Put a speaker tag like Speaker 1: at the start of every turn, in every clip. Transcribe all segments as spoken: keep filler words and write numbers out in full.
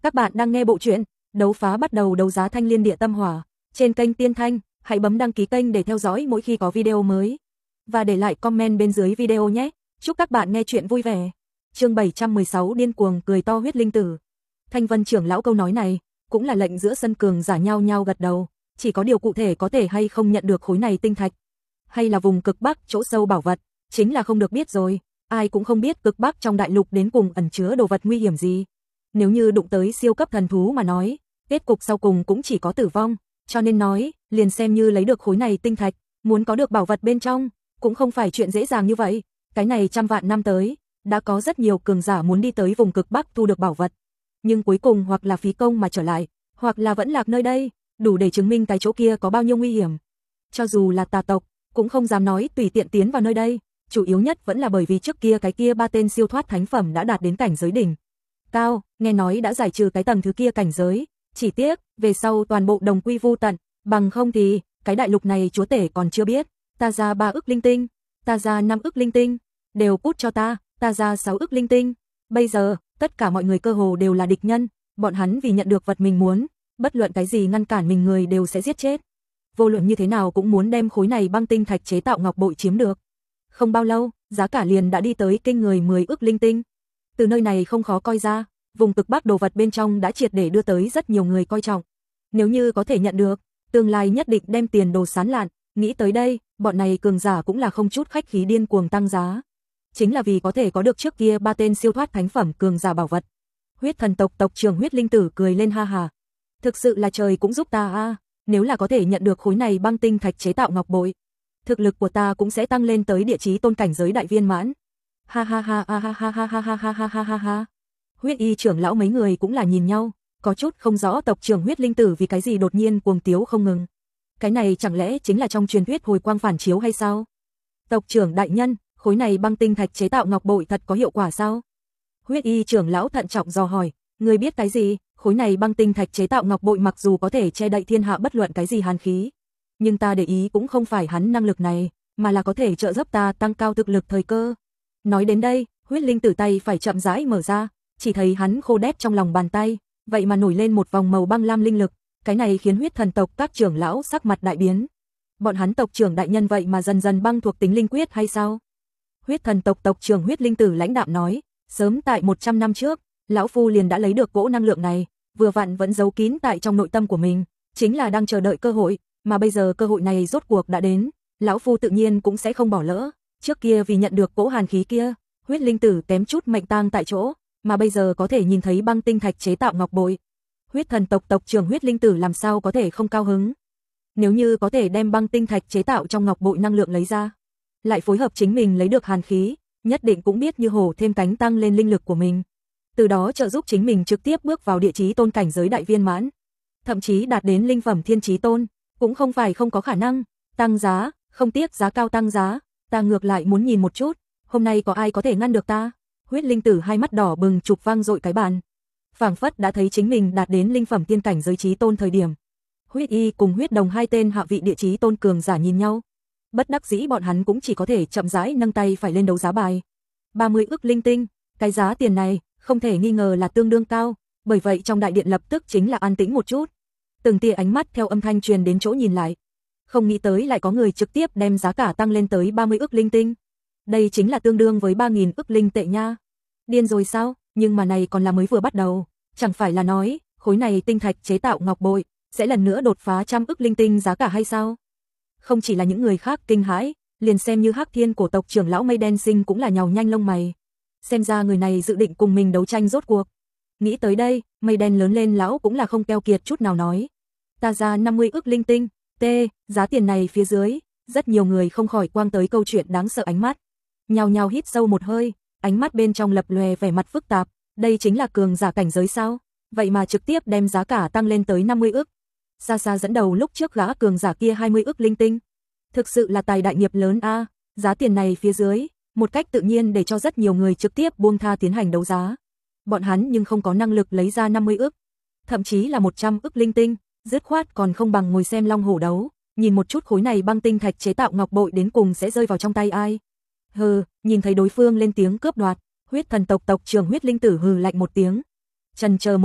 Speaker 1: Các bạn đang nghe bộ truyện Đấu phá bắt đầu đấu giá Thanh Liên Địa Tâm Hỏa trên kênh Tiên Thanh, hãy bấm đăng ký kênh để theo dõi mỗi khi có video mới và để lại comment bên dưới video nhé. Chúc các bạn nghe truyện vui vẻ. Chương bảy trăm mười sáu điên cuồng cười to huyết linh tử. Thanh Vân trưởng lão câu nói này cũng là lệnh giữa sân cường giả nhau nhau gật đầu, chỉ có điều cụ thể có thể hay không nhận được khối này tinh thạch, hay là vùng cực bắc chỗ sâu bảo vật, chính là không được biết rồi. Ai cũng không biết cực bắc trong đại lục đến cùng ẩn chứa đồ vật nguy hiểm gì. Nếu như đụng tới siêu cấp thần thú mà nói, kết cục sau cùng cũng chỉ có tử vong, cho nên nói, liền xem như lấy được khối này tinh thạch, muốn có được bảo vật bên trong, cũng không phải chuyện dễ dàng như vậy. Cái này trăm vạn năm tới, đã có rất nhiều cường giả muốn đi tới vùng cực bắc thu được bảo vật, nhưng cuối cùng hoặc là phí công mà trở lại, hoặc là vẫn lạc nơi đây, đủ để chứng minh cái chỗ kia có bao nhiêu nguy hiểm. Cho dù là tà tộc, cũng không dám nói tùy tiện tiến vào nơi đây, chủ yếu nhất vẫn là bởi vì trước kia cái kia ba tên siêu thoát thánh phẩm đã đạt đến cảnh giới đỉnh cao, nghe nói đã giải trừ cái tầng thứ kia cảnh giới, chỉ tiếc, về sau toàn bộ đồng quy vu tận, bằng không thì, cái đại lục này chúa tể còn chưa biết, ta ra ba ức linh tinh, ta ra năm ức linh tinh, đều cút cho ta, ta ra sáu ức linh tinh. Bây giờ, tất cả mọi người cơ hồ đều là địch nhân, bọn hắn vì nhận được vật mình muốn, bất luận cái gì ngăn cản mình người đều sẽ giết chết. Vô luận như thế nào cũng muốn đem khối này băng tinh thạch chế tạo ngọc bội chiếm được. Không bao lâu, giá cả liền đã đi tới kinh người mười ức linh tinh. Từ nơi này không khó coi ra, vùng cực bắc đồ vật bên trong đã triệt để đưa tới rất nhiều người coi trọng. Nếu như có thể nhận được, tương lai nhất định đem tiền đồ sán lạn, nghĩ tới đây, bọn này cường giả cũng là không chút khách khí điên cuồng tăng giá. Chính là vì có thể có được trước kia ba tên siêu thoát thánh phẩm cường giả bảo vật. Huyết thần tộc tộc trưởng Huyết Linh Tử cười lên ha ha. Thực sự là trời cũng giúp ta a, nếu là có thể nhận được khối này băng tinh thạch chế tạo ngọc bội, thực lực của ta cũng sẽ tăng lên tới địa chí tôn cảnh giới đại viên mãn. Ha ha ha ha ha ha ha ha ha ha ha ha ha ha. Huyết Y trưởng lão mấy người cũng là nhìn nhau, có chút không rõ tộc trưởng Huyết Linh Tử vì cái gì đột nhiên cuồng tiếu không ngừng. Cái này chẳng lẽ chính là trong truyền thuyết hồi quang phản chiếu hay sao? Tộc trưởng đại nhân, khối này băng tinh thạch chế tạo ngọc bội thật có hiệu quả sao? Huyết Y trưởng lão thận trọng dò hỏi, người biết cái gì? Khối này băng tinh thạch chế tạo ngọc bội mặc dù có thể che đậy thiên hạ bất luận cái gì hàn khí, nhưng ta để ý cũng không phải hắn năng lực này, mà là có thể trợ giúp ta tăng cao thực lực thời cơ. Nói đến đây, Huyết Linh Tử tay phải chậm rãi mở ra, chỉ thấy hắn khô đét trong lòng bàn tay, vậy mà nổi lên một vòng màu băng lam linh lực, cái này khiến huyết thần tộc các trưởng lão sắc mặt đại biến. Bọn hắn tộc trưởng đại nhân vậy mà dần dần băng thuộc tính linh quyết hay sao? Huyết thần tộc tộc trưởng Huyết Linh Tử lãnh đạm nói, sớm tại một trăm năm trước, lão phu liền đã lấy được cỗ năng lượng này, vừa vặn vẫn giấu kín tại trong nội tâm của mình, chính là đang chờ đợi cơ hội, mà bây giờ cơ hội này rốt cuộc đã đến, lão phu tự nhiên cũng sẽ không bỏ lỡ. Trước kia vì nhận được cỗ hàn khí kia, Huyết Linh Tử kém chút mệnh tang tại chỗ, mà bây giờ có thể nhìn thấy băng tinh thạch chế tạo ngọc bội, huyết thần tộc tộc trưởng Huyết Linh Tử làm sao có thể không cao hứng. Nếu như có thể đem băng tinh thạch chế tạo trong ngọc bội năng lượng lấy ra, lại phối hợp chính mình lấy được hàn khí, nhất định cũng biết như hổ thêm cánh tăng lên linh lực của mình, từ đó trợ giúp chính mình trực tiếp bước vào địa chí tôn cảnh giới đại viên mãn, thậm chí đạt đến linh phẩm thiên chí tôn, cũng không phải không có khả năng. Tăng giá, không tiếc giá cao tăng giá, ta ngược lại muốn nhìn một chút, hôm nay có ai có thể ngăn được ta? Huyết Linh Tử hai mắt đỏ bừng chụp vang dội cái bàn, phảng phất đã thấy chính mình đạt đến linh phẩm tiên cảnh giới chí tôn thời điểm. Huyết Y cùng Huyết Đồng hai tên hạ vị địa chí tôn cường giả nhìn nhau, bất đắc dĩ bọn hắn cũng chỉ có thể chậm rãi nâng tay phải lên đấu giá bài. ba mươi ức linh tinh, cái giá tiền này không thể nghi ngờ là tương đương cao, bởi vậy trong đại điện lập tức chính là an tĩnh một chút. Từng tia ánh mắt theo âm thanh truyền đến chỗ nhìn lại. Không nghĩ tới lại có người trực tiếp đem giá cả tăng lên tới ba mươi ức linh tinh. Đây chính là tương đương với ba nghìn ức linh tệ nha. Điên rồi sao? Nhưng mà này còn là mới vừa bắt đầu, chẳng phải là nói, khối này tinh thạch chế tạo ngọc bội sẽ lần nữa đột phá trăm ức linh tinh giá cả hay sao? Không chỉ là những người khác kinh hãi, liền xem như Hắc Thiên cổ tộc trưởng lão Mây Đen Sinh cũng là nhàu nhanh lông mày. Xem ra người này dự định cùng mình đấu tranh rốt cuộc. Nghĩ tới đây, Mây Đen lớn lên lão cũng là không keo kiệt chút nào nói, ta ra năm mươi ức linh tinh. T, giá tiền này phía dưới, rất nhiều người không khỏi quang tới câu chuyện đáng sợ ánh mắt. Nhào nhào hít sâu một hơi, ánh mắt bên trong lập lòe vẻ mặt phức tạp, đây chính là cường giả cảnh giới sao? Vậy mà trực tiếp đem giá cả tăng lên tới năm mươi ức. Xa xa dẫn đầu lúc trước gã cường giả kia hai mươi ức linh tinh. Thực sự là tài đại nghiệp lớn a, à, giá tiền này phía dưới, một cách tự nhiên để cho rất nhiều người trực tiếp buông tha tiến hành đấu giá. Bọn hắn nhưng không có năng lực lấy ra năm mươi ức, thậm chí là một trăm ức linh tinh. Dứt khoát còn không bằng ngồi xem long hổ đấu, nhìn một chút khối này băng tinh thạch chế tạo ngọc bội đến cùng sẽ rơi vào trong tay ai. Hừ, nhìn thấy đối phương lên tiếng cướp đoạt, huyết thần tộc tộc trưởng Huyết Linh Tử hừ lạnh một tiếng. Chần chờ một chút,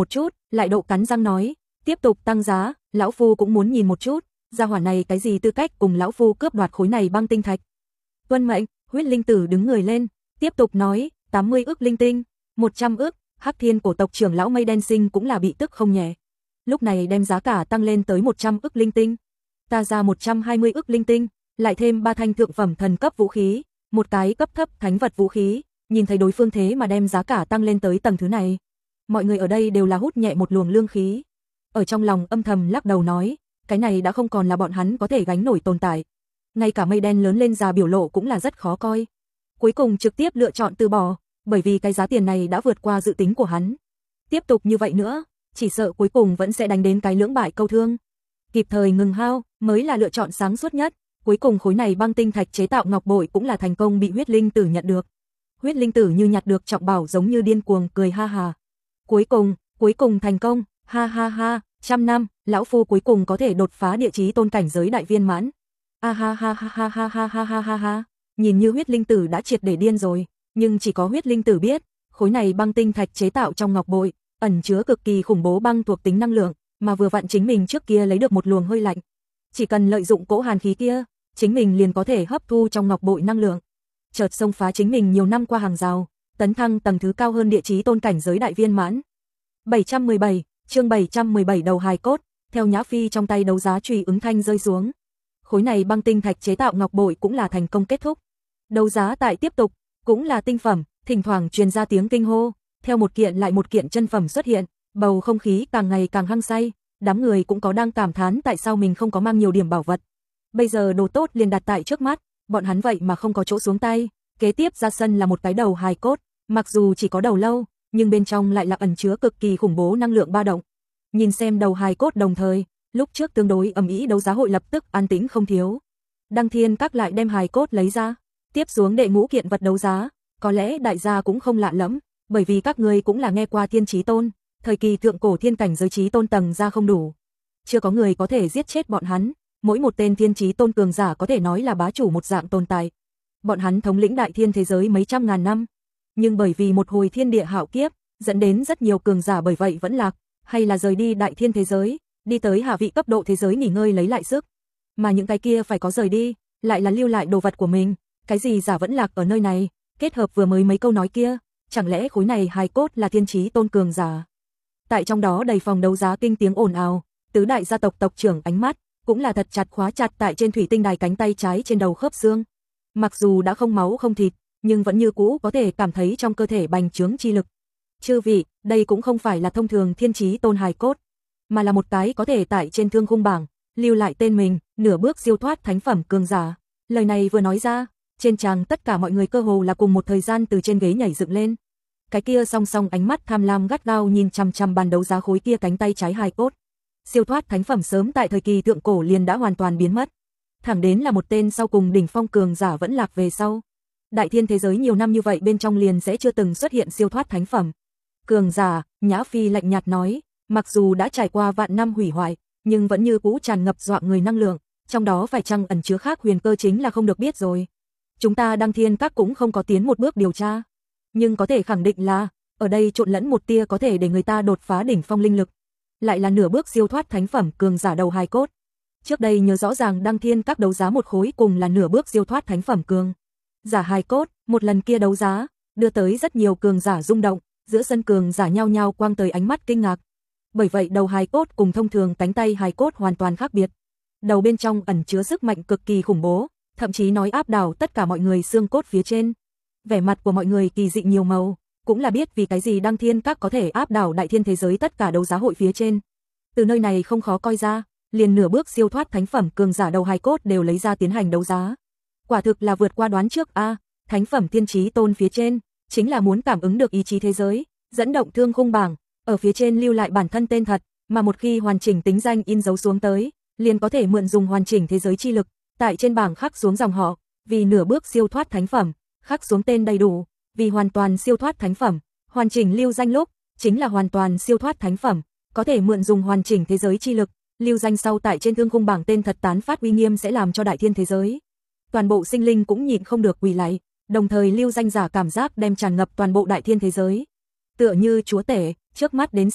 Speaker 1: lại độ cắn răng nói, tiếp tục tăng giá, lão phu cũng muốn nhìn một chút, gia hỏa này cái gì tư cách cùng lão phu cướp đoạt khối này băng tinh thạch. Tuân mệnh, Huyết Linh Tử đứng người lên, tiếp tục nói, tám mươi ức linh tinh, một trăm ức, Hắc Thiên cổ tộc trưởng lão Mây Đen Sinh cũng là bị tức không nhẹ. Lúc này đem giá cả tăng lên tới một trăm ức linh tinh. Ta ra một trăm hai mươi ức linh tinh, lại thêm ba thanh thượng phẩm thần cấp vũ khí, một cái cấp thấp thánh vật vũ khí, nhìn thấy đối phương thế mà đem giá cả tăng lên tới tầng thứ này. Mọi người ở đây đều là hút nhẹ một luồng lương khí. Ở trong lòng âm thầm lắc đầu nói, cái này đã không còn là bọn hắn có thể gánh nổi tồn tại. Ngay cả Mây Đen lớn lên già biểu lộ cũng là rất khó coi. Cuối cùng trực tiếp lựa chọn từ bỏ, bởi vì cái giá tiền này đã vượt qua dự tính của hắn. Tiếp tục như vậy nữa, chỉ sợ cuối cùng vẫn sẽ đánh đến cái lưỡng bại câu thương. Kịp thời ngừng hao mới là lựa chọn sáng suốt nhất. Cuối cùng khối này băng tinh thạch chế tạo ngọc bội cũng là thành công bị Huyết Linh Tử nhận được. Huyết Linh Tử như nhặt được trọng bảo giống như điên cuồng cười ha ha. Cuối cùng, cuối cùng thành công, ha ha ha, trăm năm, lão phu cuối cùng có thể đột phá địa chí tôn cảnh giới đại viên mãn. A ha ha ha ha ha ha ha ha ha ha. Nhìn như Huyết Linh Tử đã triệt để điên rồi, nhưng chỉ có Huyết Linh Tử biết, khối này băng tinh thạch chế tạo trong ngọc bội ẩn chứa cực kỳ khủng bố băng thuộc tính năng lượng, mà vừa vặn chính mình trước kia lấy được một luồng hơi lạnh. Chỉ cần lợi dụng cỗ hàn khí kia, chính mình liền có thể hấp thu trong ngọc bội năng lượng, chợt xông phá chính mình nhiều năm qua hàng rào, tấn thăng tầng thứ cao hơn địa chí tôn cảnh giới đại viên mãn. bảy trăm mười bảy, chương bảy trăm mười bảy đầu hài cốt, theo Nhã Phi trong tay đấu giá chùy ứng thanh rơi xuống. Khối này băng tinh thạch chế tạo ngọc bội cũng là thành công kết thúc. Đấu giá tại tiếp tục, cũng là tinh phẩm, thỉnh thoảng truyền ra tiếng kinh hô, theo một kiện lại một kiện chân phẩm xuất hiện, bầu không khí càng ngày càng hăng say, đám người cũng có đang cảm thán tại sao mình không có mang nhiều điểm bảo vật. Bây giờ đồ tốt liền đặt tại trước mắt, bọn hắn vậy mà không có chỗ xuống tay. Kế tiếp ra sân là một cái đầu hài cốt, mặc dù chỉ có đầu lâu, nhưng bên trong lại là ẩn chứa cực kỳ khủng bố năng lượng ba động. Nhìn xem đầu hài cốt đồng thời, lúc trước tương đối ầm ĩ đấu giá hội lập tức an tĩnh không thiếu. Đăng Thiên Các lại đem hài cốt lấy ra, tiếp xuống đệ ngũ kiện vật đấu giá, có lẽ đại gia cũng không lạ lẫm, bởi vì các người cũng là nghe qua Thiên Chí Tôn, thời kỳ thượng cổ thiên cảnh giới chí tôn tầng ra không đủ, chưa có người có thể giết chết bọn hắn, mỗi một tên Thiên Chí Tôn cường giả có thể nói là bá chủ một dạng tồn tại. Bọn hắn thống lĩnh đại thiên thế giới mấy trăm ngàn năm, nhưng bởi vì một hồi thiên địa hạo kiếp, dẫn đến rất nhiều cường giả bởi vậy vẫn lạc, hay là rời đi đại thiên thế giới, đi tới hạ vị cấp độ thế giới nghỉ ngơi lấy lại sức. Mà những cái kia phải có rời đi, lại là lưu lại đồ vật của mình, cái gì giả vẫn lạc ở nơi này, kết hợp vừa mới mấy câu nói kia, chẳng lẽ khối này hài cốt là Thiên Chí Tôn cường giả. Tại trong đó đầy phòng đấu giá kinh tiếng ồn ào, tứ đại gia tộc tộc trưởng ánh mắt cũng là thật chặt khóa chặt tại trên thủy tinh đài cánh tay trái trên đầu khớp xương. Mặc dù đã không máu không thịt, nhưng vẫn như cũ có thể cảm thấy trong cơ thể bành trướng chi lực. Chư vị, đây cũng không phải là thông thường Thiên Chí Tôn hài cốt, mà là một cái có thể tại trên thương khung bảng lưu lại tên mình, nửa bước siêu thoát thánh phẩm cường giả. Lời này vừa nói ra, trên tràng tất cả mọi người cơ hồ là cùng một thời gian từ trên ghế nhảy dựng lên. Cái kia song song ánh mắt tham lam gắt gao nhìn chằm chằm bàn đấu giá khối kia cánh tay trái hài cốt. Siêu thoát thánh phẩm sớm tại thời kỳ thượng cổ liền đã hoàn toàn biến mất, thẳng đến là một tên sau cùng đỉnh phong cường giả vẫn lạc về sau. Đại thiên thế giới nhiều năm như vậy bên trong liền sẽ chưa từng xuất hiện siêu thoát thánh phẩm cường giả. Nhã Phi lạnh nhạt nói, mặc dù đã trải qua vạn năm hủy hoại, nhưng vẫn như cũ tràn ngập dọa người năng lượng, trong đó phải chăng ẩn chứa khác huyền cơ chính là không được biết rồi. Chúng ta Đăng Thiên Các cũng không có tiến một bước điều tra, nhưng có thể khẳng định là ở đây trộn lẫn một tia có thể để người ta đột phá đỉnh phong linh lực, lại là nửa bước siêu thoát thánh phẩm cường giả đầu hài cốt. Trước đây nhớ rõ ràng Đăng Thiên Các đấu giá một khối cùng là nửa bước siêu thoát thánh phẩm cường giả hài cốt, một lần kia đấu giá đưa tới rất nhiều cường giả rung động, giữa sân cường giả nhao nhao quang tới ánh mắt kinh ngạc. Bởi vậy đầu hài cốt cùng thông thường cánh tay hài cốt hoàn toàn khác biệt. Đầu bên trong ẩn chứa sức mạnh cực kỳ khủng bố, thậm chí nói áp đảo tất cả mọi người xương cốt phía trên. Vẻ mặt của mọi người kỳ dị nhiều màu, cũng là biết vì cái gì Đăng Thiên Các có thể áp đảo đại thiên thế giới tất cả đấu giá hội phía trên. Từ nơi này không khó coi ra, liền nửa bước siêu thoát thánh phẩm cường giả đầu hài cốt đều lấy ra tiến hành đấu giá. Quả thực là vượt qua đoán trước a, à, thánh phẩm Thiên Chí Tôn phía trên chính là muốn cảm ứng được ý chí thế giới, dẫn động thương khung bảng, ở phía trên lưu lại bản thân tên thật, mà một khi hoàn chỉnh tính danh in dấu xuống tới, liền có thể mượn dùng hoàn chỉnh thế giới chi lực, tại trên bảng khắc xuống dòng họ, vì nửa bước siêu thoát thánh phẩm, khắc xuống tên đầy đủ, vì hoàn toàn siêu thoát thánh phẩm, hoàn chỉnh lưu danh lúc, chính là hoàn toàn siêu thoát thánh phẩm, có thể mượn dùng hoàn chỉnh thế giới chi lực, lưu danh sau tại trên thương khung bảng tên thật tán phát uy nghiêm sẽ làm cho đại thiên thế giới. Toàn bộ sinh linh cũng nhịn không được quỳ lạy, đồng thời lưu danh giả cảm giác đem tràn ngập toàn bộ đại thiên thế giới. Tựa như chúa tể, trước mắt đến xem,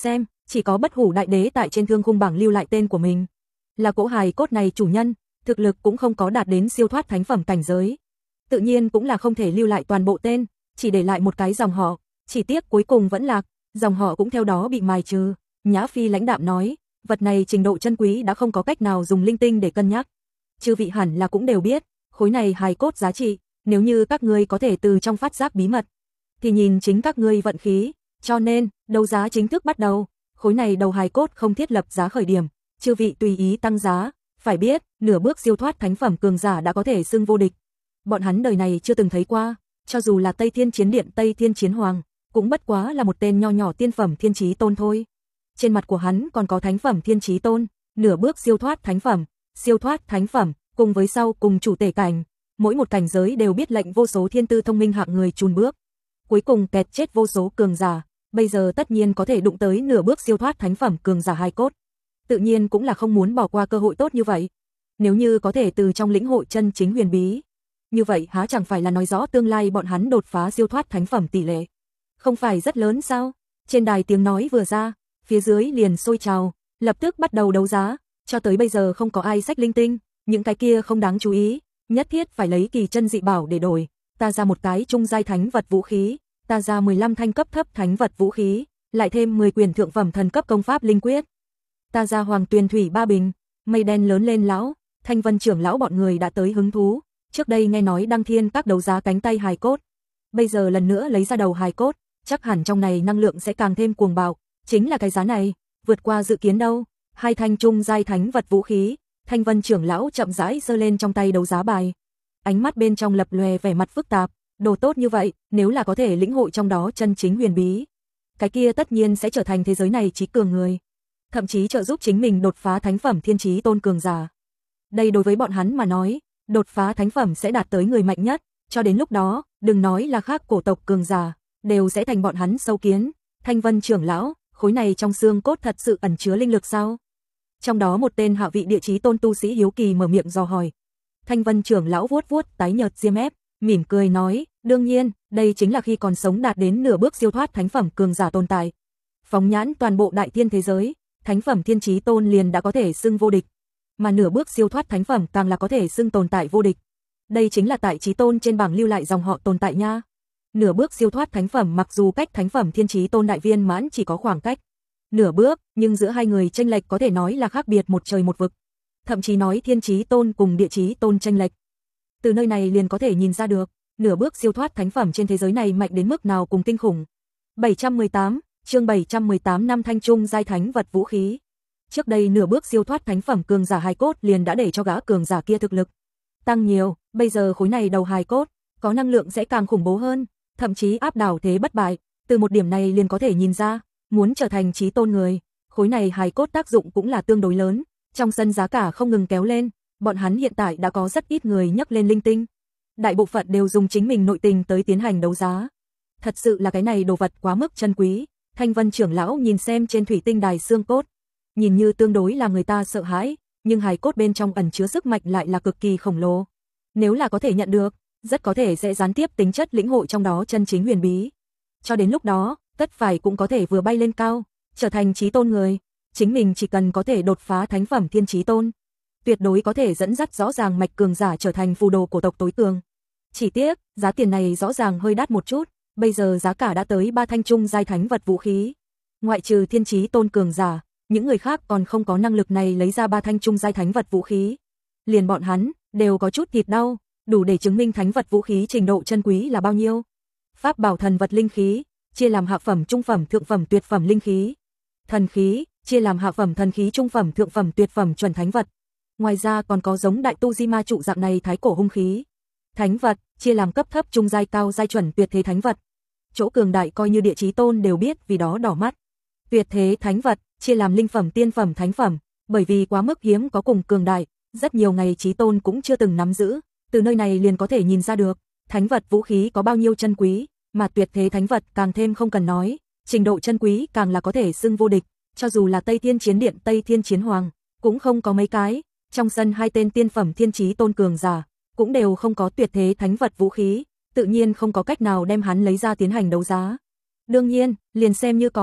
Speaker 1: chỉ có Bất Hủ Đại Đế tại trên thương khung bảng lưu lại tên của mình. Là cỗ hài cốt này chủ nhân, thực lực cũng không có đạt đến siêu thoát thánh phẩm cảnh giới. Tự nhiên cũng là không thể lưu lại toàn bộ tên, chỉ để lại một cái dòng họ, chỉ tiếc cuối cùng vẫn lạc, dòng họ cũng theo đó bị mài trừ. Nhã Phi lãnh đạm nói, vật này trình độ chân quý đã không có cách nào dùng linh tinh để cân nhắc. Chư vị hẳn là cũng đều biết, khối này hài cốt giá trị, nếu như các ngươi có thể từ trong phát giác bí mật, thì nhìn chính các ngươi vận khí, cho nên, đấu giá chính thức bắt đầu, khối này đầu hài cốt không thiết lập giá khởi điểm, chư vị tùy ý tăng giá, phải biết, nửa bước siêu thoát thánh phẩm cường giả đã có thể xưng vô địch. Bọn hắn đời này chưa từng thấy qua, cho dù là Tây Thiên Chiến Điện Tây Thiên Chiến Hoàng, cũng bất quá là một tên nho nhỏ tiên phẩm thiên chí tôn thôi. Trên mặt của hắn còn có thánh phẩm thiên chí tôn, nửa bước siêu thoát thánh phẩm, siêu thoát thánh phẩm, cùng với sau cùng chủ tể cảnh, mỗi một cảnh giới đều biết lệnh vô số thiên tư thông minh hạng người chùn bước. Cuối cùng kẹt chết vô số cường giả, bây giờ tất nhiên có thể đụng tới nửa bước siêu thoát thánh phẩm cường giả hai cốt. Tự nhiên cũng là không muốn bỏ qua cơ hội tốt như vậy. Nếu như có thể từ trong lĩnh hội chân chính huyền bí, như vậy há chẳng phải là nói rõ tương lai bọn hắn đột phá siêu thoát thánh phẩm tỷ lệ không phải rất lớn sao? Trên đài tiếng nói vừa ra, phía dưới liền sôi trào, lập tức bắt đầu đấu giá, cho tới bây giờ không có ai xách linh tinh, những cái kia không đáng chú ý, nhất thiết phải lấy kỳ chân dị bảo để đổi, ta ra một cái trung giai thánh vật vũ khí, ta ra mười lăm thanh cấp thấp thánh vật vũ khí, lại thêm mười quyển thượng phẩm thần cấp công pháp linh quyết. Ta ra Hoàng Tuyền Thủy ba bình, mây đen lớn lên lão, Thanh Vân trưởng lão bọn người đã tới hứng thú, trước đây nghe nói Đăng Thiên các đấu giá cánh tay hài cốt, bây giờ lần nữa lấy ra đầu hài cốt, chắc hẳn trong này năng lượng sẽ càng thêm cuồng bạo, chính là cái giá này, vượt qua dự kiến đâu. Hai thanh trung giai thánh vật vũ khí, Thanh Vân trưởng lão chậm rãi giơ lên trong tay đấu giá bài. Ánh mắt bên trong lập lòe vẻ mặt phức tạp, đồ tốt như vậy, nếu là có thể lĩnh hội trong đó chân chính huyền bí, cái kia tất nhiên sẽ trở thành thế giới này chí cường người, thậm chí trợ giúp chính mình đột phá thánh phẩm thiên chí tôn cường giả. Đây đối với bọn hắn mà nói, đột phá thánh phẩm sẽ đạt tới người mạnh nhất, cho đến lúc đó, đừng nói là khác cổ tộc cường giả, đều sẽ thành bọn hắn sâu kiến. Thanh Vân trưởng lão, khối này trong xương cốt thật sự ẩn chứa linh lực sao? Trong đó một tên hạ vị địa chí tôn tu sĩ hiếu kỳ mở miệng dò hỏi. Thanh Vân trưởng lão vuốt vuốt tái nhợt diêm ép, mỉm cười nói, đương nhiên, đây chính là khi còn sống đạt đến nửa bước siêu thoát thánh phẩm cường giả tồn tại. Phóng nhãn toàn bộ đại thiên thế giới, thánh phẩm thiên chí tôn liền đã có thể xưng vô địch, mà nửa bước siêu thoát thánh phẩm càng là có thể xưng tồn tại vô địch. Đây chính là tại chí tôn trên bảng lưu lại dòng họ tồn tại nha. Nửa bước siêu thoát thánh phẩm mặc dù cách thánh phẩm thiên chí tôn đại viên mãn chỉ có khoảng cách nửa bước, nhưng giữa hai người chênh lệch có thể nói là khác biệt một trời một vực. Thậm chí nói thiên chí tôn cùng địa chí tôn chênh lệch. Từ nơi này liền có thể nhìn ra được, nửa bước siêu thoát thánh phẩm trên thế giới này mạnh đến mức nào cùng kinh khủng. bảy trăm mười tám, chương bảy trăm mười tám năm thanh trung giai thánh vật vũ khí. Trước đây nửa bước siêu thoát thánh phẩm cường giả hài cốt liền đã để cho gã cường giả kia thực lực tăng nhiều, bây giờ khối này đầu hài cốt có năng lượng sẽ càng khủng bố hơn, thậm chí áp đảo thế bất bại. Từ một điểm này liền có thể nhìn ra, muốn trở thành chí tôn người, khối này hài cốt tác dụng cũng là tương đối lớn. Trong sân giá cả không ngừng kéo lên, bọn hắn hiện tại đã có rất ít người nhấc lên linh tinh. Đại bộ phận đều dùng chính mình nội tình tới tiến hành đấu giá. Thật sự là cái này đồ vật quá mức chân quý. Thanh Vân trưởng lão nhìn xem trên thủy tinh đài xương cốt, nhìn như tương đối là người ta sợ hãi, nhưng hài cốt bên trong ẩn chứa sức mạnh lại là cực kỳ khổng lồ. Nếu là có thể nhận được, rất có thể sẽ gián tiếp tính chất lĩnh hội trong đó chân chính huyền bí. Cho đến lúc đó, tất phải cũng có thể vừa bay lên cao, trở thành chí tôn người. Chính mình chỉ cần có thể đột phá thánh phẩm thiên chí tôn, tuyệt đối có thể dẫn dắt rõ ràng mạch cường giả trở thành phù đồ cổ tộc tối cường. Chỉ tiếc, giá tiền này rõ ràng hơi đắt một chút, bây giờ giá cả đã tới ba thanh trung giai thánh vật vũ khí. Ngoại trừ thiên chí tôn cường giả, những người khác còn không có năng lực này lấy ra ba thanh trung giai thánh vật vũ khí. Liền bọn hắn đều có chút thịt đau, đủ để chứng minh thánh vật vũ khí trình độ chân quý là bao nhiêu. Pháp bảo thần vật linh khí, chia làm hạ phẩm, trung phẩm, thượng phẩm, tuyệt phẩm linh khí. Thần khí, chia làm hạ phẩm thần khí, trung phẩm, thượng phẩm, tuyệt phẩm chuẩn thánh vật. Ngoài ra còn có giống đại tu di ma trụ dạng này thái cổ hung khí. Thánh vật, chia làm cấp thấp, trung giai, cao giai, chuẩn, tuyệt thế thánh vật. Chỗ cường đại coi như địa chí tôn đều biết vì đó đỏ mắt. Tuyệt thế thánh vật, chia làm linh phẩm, tiên phẩm, thánh phẩm, bởi vì quá mức hiếm có cùng cường đại, rất nhiều ngày chí tôn cũng chưa từng nắm giữ, từ nơi này liền có thể nhìn ra được, thánh vật vũ khí có bao nhiêu chân quý, mà tuyệt thế thánh vật càng thêm không cần nói, trình độ chân quý càng là có thể xưng vô địch, cho dù là Tây Thiên Chiến Điện, Tây Thiên Chiến Hoàng, cũng không có mấy cái, trong sân hai tên tiên phẩm thiên chí tôn cường giả, cũng đều không có tuyệt thế thánh vật vũ khí, tự nhiên không có cách nào đem hắn lấy ra tiến hành đấu giá. Đương nhiên, liền xem như có,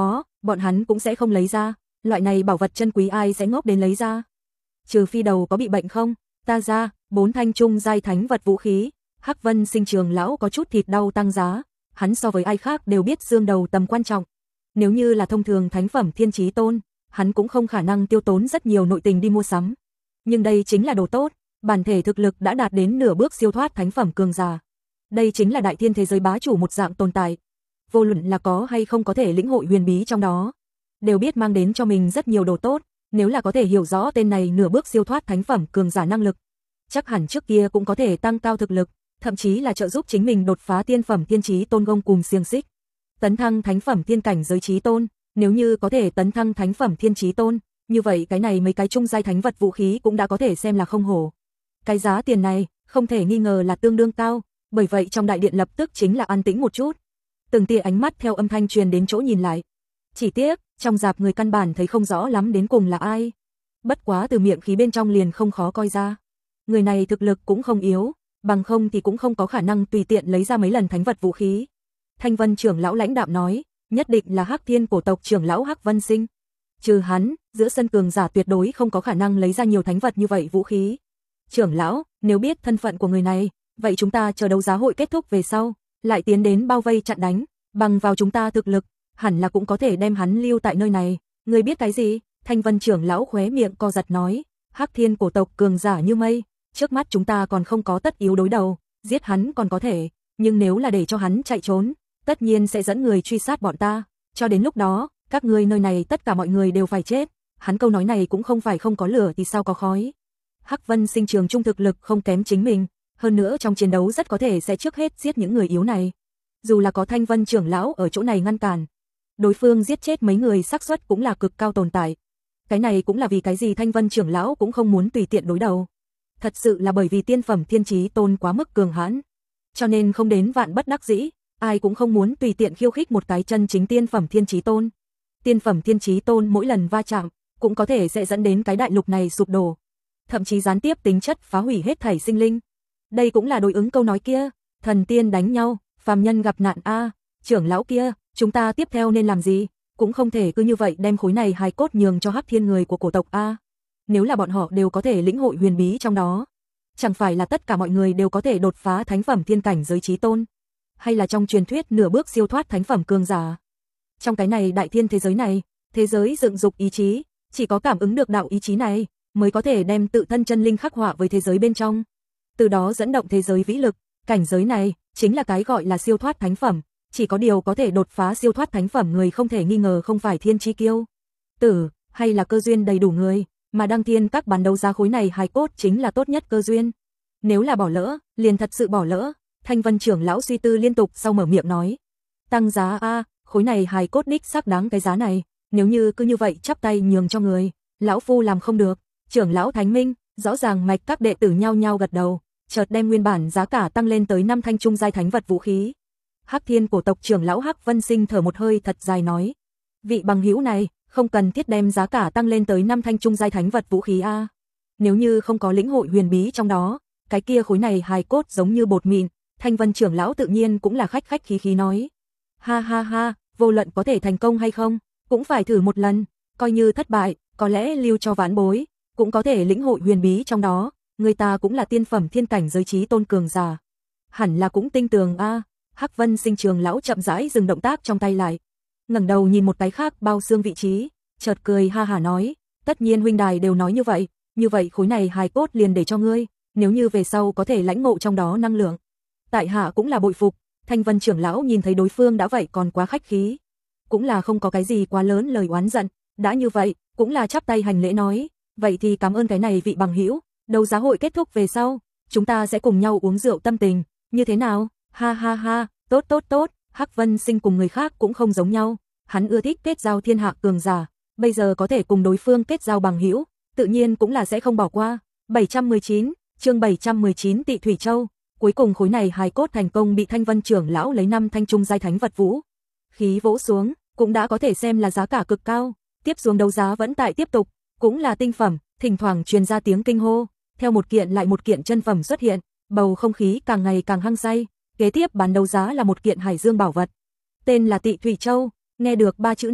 Speaker 1: bọn hắn cũng sẽ không lấy ra, loại này bảo vật chân quý ai sẽ ngốc đến lấy ra. Trừ phi đầu có bị bệnh không, ta ra, bốn thanh trung giai thánh vật vũ khí, Hắc Vân Sinh trường lão có chút thịt đau tăng giá, hắn so với ai khác đều biết xương đầu tầm quan trọng. Nếu như là thông thường thánh phẩm thiên chí tôn, hắn cũng không khả năng tiêu tốn rất nhiều nội tình đi mua sắm. Nhưng đây chính là đồ tốt, bản thể thực lực đã đạt đến nửa bước siêu thoát thánh phẩm cường giả. Đây chính là đại thiên thế giới bá chủ một dạng tồn tại. Vô luận là có hay không có thể lĩnh hội huyền bí trong đó, đều biết mang đến cho mình rất nhiều đồ tốt, nếu là có thể hiểu rõ tên này nửa bước siêu thoát thánh phẩm cường giả năng lực, chắc hẳn trước kia cũng có thể tăng cao thực lực, thậm chí là trợ giúp chính mình đột phá tiên phẩm thiên chí tôn gông cùng xiềng xích. Tấn thăng thánh phẩm thiên cảnh giới chí tôn, nếu như có thể tấn thăng thánh phẩm thiên chí tôn, như vậy cái này mấy cái trung giai thánh vật vũ khí cũng đã có thể xem là không hổ. Cái giá tiền này, không thể nghi ngờ là tương đương cao, bởi vậy trong đại điện lập tức chính là an tĩnh một chút. Từng tia ánh mắt theo âm thanh truyền đến chỗ nhìn lại. Chỉ tiếc, trong dạp người căn bản thấy không rõ lắm đến cùng là ai. Bất quá từ miệng khí bên trong liền không khó coi ra. Người này thực lực cũng không yếu, bằng không thì cũng không có khả năng tùy tiện lấy ra mấy lần thánh vật vũ khí. Thanh Vân trưởng lão lãnh đạm nói, nhất định là Hắc Thiên cổ tộc trưởng lão Hắc Vân Sinh. Trừ hắn, giữa sân cường giả tuyệt đối không có khả năng lấy ra nhiều thánh vật như vậy vũ khí. Trưởng lão, nếu biết thân phận của người này, vậy chúng ta chờ đấu giá hội kết thúc về sau, lại tiến đến bao vây chặn đánh, bằng vào chúng ta thực lực, hẳn là cũng có thể đem hắn lưu tại nơi này. Ngươi biết cái gì? Thanh Vân trưởng lão khóe miệng co giật nói, Hắc Thiên cổ tộc cường giả như mây, trước mắt chúng ta còn không có tất yếu đối đầu, giết hắn còn có thể, nhưng nếu là để cho hắn chạy trốn, tất nhiên sẽ dẫn người truy sát bọn ta, cho đến lúc đó, các ngươi nơi này tất cả mọi người đều phải chết. Hắn câu nói này cũng không phải không có lửa thì sao có khói. Hắc Vân Sinh trường trung thực lực không kém chính mình, hơn nữa trong chiến đấu rất có thể sẽ trước hết giết những người yếu này. Dù là có Thanh Vân trưởng lão ở chỗ này ngăn cản, đối phương giết chết mấy người xác suất cũng là cực cao tồn tại. Cái này cũng là vì cái gì Thanh Vân trưởng lão cũng không muốn tùy tiện đối đầu. Thật sự là bởi vì tiên phẩm thiên chí tôn quá mức cường hãn, cho nên không đến vạn bất đắc dĩ, ai cũng không muốn tùy tiện khiêu khích một cái chân chính tiên phẩm thiên chí tôn. Tiên phẩm thiên chí tôn mỗi lần va chạm, cũng có thể sẽ dẫn đến cái đại lục này sụp đổ, thậm chí gián tiếp tính chất phá hủy hết thảy sinh linh. Đây cũng là đối ứng câu nói kia, thần tiên đánh nhau, phàm nhân gặp nạn a. Trưởng lão kia, chúng ta tiếp theo nên làm gì? Cũng không thể cứ như vậy đem khối này hài cốt nhường cho Hắc Thiên người của cổ tộc a. Nếu là bọn họ đều có thể lĩnh hội huyền bí trong đó, chẳng phải là tất cả mọi người đều có thể đột phá thánh phẩm thiên cảnh giới chí tôn, hay là trong truyền thuyết nửa bước siêu thoát thánh phẩm cường giả. Trong cái này đại thiên thế giới này, thế giới dựng dục ý chí, chỉ có cảm ứng được đạo ý chí này, mới có thể đem tự thân chân linh khắc họa với thế giới bên trong, từ đó dẫn động thế giới vĩ lực. Cảnh giới này chính là cái gọi là siêu thoát thánh phẩm, chỉ có điều có thể đột phá siêu thoát thánh phẩm người không thể nghi ngờ không phải thiên chi kiêu tử, hay là cơ duyên đầy đủ người, mà đăng thiên các bán đấu giá khối này hài cốt chính là tốt nhất cơ duyên. Nếu là bỏ lỡ, liền thật sự bỏ lỡ. Thanh Vân trưởng lão suy tư liên tục sau mở miệng nói, tăng giá a, khối này hài cốt đích xác đáng cái giá này, nếu như cứ như vậy chắp tay nhường cho người, lão phu làm không được. Trưởng lão Thánh Minh, rõ ràng mạch các đệ tử nhao nhao gật đầu, chợt đem nguyên bản giá cả tăng lên tới năm thanh trung giai thánh vật vũ khí. Hắc Thiên cổ tộc trưởng lão Hắc Vân Sinh thở một hơi thật dài nói, vị bằng hữu này, không cần thiết đem giá cả tăng lên tới năm thanh trung giai thánh vật vũ khí a. Nếu như không có lĩnh hội huyền bí trong đó, cái kia khối này hài cốt giống như bột mịn. Thanh Vân trưởng lão tự nhiên cũng là khách khách khí khí nói, ha ha ha, vô luận có thể thành công hay không, cũng phải thử một lần, coi như thất bại, có lẽ lưu cho vãn bối, cũng có thể lĩnh hội huyền bí trong đó, người ta cũng là tiên phẩm thiên cảnh giới chí tôn cường giả, hẳn là cũng tinh tường a. Hắc Vân Sinh trường lão chậm rãi dừng động tác trong tay lại, ngẩng đầu nhìn một cái khác bao xương vị trí, chợt cười ha hả nói, tất nhiên huynh đài đều nói như vậy, như vậy khối này hài cốt liền để cho ngươi, nếu như về sau có thể lãnh ngộ trong đó năng lượng, tại hạ cũng là bội phục. Thanh Vân trưởng lão nhìn thấy đối phương đã vậy còn quá khách khí, cũng là không có cái gì quá lớn lời oán giận, đã như vậy, cũng là chắp tay hành lễ nói, vậy thì cảm ơn cái này vị bằng hữu, đấu giá hội kết thúc về sau, chúng ta sẽ cùng nhau uống rượu tâm tình, như thế nào? Ha ha ha, tốt tốt tốt. Hắc Vân Sinh cùng người khác cũng không giống nhau, hắn ưa thích kết giao thiên hạ cường giả, bây giờ có thể cùng đối phương kết giao bằng hữu, tự nhiên cũng là sẽ không bỏ qua. bảy trăm mười chín, chương bảy trăm mười chín Tị Thủy Châu. Cuối cùng khối này hài cốt thành công bị Thanh Vân trưởng lão lấy năm thanh trung giai thánh vật vũ khí vỗ xuống, cũng đã có thể xem là giá cả cực cao. Tiếp xuống đấu giá vẫn tại tiếp tục, cũng là tinh phẩm, thỉnh thoảng truyền ra tiếng kinh hô, theo một kiện lại một kiện chân phẩm xuất hiện, bầu không khí càng ngày càng hăng say. Kế tiếp bán đấu giá là một kiện hải dương bảo vật, tên là Tị Thủy Châu. Nghe được ba chữ này,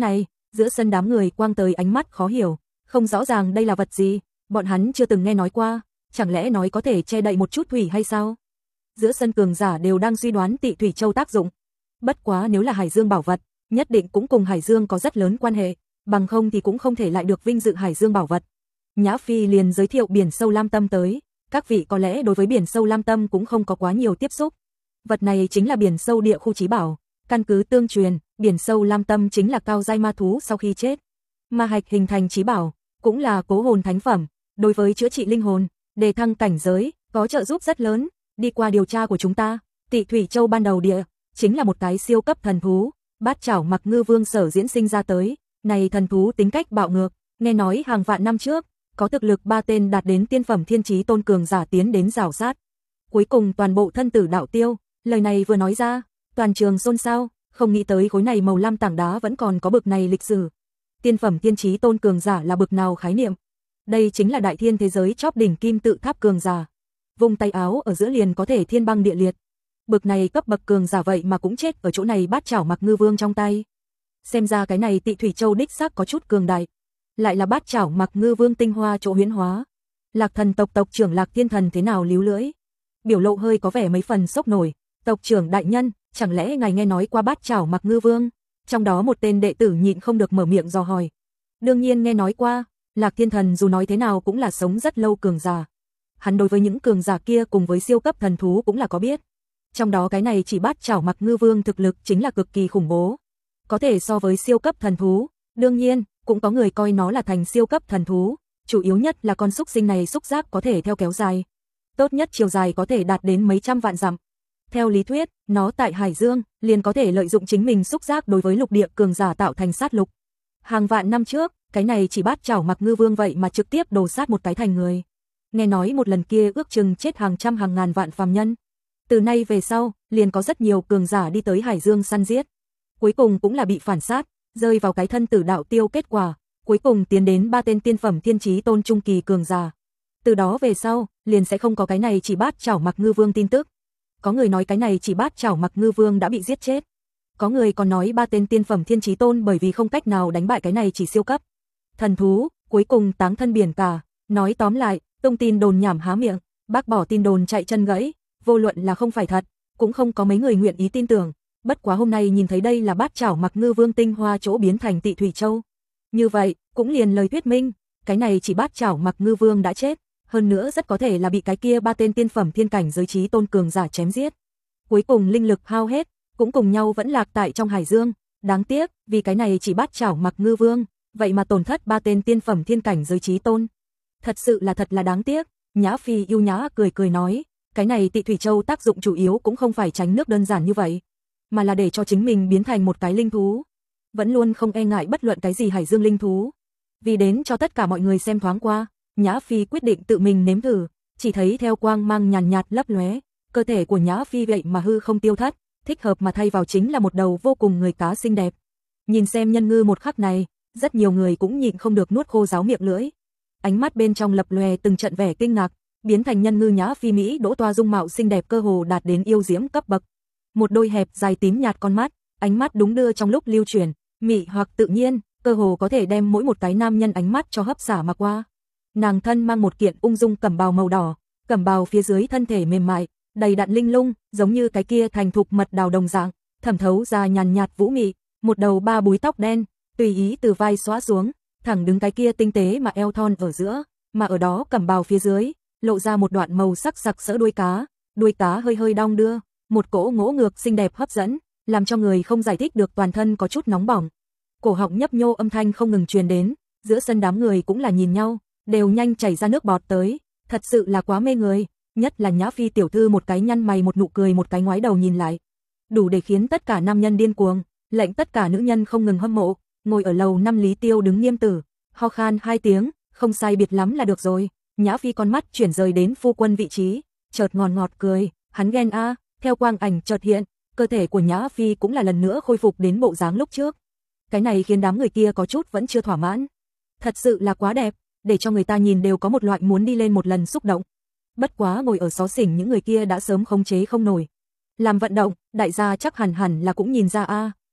Speaker 1: Giữa sân đám người quang tới ánh mắt khó hiểu, không rõ ràng đây là vật gì, bọn hắn chưa từng nghe nói qua, chẳng lẽ nói có thể che đậy một chút thủy hay sao? Giữa sân cường giả đều đang suy đoán Tị Thủy Châu tác dụng. Bất quá nếu là Hải Dương bảo vật, nhất định cũng cùng Hải Dương có rất lớn quan hệ, bằng không thì cũng không thể lại được vinh dự Hải Dương bảo vật. Nhã Phi liền giới thiệu biển sâu Lam Tâm tới, các vị có lẽ đối với biển sâu Lam Tâm cũng không có quá nhiều tiếp xúc. Vật này chính là biển sâu địa khu chí bảo, căn cứ tương truyền, biển sâu Lam Tâm chính là cao giai ma thú sau khi chết. Ma hạch hình thành chí bảo, cũng là cố hồn thánh phẩm, đối với chữa trị linh hồn, đề thăng cảnh giới, có trợ giúp rất lớn. Đi qua điều tra của chúng ta, Tị Thủy Châu ban đầu địa chính là một cái siêu cấp thần thú, Bát Chảo Mặc Ngư Vương sở diễn sinh ra tới, này thần thú tính cách bạo ngược, nghe nói hàng vạn năm trước, có thực lực ba tên đạt đến tiên phẩm thiên chí tôn cường giả tiến đến rào sát. Cuối cùng toàn bộ thân tử đạo tiêu, lời này vừa nói ra, toàn trường xôn xao, không nghĩ tới khối này màu lam tảng đá vẫn còn có bực này lịch sử. Tiên phẩm thiên chí tôn cường giả là bực nào khái niệm? Đây chính là đại thiên thế giới chóp đỉnh kim tự tháp cường giả. Vùng tay áo ở giữa liền có thể thiên băng địa liệt. Bực này cấp bậc cường giả vậy mà cũng chết ở chỗ này Bát Chảo Mặc Ngư Vương trong tay. Xem ra cái này Tị Thủy Châu đích xác có chút cường đại. Lại là Bát Chảo Mặc Ngư Vương tinh hoa chỗ huyễn hóa. Lạc Thần tộc tộc trưởng Lạc Thiên Thần thế nào líu lưỡi, biểu lộ hơi có vẻ mấy phần sốc nổi. Tộc trưởng đại nhân, chẳng lẽ ngài nghe nói qua Bát Chảo Mặc Ngư Vương? Trong đó một tên đệ tử nhịn không được mở miệng dò hỏi. Đương nhiên nghe nói qua, Lạc Thiên Thần dù nói thế nào cũng là sống rất lâu cường giả. Hắn đối với những cường giả kia cùng với siêu cấp thần thú cũng là có biết. Trong đó cái này chỉ Bát Chảo Mặc Ngư Vương thực lực chính là cực kỳ khủng bố. Có thể so với siêu cấp thần thú, đương nhiên, cũng có người coi nó là thành siêu cấp thần thú, chủ yếu nhất là con xúc sinh này xúc giác có thể theo kéo dài. Tốt nhất chiều dài có thể đạt đến mấy trăm vạn dặm. Theo lý thuyết, nó tại Hải Dương, liền có thể lợi dụng chính mình xúc giác đối với lục địa cường giả tạo thành sát lục. Hàng vạn năm trước, cái này chỉ Bát Chảo Mặc Ngư Vương vậy mà trực tiếp đồ sát một cái thành người. Nghe nói một lần kia ước chừng chết hàng trăm hàng ngàn vạn phàm nhân. Từ nay về sau, liền có rất nhiều cường giả đi tới Hải Dương săn giết. Cuối cùng cũng là bị phản sát, rơi vào cái thân tử đạo tiêu kết quả, cuối cùng tiến đến ba tên tiên phẩm thiên chí tôn trung kỳ cường giả. Từ đó về sau, liền sẽ không có cái này chỉ Bát Chảo Mặc Ngư Vương tin tức. Có người nói cái này chỉ Bát Chảo Mặc Ngư Vương đã bị giết chết. Có người còn nói ba tên tiên phẩm thiên chí tôn bởi vì không cách nào đánh bại cái này chỉ siêu cấp thần thú, cuối cùng táng thân biển cả. Nói tóm lại, tung tin đồn nhảm há miệng, bác bỏ tin đồn chạy chân gãy, vô luận là không phải thật, cũng không có mấy người nguyện ý tin tưởng. Bất quá hôm nay nhìn thấy đây là Bát Chảo Mặc Ngư Vương tinh hoa chỗ biến thành Tị Thủy Châu. Như vậy, cũng liền lời thuyết minh, cái này chỉ Bát Chảo Mặc Ngư Vương đã chết, hơn nữa rất có thể là bị cái kia ba tên tiên phẩm thiên cảnh giới trí tôn cường giả chém giết. Cuối cùng linh lực hao hết, cũng cùng nhau vẫn lạc tại trong Hải Dương. Đáng tiếc, vì cái này chỉ Bát Chảo Mặc Ngư Vương, vậy mà tổn thất ba tên tiên phẩm thiên cảnh giới trí tôn. Thật sự là thật là đáng tiếc. Nhã Phi yêu nhã cười cười nói, cái này Tị Thủy Châu tác dụng chủ yếu cũng không phải tránh nước đơn giản như vậy, mà là để cho chính mình biến thành một cái linh thú. Vẫn luôn không e ngại bất luận cái gì Hải Dương linh thú. Vì đến cho tất cả mọi người xem thoáng qua, Nhã Phi quyết định tự mình nếm thử, chỉ thấy theo quang mang nhàn nhạt lấp lóe, cơ thể của Nhã Phi vậy mà hư không tiêu thất, thích hợp mà thay vào chính là một đầu vô cùng người cá xinh đẹp. Nhìn xem nhân ngư một khắc này, rất nhiều người cũng nhịn không được nuốt khô ráo miệng lưỡi. Ánh mắt bên trong lập lòe từng trận vẻ kinh ngạc, biến thành nhân ngư Nhã Phi Mỹ đỗ toa dung mạo xinh đẹp cơ hồ đạt đến yêu diễm cấp bậc. Một đôi hẹp dài tím nhạt con mắt, ánh mắt đúng đưa trong lúc lưu chuyển, mị hoặc tự nhiên, cơ hồ có thể đem mỗi một cái nam nhân ánh mắt cho hấp xả mà qua. Nàng thân mang một kiện ung dung cẩm bào màu đỏ, cẩm bào phía dưới thân thể mềm mại, đầy đặn linh lung, giống như cái kia thành thục mật đào đồng dạng, thẩm thấu ra nhàn nhạt vũ mị, một đầu ba búi tóc đen, tùy ý từ vai xõa xuống, thẳng đứng cái kia tinh tế mà eo thon ở giữa, mà ở đó cẩm bào phía dưới, lộ ra một đoạn màu sắc sặc sỡ đuôi cá, đuôi cá hơi hơi đong đưa, một cỗ ngỗ ngược xinh đẹp hấp dẫn, làm cho người không giải thích được toàn thân có chút nóng bỏng. Cổ họng nhấp nhô âm thanh không ngừng truyền đến, giữa sân đám người cũng là nhìn nhau, đều nhanh chảy ra nước bọt tới, thật sự là quá mê người, nhất là Nhã Phi tiểu thư một cái nhăn mày một nụ cười một cái ngoái đầu nhìn lại, đủ để khiến tất cả nam nhân điên cuồng, lệnh tất cả nữ nhân không ngừng hâm mộ. Ngồi ở lầu năm Lý Tiêu đứng nghiêm tử, ho khan hai tiếng, không sai biệt lắm là được rồi. Nhã Phi con mắt chuyển rời đến phu quân vị trí, chợt ngọt ngọt cười, hắn ghen a, theo quang ảnh chợt hiện, cơ thể của Nhã Phi cũng là lần nữa khôi phục đến bộ dáng lúc trước. Cái này khiến đám người kia có chút vẫn chưa thỏa mãn. Thật sự là quá đẹp, để cho người ta nhìn đều có một loại muốn đi lên một lần xúc động. Bất quá ngồi ở xó xỉnh những người kia đã sớm khống chế không nổi. Làm vận động, đại gia chắc hẳn hẳn là cũng nhìn ra a,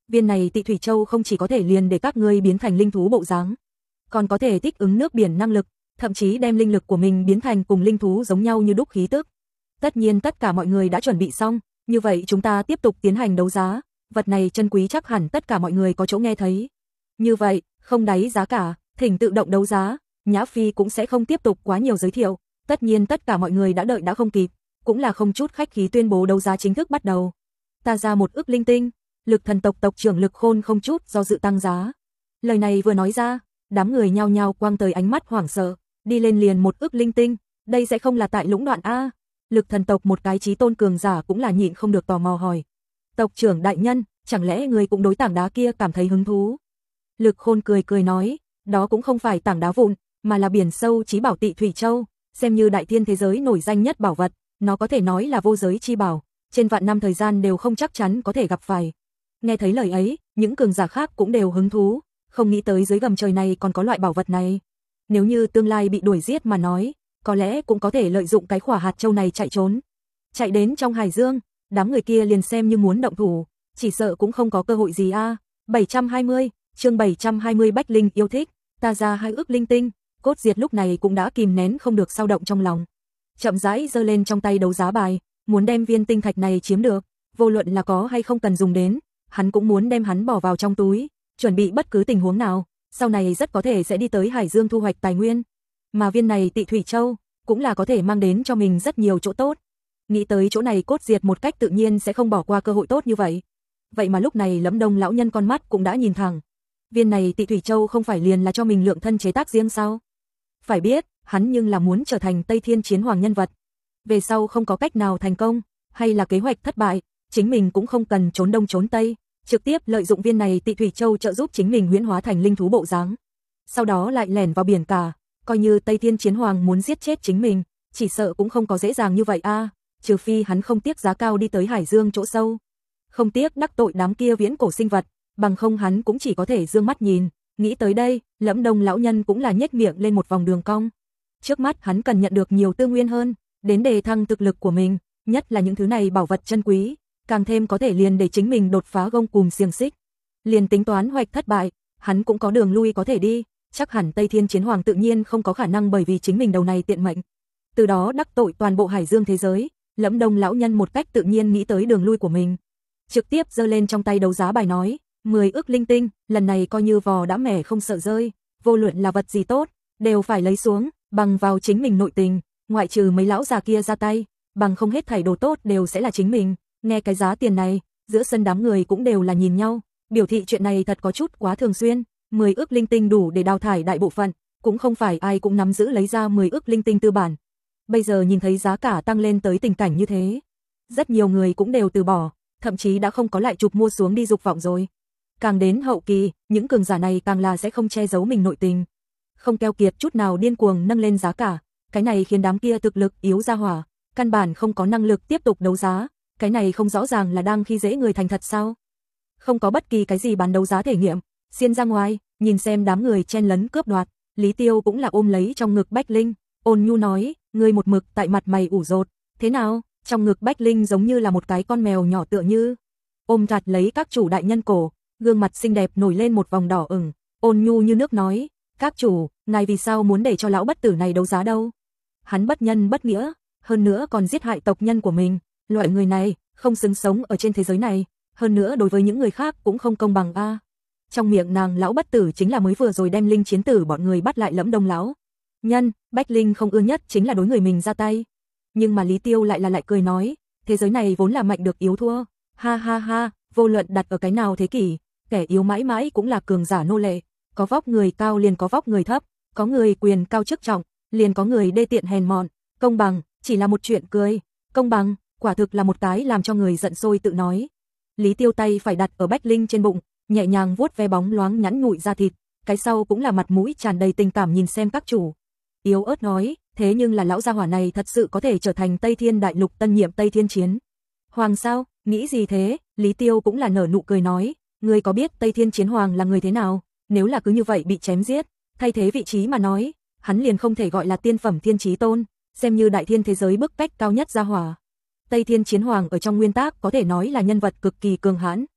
Speaker 1: Viên này Tị Thủy Châu không chỉ có thể liền để các ngươi biến thành linh thú bộ dáng, còn có thể thích ứng nước biển năng lực, thậm chí đem linh lực của mình biến thành cùng linh thú giống nhau như đúc khí tức. Tất nhiên tất cả mọi người đã chuẩn bị xong, như vậy chúng ta tiếp tục tiến hành đấu giá, vật này chân quý chắc hẳn tất cả mọi người có chỗ nghe thấy. Như vậy, không đáy giá cả, thỉnh tự động đấu giá, Nhã Phi cũng sẽ không tiếp tục quá nhiều giới thiệu, tất nhiên tất cả mọi người đã đợi đã không kịp, cũng là không chút khách khí tuyên bố đấu giá chính thức bắt đầu. Ta ra một ức linh tinh, Lực Thần tộc tộc trưởng Lực Khôn không chút do dự tăng giá. Lời này vừa nói ra, đám người nhao nhao quang tới ánh mắt hoảng sợ, đi lên liền một ức linh tinh, đây sẽ không là tại lũng đoạn a? Lực Thần tộc một cái chí tôn cường giả cũng là nhịn không được tò mò hỏi. Tộc trưởng đại nhân, chẳng lẽ người cũng đối tảng đá kia cảm thấy hứng thú? Lực Khôn cười cười nói, đó cũng không phải tảng đá vụn, mà là biển sâu chí bảo Tị Thủy Châu, xem như đại thiên thế giới nổi danh nhất bảo vật, nó có thể nói là vô giới chi bảo, trên vạn năm thời gian đều không chắc chắn có thể gặp phải. Nghe thấy lời ấy, những cường giả khác cũng đều hứng thú, không nghĩ tới dưới gầm trời này còn có loại bảo vật này. Nếu như tương lai bị đuổi giết mà nói, có lẽ cũng có thể lợi dụng cái khỏa hạt châu này chạy trốn. Chạy đến trong hải dương, đám người kia liền xem như muốn động thủ, chỉ sợ cũng không có cơ hội gì a. bảy trăm hai mươi, chương bảy trăm hai mươi Bách Linh yêu thích, ta ra hai ức linh tinh, Cốt Diệt lúc này cũng đã kìm nén không được dao động trong lòng. Chậm rãi giơ lên trong tay đấu giá bài, muốn đem viên tinh thạch này chiếm được, vô luận là có hay không cần dùng đến, hắn cũng muốn đem hắn bỏ vào trong túi, chuẩn bị bất cứ tình huống nào, sau này rất có thể sẽ đi tới Hải Dương thu hoạch tài nguyên. Mà viên này Tị Thủy Châu cũng là có thể mang đến cho mình rất nhiều chỗ tốt. Nghĩ tới chỗ này Cốt Diệt một cách tự nhiên sẽ không bỏ qua cơ hội tốt như vậy. Vậy mà lúc này Lâm Đông lão nhân con mắt cũng đã nhìn thẳng. Viên này Tị Thủy Châu không phải liền là cho mình lượng thân chế tác riêng sao? Phải biết, hắn nhưng là muốn trở thành Tây Thiên Chiến Hoàng nhân vật. Về sau không có cách nào thành công, hay là kế hoạch thất bại, chính mình cũng không cần trốn đông trốn tây, trực tiếp lợi dụng viên này Tị Thủy Châu trợ giúp chính mình huyễn hóa thành linh thú bộ dáng. Sau đó lại lẻn vào biển cả, coi như Tây Thiên Chiến Hoàng muốn giết chết chính mình, chỉ sợ cũng không có dễ dàng như vậy a, trừ phi hắn không tiếc giá cao đi tới Hải Dương chỗ sâu. Không tiếc đắc tội đám kia viễn cổ sinh vật, bằng không hắn cũng chỉ có thể dương mắt nhìn. Nghĩ tới đây, Lâm Đông lão nhân cũng là nhếch miệng lên một vòng đường cong. Trước mắt hắn cần nhận được nhiều tư nguyên hơn, đến đề thăng thực lực của mình, nhất là những thứ này bảo vật chân quý, càng thêm có thể liền để chính mình đột phá gông cùm xiềng xích. Liền tính toán hoạch thất bại, hắn cũng có đường lui có thể đi, chắc hẳn Tây Thiên Chiến Hoàng tự nhiên không có khả năng bởi vì chính mình đầu này tiện mệnh, từ đó đắc tội toàn bộ Hải Dương thế giới. Lâm Đông lão nhân một cách tự nhiên nghĩ tới đường lui của mình, trực tiếp giơ lên trong tay đấu giá bài nói, mười ức linh tinh, lần này coi như vò đã mẻ không sợ rơi, vô luận là vật gì tốt, đều phải lấy xuống, bằng vào chính mình nội tình, ngoại trừ mấy lão già kia ra tay, bằng không hết thảy đồ tốt đều sẽ là chính mình. Nghe cái giá tiền này, giữa sân đám người cũng đều là nhìn nhau, biểu thị chuyện này thật có chút quá thường xuyên, mười ức linh tinh đủ để đào thải đại bộ phận, cũng không phải ai cũng nắm giữ lấy ra mười ức linh tinh tư bản. Bây giờ nhìn thấy giá cả tăng lên tới tình cảnh như thế, rất nhiều người cũng đều từ bỏ, thậm chí đã không có lại chụp mua xuống đi dục vọng rồi. Càng đến hậu kỳ, những cường giả này càng là sẽ không che giấu mình nội tình, không keo kiệt chút nào điên cuồng nâng lên giá cả, cái này khiến đám kia thực lực yếu ra hỏa, căn bản không có năng lực tiếp tục đấu giá, cái này không rõ ràng là đang khi dễ người thành thật sao? Không có bất kỳ cái gì bán đấu giá thể nghiệm, xiên ra ngoài, nhìn xem đám người chen lấn cướp đoạt, Lý Tiêu cũng là ôm lấy trong ngực Bách Linh, ôn nhu nói, ngươi một mực tại mặt mày ủ rột, thế nào? Trong ngực Bách Linh giống như là một cái con mèo nhỏ tựa như ôm chặt lấy các chủ đại nhân cổ, gương mặt xinh đẹp nổi lên một vòng đỏ ửng, ôn nhu như nước nói, các chủ, ngài vì sao muốn để cho lão bất tử này đấu giá đâu? Hắn bất nhân bất nghĩa, hơn nữa còn giết hại tộc nhân của mình, loại người này không xứng sống ở trên thế giới này, hơn nữa đối với những người khác cũng không công bằng a. Trong miệng nàng lão bất tử chính là mới vừa rồi đem Linh chiến tử bọn người bắt lại Lẫm Đông lão nhân, Bách Linh không ưa nhất chính là đối người mình ra tay. Nhưng mà Lý Tiêu lại là lại cười nói, thế giới này vốn là mạnh được yếu thua, ha ha ha, vô luận đặt ở cái nào thế kỷ, kẻ yếu mãi mãi cũng là cường giả nô lệ, có vóc người cao liền có vóc người thấp, có người quyền cao chức trọng, liền có người đê tiện hèn mọn, công bằng chỉ là một chuyện cười, công bằng quả thực là một cái làm cho người giận sôi tự nói. Lý Tiêu tay phải đặt ở Bách Linh trên bụng, nhẹ nhàng vuốt ve bóng loáng nhẵn nhụi da thịt, cái sau cũng là mặt mũi tràn đầy tình cảm nhìn xem các chủ. Yếu ớt nói, thế nhưng là lão gia hỏa này thật sự có thể trở thành Tây Thiên đại lục tân nhiệm Tây Thiên Chiến Hoàng sao? Nghĩ gì thế? Lý Tiêu cũng là nở nụ cười nói, ngươi có biết Tây Thiên Chiến Hoàng là người thế nào? Nếu là cứ như vậy bị chém giết, thay thế vị trí mà nói, hắn liền không thể gọi là tiên phẩm thiên chí tôn, xem như đại thiên thế giới bức cách cao nhất gia hỏa. Tây Thiên Chiến Hoàng ở trong nguyên tắc có thể nói là nhân vật cực kỳ cường hãn.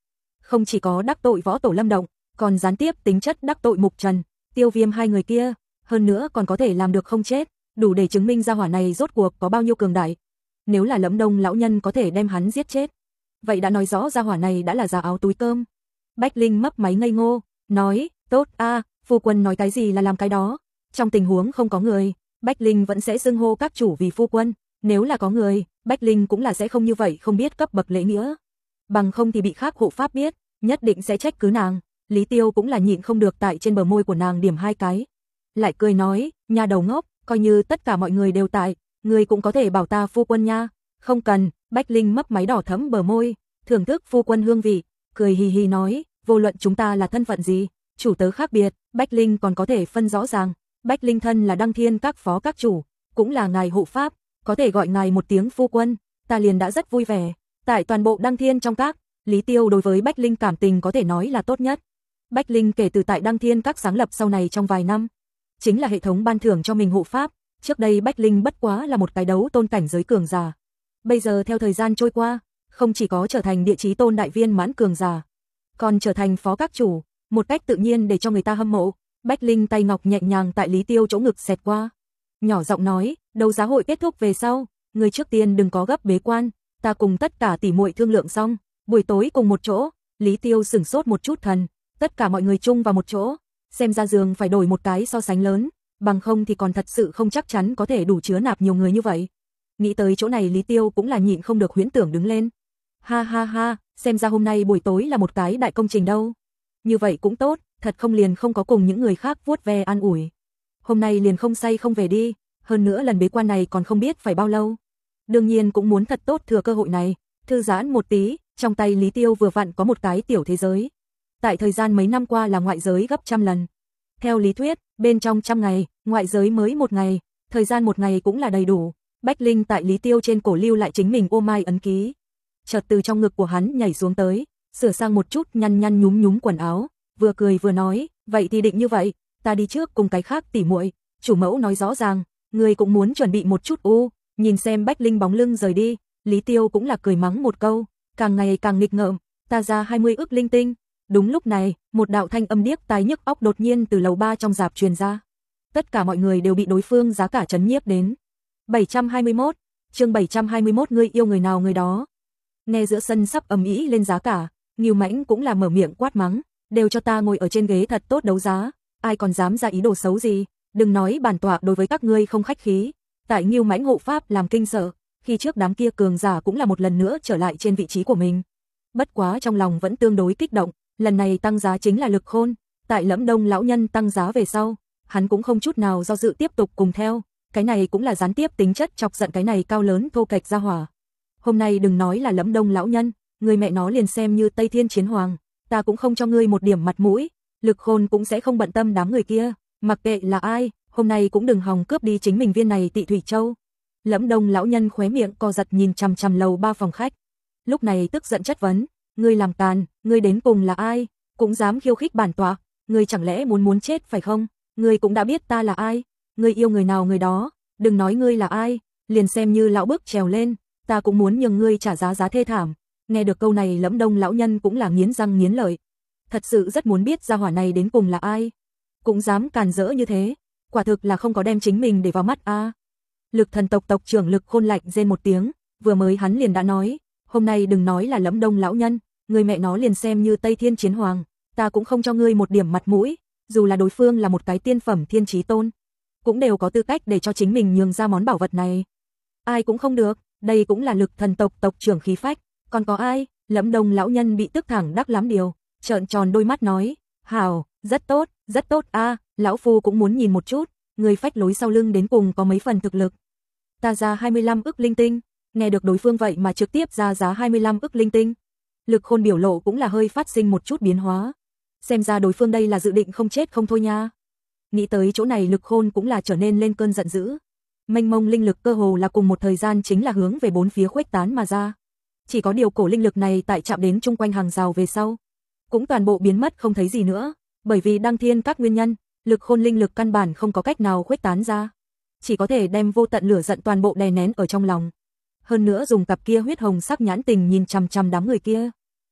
Speaker 1: không chỉ có đắc tội võ tổ Lâm Động, còn gián tiếp tính chất đắc tội Mục Trần, Tiêu Viêm hai người kia, hơn nữa còn có thể làm được không chết, đủ để chứng minh gia hỏa này rốt cuộc có bao nhiêu cường đại. Nếu là Lẫm Đông lão nhân có thể đem hắn giết chết, vậy đã nói rõ gia hỏa này đã là giả áo túi cơm. Bách Linh mấp máy ngây ngô, nói, tốt a, phu quân nói cái gì là làm cái đó. Trong tình huống không có người, Bách Linh vẫn sẽ xưng hô các chủ vì phu quân, nếu là có người, Bách Linh cũng là sẽ không như vậy không biết cấp bậc lễ nghĩa. Bằng không thì bị khác hộ pháp biết, nhất định sẽ trách cứ nàng. Lý Tiêu cũng là nhịn không được tại trên bờ môi của nàng điểm hai cái. Lại cười nói, nhà đầu ngốc, coi như tất cả mọi người đều tại, người cũng có thể bảo ta phu quân nha. Không cần, Bách Linh mấp máy đỏ thẫm bờ môi, thưởng thức phu quân hương vị, cười hì hì nói, vô luận chúng ta là thân phận gì, chủ tớ khác biệt, Bách Linh còn có thể phân rõ ràng. Bách Linh thân là Đăng Thiên các phó các chủ, cũng là ngài hộ pháp, có thể gọi ngài một tiếng phu quân, ta liền đã rất vui vẻ. Tại toàn bộ Đăng Thiên trong các, Lý Tiêu đối với Bách Linh cảm tình có thể nói là tốt nhất. Bách Linh kể từ tại Đăng Thiên các sáng lập sau này trong vài năm, chính là hệ thống ban thưởng cho mình hộ pháp, trước đây Bách Linh bất quá là một cái đấu tôn cảnh giới cường giả. Bây giờ theo thời gian trôi qua, không chỉ có trở thành địa chí tôn đại viên mãn cường giả, còn trở thành phó các chủ, một cách tự nhiên để cho người ta hâm mộ. Bách Linh tay ngọc nhẹ nhàng tại Lý Tiêu chỗ ngực xẹt qua, nhỏ giọng nói, đấu giá hội kết thúc về sau, người trước tiên đừng có gấp bế quan, ta cùng tất cả tỷ muội thương lượng xong, buổi tối cùng một chỗ. Lý Tiêu sửng sốt một chút thần, tất cả mọi người chung vào một chỗ, xem ra giường phải đổi một cái so sánh lớn, bằng không thì còn thật sự không chắc chắn có thể đủ chứa nạp nhiều người như vậy. Nghĩ tới chỗ này Lý Tiêu cũng là nhịn không được huyễn tưởng đứng lên. Ha ha ha, xem ra hôm nay buổi tối là một cái đại công trình đâu. Như vậy cũng tốt, thật không liền không có cùng những người khác vuốt ve an ủi. Hôm nay liền không say không về đi, hơn nữa lần bế quan này còn không biết phải bao lâu. Đương nhiên cũng muốn thật tốt thừa cơ hội này, thư giãn một tí, trong tay Lý Tiêu vừa vặn có một cái tiểu thế giới. Tại thời gian mấy năm qua là ngoại giới gấp trăm lần. Theo lý thuyết, bên trong trăm ngày, ngoại giới mới một ngày, thời gian một ngày cũng là đầy đủ. Bách Linh tại Lý Tiêu trên cổ lưu lại chính mình ô mai ấn ký. Chợt từ trong ngực của hắn nhảy xuống tới, sửa sang một chút nhăn nhăn nhúm nhúm quần áo, vừa cười vừa nói, vậy thì định như vậy, ta đi trước cùng cái khác tỉ muội. Chủ mẫu nói rõ ràng, người cũng muốn chuẩn bị một chút u. Nhìn xem Bách Linh bóng lưng rời đi, Lý Tiêu cũng là cười mắng một câu, càng ngày càng nghịch ngợm, ta ra hai mươi ức linh tinh. Đúng lúc này, một đạo thanh âm điếc tai nhức óc đột nhiên từ lầu ba trong rạp truyền ra. Tất cả mọi người đều bị đối phương giá cả chấn nhiếp đến. bảy trăm hai mươi mốt, chương bảy trăm hai mươi mốt, ngươi yêu người nào người đó. Nghe giữa sân sắp ầm ĩ lên giá cả, Ngưu Mãnh cũng là mở miệng quát mắng, đều cho ta ngồi ở trên ghế thật tốt đấu giá, ai còn dám ra ý đồ xấu gì, đừng nói bản tọa đối với các ngươi không khách khí. Tại Ngưu Mãnh hộ pháp làm kinh sợ, khi trước đám kia cường giả cũng là một lần nữa trở lại trên vị trí của mình. Bất quá trong lòng vẫn tương đối kích động, lần này tăng giá chính là Lực Khôn, tại Lẫm Đông lão nhân tăng giá về sau, hắn cũng không chút nào do dự tiếp tục cùng theo, cái này cũng là gián tiếp tính chất chọc giận cái này cao lớn thô kệch gia hỏa. Hôm nay đừng nói là Lẫm Đông lão nhân, người mẹ nó liền xem như Tây Thiên Chiến Hoàng, ta cũng không cho ngươi một điểm mặt mũi, Lực Khôn cũng sẽ không bận tâm đám người kia, mặc kệ là ai, hôm nay cũng đừng hòng cướp đi chính mình viên này Tị Thủy Châu. Lẫm Đông lão nhân khóe miệng co giật nhìn chằm chằm lầu ba phòng khách. Lúc này tức giận chất vấn, ngươi làm càn, ngươi đến cùng là ai, cũng dám khiêu khích bản tọa, ngươi chẳng lẽ muốn muốn chết phải không? Ngươi cũng đã biết ta là ai, ngươi yêu người nào người đó, đừng nói ngươi là ai, liền xem như lão bước trèo lên, ta cũng muốn nhường ngươi trả giá giá thê thảm. Nghe được câu này Lẫm Đông lão nhân cũng là nghiến răng nghiến lợi, thật sự rất muốn biết gia hỏa này đến cùng là ai, cũng dám càn rỡ như thế, quả thực là không có đem chính mình để vào mắt a. À. Lực Thần tộc tộc trưởng Lực Khôn lạnh rên một tiếng, vừa mới hắn liền đã nói, hôm nay đừng nói là Lẫm Đông lão nhân, người mẹ nó liền xem như Tây Thiên Chiến Hoàng, ta cũng không cho ngươi một điểm mặt mũi, dù là đối phương là một cái tiên phẩm thiên chí tôn, cũng đều có tư cách để cho chính mình nhường ra món bảo vật này. Ai cũng không được, đây cũng là Lực Thần tộc tộc trưởng khí phách, còn có ai? Lẫm Đông lão nhân bị tức thẳng đắc lắm điều, trợn tròn đôi mắt nói, hảo, rất tốt, rất tốt a, à, lão phu cũng muốn nhìn một chút, người phách lối sau lưng đến cùng có mấy phần thực lực. Ta ra hai mươi lăm ức linh tinh, nghe được đối phương vậy mà trực tiếp ra giá hai mươi lăm ức linh tinh. Lực Khôn biểu lộ cũng là hơi phát sinh một chút biến hóa. Xem ra đối phương đây là dự định không chết không thôi nha. Nghĩ tới chỗ này Lực Khôn cũng là trở nên lên cơn giận dữ. Mênh mông linh lực cơ hồ là cùng một thời gian chính là hướng về bốn phía khuếch tán mà ra. Chỉ có điều cổ linh lực này tại chạm đến chung quanh hàng rào về sau, cũng toàn bộ biến mất không thấy gì nữa, bởi vì Đăng Thiên các nguyên nhân, Lực Khôn linh lực căn bản không có cách nào khuếch tán ra, chỉ có thể đem vô tận lửa giận toàn bộ đè nén ở trong lòng. Hơn nữa dùng cặp kia huyết hồng sắc nhãn tình nhìn chằm chằm đám người kia.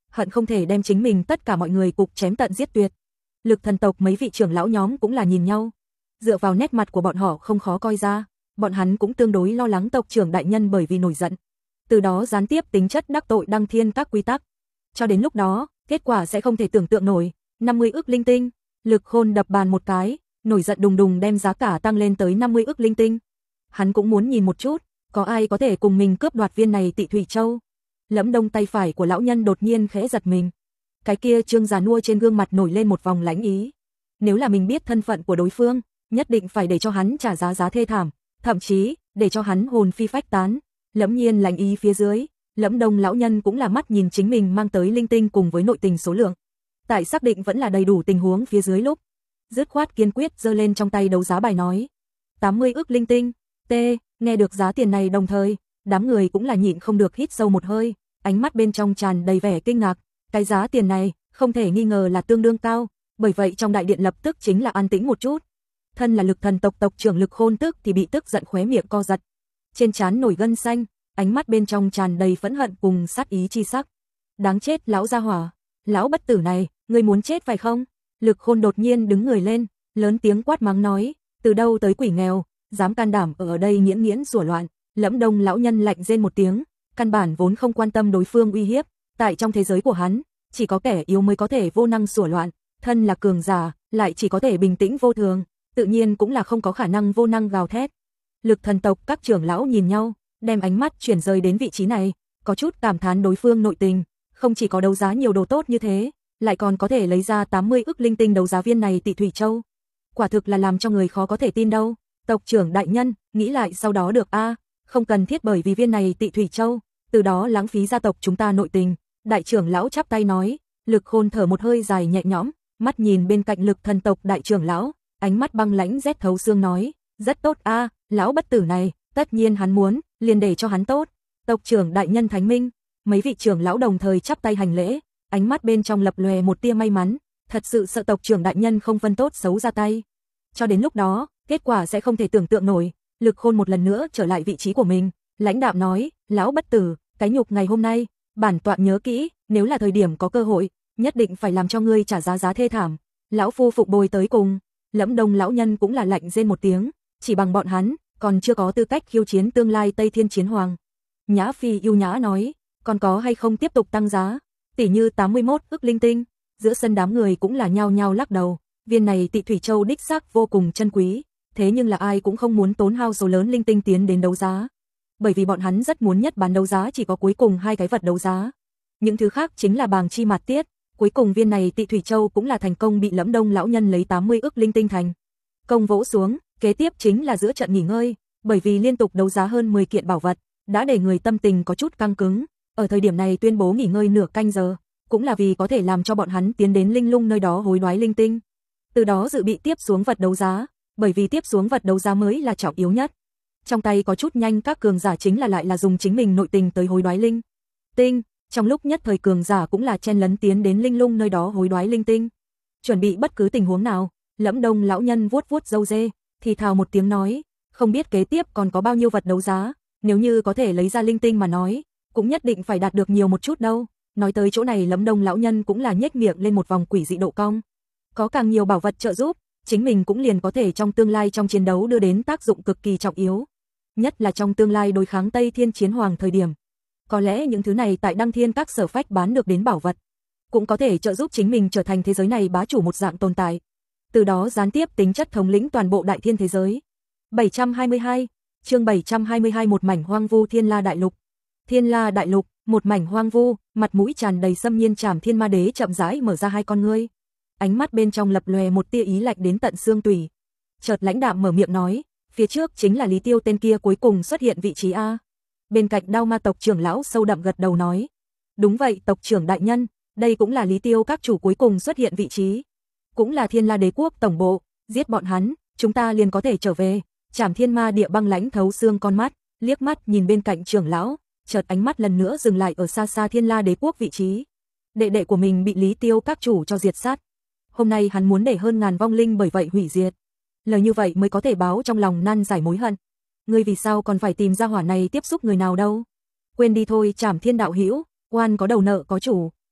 Speaker 1: hận không thể đem chính mình tất cả mọi người cục chém tận giết tuyệt. Lực thần tộc mấy vị trưởng lão nhóm cũng là nhìn nhau. Dựa vào nét mặt của bọn họ không khó coi ra, bọn hắn cũng tương đối lo lắng tộc trưởng đại nhân bởi vì nổi giận. Từ đó gián tiếp tính chất đắc tội đăng thiên các quy tắc. Cho đến lúc đó, kết quả sẽ không thể tưởng tượng nổi. năm mươi ức linh tinh, Lực Khôn đập bàn một cái, nổi giận đùng đùng đem giá cả tăng lên tới năm mươi ức linh tinh. Hắn cũng muốn nhìn một chút, có ai có thể cùng mình cướp đoạt viên này Tị Thủy Châu. Lẫm Đông tay phải của lão nhân đột nhiên khẽ giật mình. Cái kia trương già nua trên gương mặt nổi lên một vòng lãnh ý. Nếu là mình biết thân phận của đối phương, nhất định phải để cho hắn trả giá giá thê thảm, thậm chí để cho hắn hồn phi phách tán. Lẫm Nhiên lãnh ý phía dưới, Lẫm Đông lão nhân cũng là mắt nhìn chính mình mang tới linh tinh cùng với nội tình số lượng. Tại xác định vẫn là đầy đủ tình huống phía dưới lúc, dứt khoát kiên quyết giơ lên trong tay đấu giá bài nói: tám mươi ức linh tinh. T, nghe được giá tiền này đồng thời, đám người cũng là nhịn không được hít sâu một hơi, ánh mắt bên trong tràn đầy vẻ kinh ngạc. Cái giá tiền này, không thể nghi ngờ là tương đương cao, bởi vậy trong đại điện lập tức chính là an tĩnh một chút. Thân là Lực Thần tộc tộc trưởng Lực Khôn tức thì bị tức giận khóe miệng co giật, trên trán nổi gân xanh, ánh mắt bên trong tràn đầy phẫn hận cùng sát ý chi sắc. Đáng chết lão gia hỏa, lão bất tử này, ngươi muốn chết phải không? Lực Khôn đột nhiên đứng người lên, lớn tiếng quát mắng nói: từ đâu tới quỷ nghèo, dám can đảm ở đây nghiễn nghiễn sủa loạn. Lẫm Đông lão nhân lạnh rên một tiếng, căn bản vốn không quan tâm đối phương uy hiếp, tại trong thế giới của hắn, chỉ có kẻ yếu mới có thể vô năng sủa loạn, thân là cường giả, lại chỉ có thể bình tĩnh vô thường, tự nhiên cũng là không có khả năng vô năng gào thét. Lực thần tộc các trưởng lão nhìn nhau, đem ánh mắt chuyển rời đến vị trí này, có chút cảm thán đối phương nội tình, không chỉ có đấu giá nhiều đồ tốt như thế, lại còn có thể lấy ra tám mươi ức linh tinh đấu giá viên này Tị Thủy Châu. Quả thực là làm cho người khó có thể tin đâu. Tộc trưởng đại nhân, nghĩ lại sau đó được a, à, không cần thiết bởi vì viên này Tị Thủy Châu, từ đó lãng phí gia tộc chúng ta nội tình. Đại trưởng lão chắp tay nói. Lực Khôn thở một hơi dài nhẹ nhõm, mắt nhìn bên cạnh Lực thần tộc đại trưởng lão, ánh mắt băng lãnh rét thấu xương nói: rất tốt a, à, lão bất tử này, tất nhiên hắn muốn, liền để cho hắn tốt. Tộc trưởng đại nhân thánh minh. Mấy vị trưởng lão đồng thời chắp tay hành lễ, ánh mắt bên trong lập lòe một tia may mắn, thật sự sợ tộc trưởng đại nhân không phân tốt xấu ra tay. Cho đến lúc đó, kết quả sẽ không thể tưởng tượng nổi. Lực Khôn một lần nữa trở lại vị trí của mình, lãnh đạm nói: lão bất tử, cái nhục ngày hôm nay, bản tọa nhớ kỹ, nếu là thời điểm có cơ hội, nhất định phải làm cho ngươi trả giá giá thê thảm. Lão phu phục bồi tới cùng. Lẫm Đông lão nhân cũng là lạnh rên một tiếng, chỉ bằng bọn hắn, còn chưa có tư cách khiêu chiến tương lai Tây Thiên Chiến Hoàng. Nhã Phi yêu nhã nói: còn có hay không tiếp tục tăng giá, tỷ như tám mươi mốt ức linh tinh. Giữa sân đám người cũng là nhao nhao lắc đầu, viên này Tị Thủy Châu đích xác vô cùng chân quý, thế nhưng là ai cũng không muốn tốn hao số lớn linh tinh tiến đến đấu giá, bởi vì bọn hắn rất muốn nhất bán đấu giá chỉ có cuối cùng hai cái vật đấu giá, những thứ khác chính là bàng chi mạt tiết. Cuối cùng viên này Tị Thủy Châu cũng là thành công bị Lẫm Đông lão nhân lấy tám mươi ức linh tinh thành công vỗ xuống. Kế tiếp chính là giữa trận nghỉ ngơi, bởi vì liên tục đấu giá hơn mười kiện bảo vật, đã để người tâm tình có chút căng cứng. Ở thời điểm này tuyên bố nghỉ ngơi nửa canh giờ, cũng là vì có thể làm cho bọn hắn tiến đến linh lung nơi đó hối đoái linh tinh, từ đó dự bị tiếp xuống vật đấu giá, bởi vì tiếp xuống vật đấu giá mới là trọng yếu nhất. Trong tay có chút nhanh các cường giả chính là lại là dùng chính mình nội tình tới hối đoái linh tinh, trong lúc nhất thời cường giả cũng là chen lấn tiến đến linh lung nơi đó hối đoái linh tinh. Chuẩn bị bất cứ tình huống nào, Lẫm Đông lão nhân vuốt vuốt râu dê, thì thào một tiếng nói: không biết kế tiếp còn có bao nhiêu vật đấu giá, nếu như có thể lấy ra linh tinh mà nói, cũng nhất định phải đạt được nhiều một chút đâu. Nói tới chỗ này Lẫm Đông lão nhân cũng là nhếch miệng lên một vòng quỷ dị độ cong. Có càng nhiều bảo vật trợ giúp, chính mình cũng liền có thể trong tương lai trong chiến đấu đưa đến tác dụng cực kỳ trọng yếu. Nhất là trong tương lai đối kháng Tây Thiên Chiến Hoàng thời điểm. Có lẽ những thứ này tại Đăng Thiên các sở phách bán được đến bảo vật, cũng có thể trợ giúp chính mình trở thành thế giới này bá chủ một dạng tồn tại. Từ đó gián tiếp tính chất thống lĩnh toàn bộ đại thiên thế giới. bảy trăm hai mươi hai, chương bảy trăm hai mươi hai một mảnh hoang vu Thiên La Đại Lục. Thiên La Đại Lục, một mảnh hoang vu, mặt mũi tràn đầy xâm nhiên Trảm Thiên Ma Đế chậm rãi mở ra hai con ngươi. Ánh mắt bên trong lập lòe một tia ý lạnh đến tận xương tủy. Chợt lãnh đạm mở miệng nói, phía trước chính là Lý Tiêu tên kia cuối cùng xuất hiện vị trí a. Bên cạnh Đao Ma tộc trưởng lão sâu đậm gật đầu nói, đúng vậy tộc trưởng đại nhân, đây cũng là Lý Tiêu các chủ cuối cùng xuất hiện vị trí, cũng là Thiên La Đế quốc tổng bộ, giết bọn hắn, chúng ta liền có thể trở về. Trảm Thiên Ma Địa băng lãnh thấu xương con mắt, liếc mắt nhìn bên cạnh trưởng lão, chợt ánh mắt lần nữa dừng lại ở xa xa Thiên La Đế quốc vị trí. Đệ đệ của mình bị Lý Tiêu các chủ cho diệt sát. Hôm nay hắn muốn để hơn ngàn vong linh bởi vậy hủy diệt. Lời như vậy mới có thể báo trong lòng nan giải mối hận. Ngươi vì sao còn phải tìm ra hỏa này tiếp xúc người nào đâu? Quên đi thôi Trảm Thiên đạo hữu, oan có đầu nợ có chủ,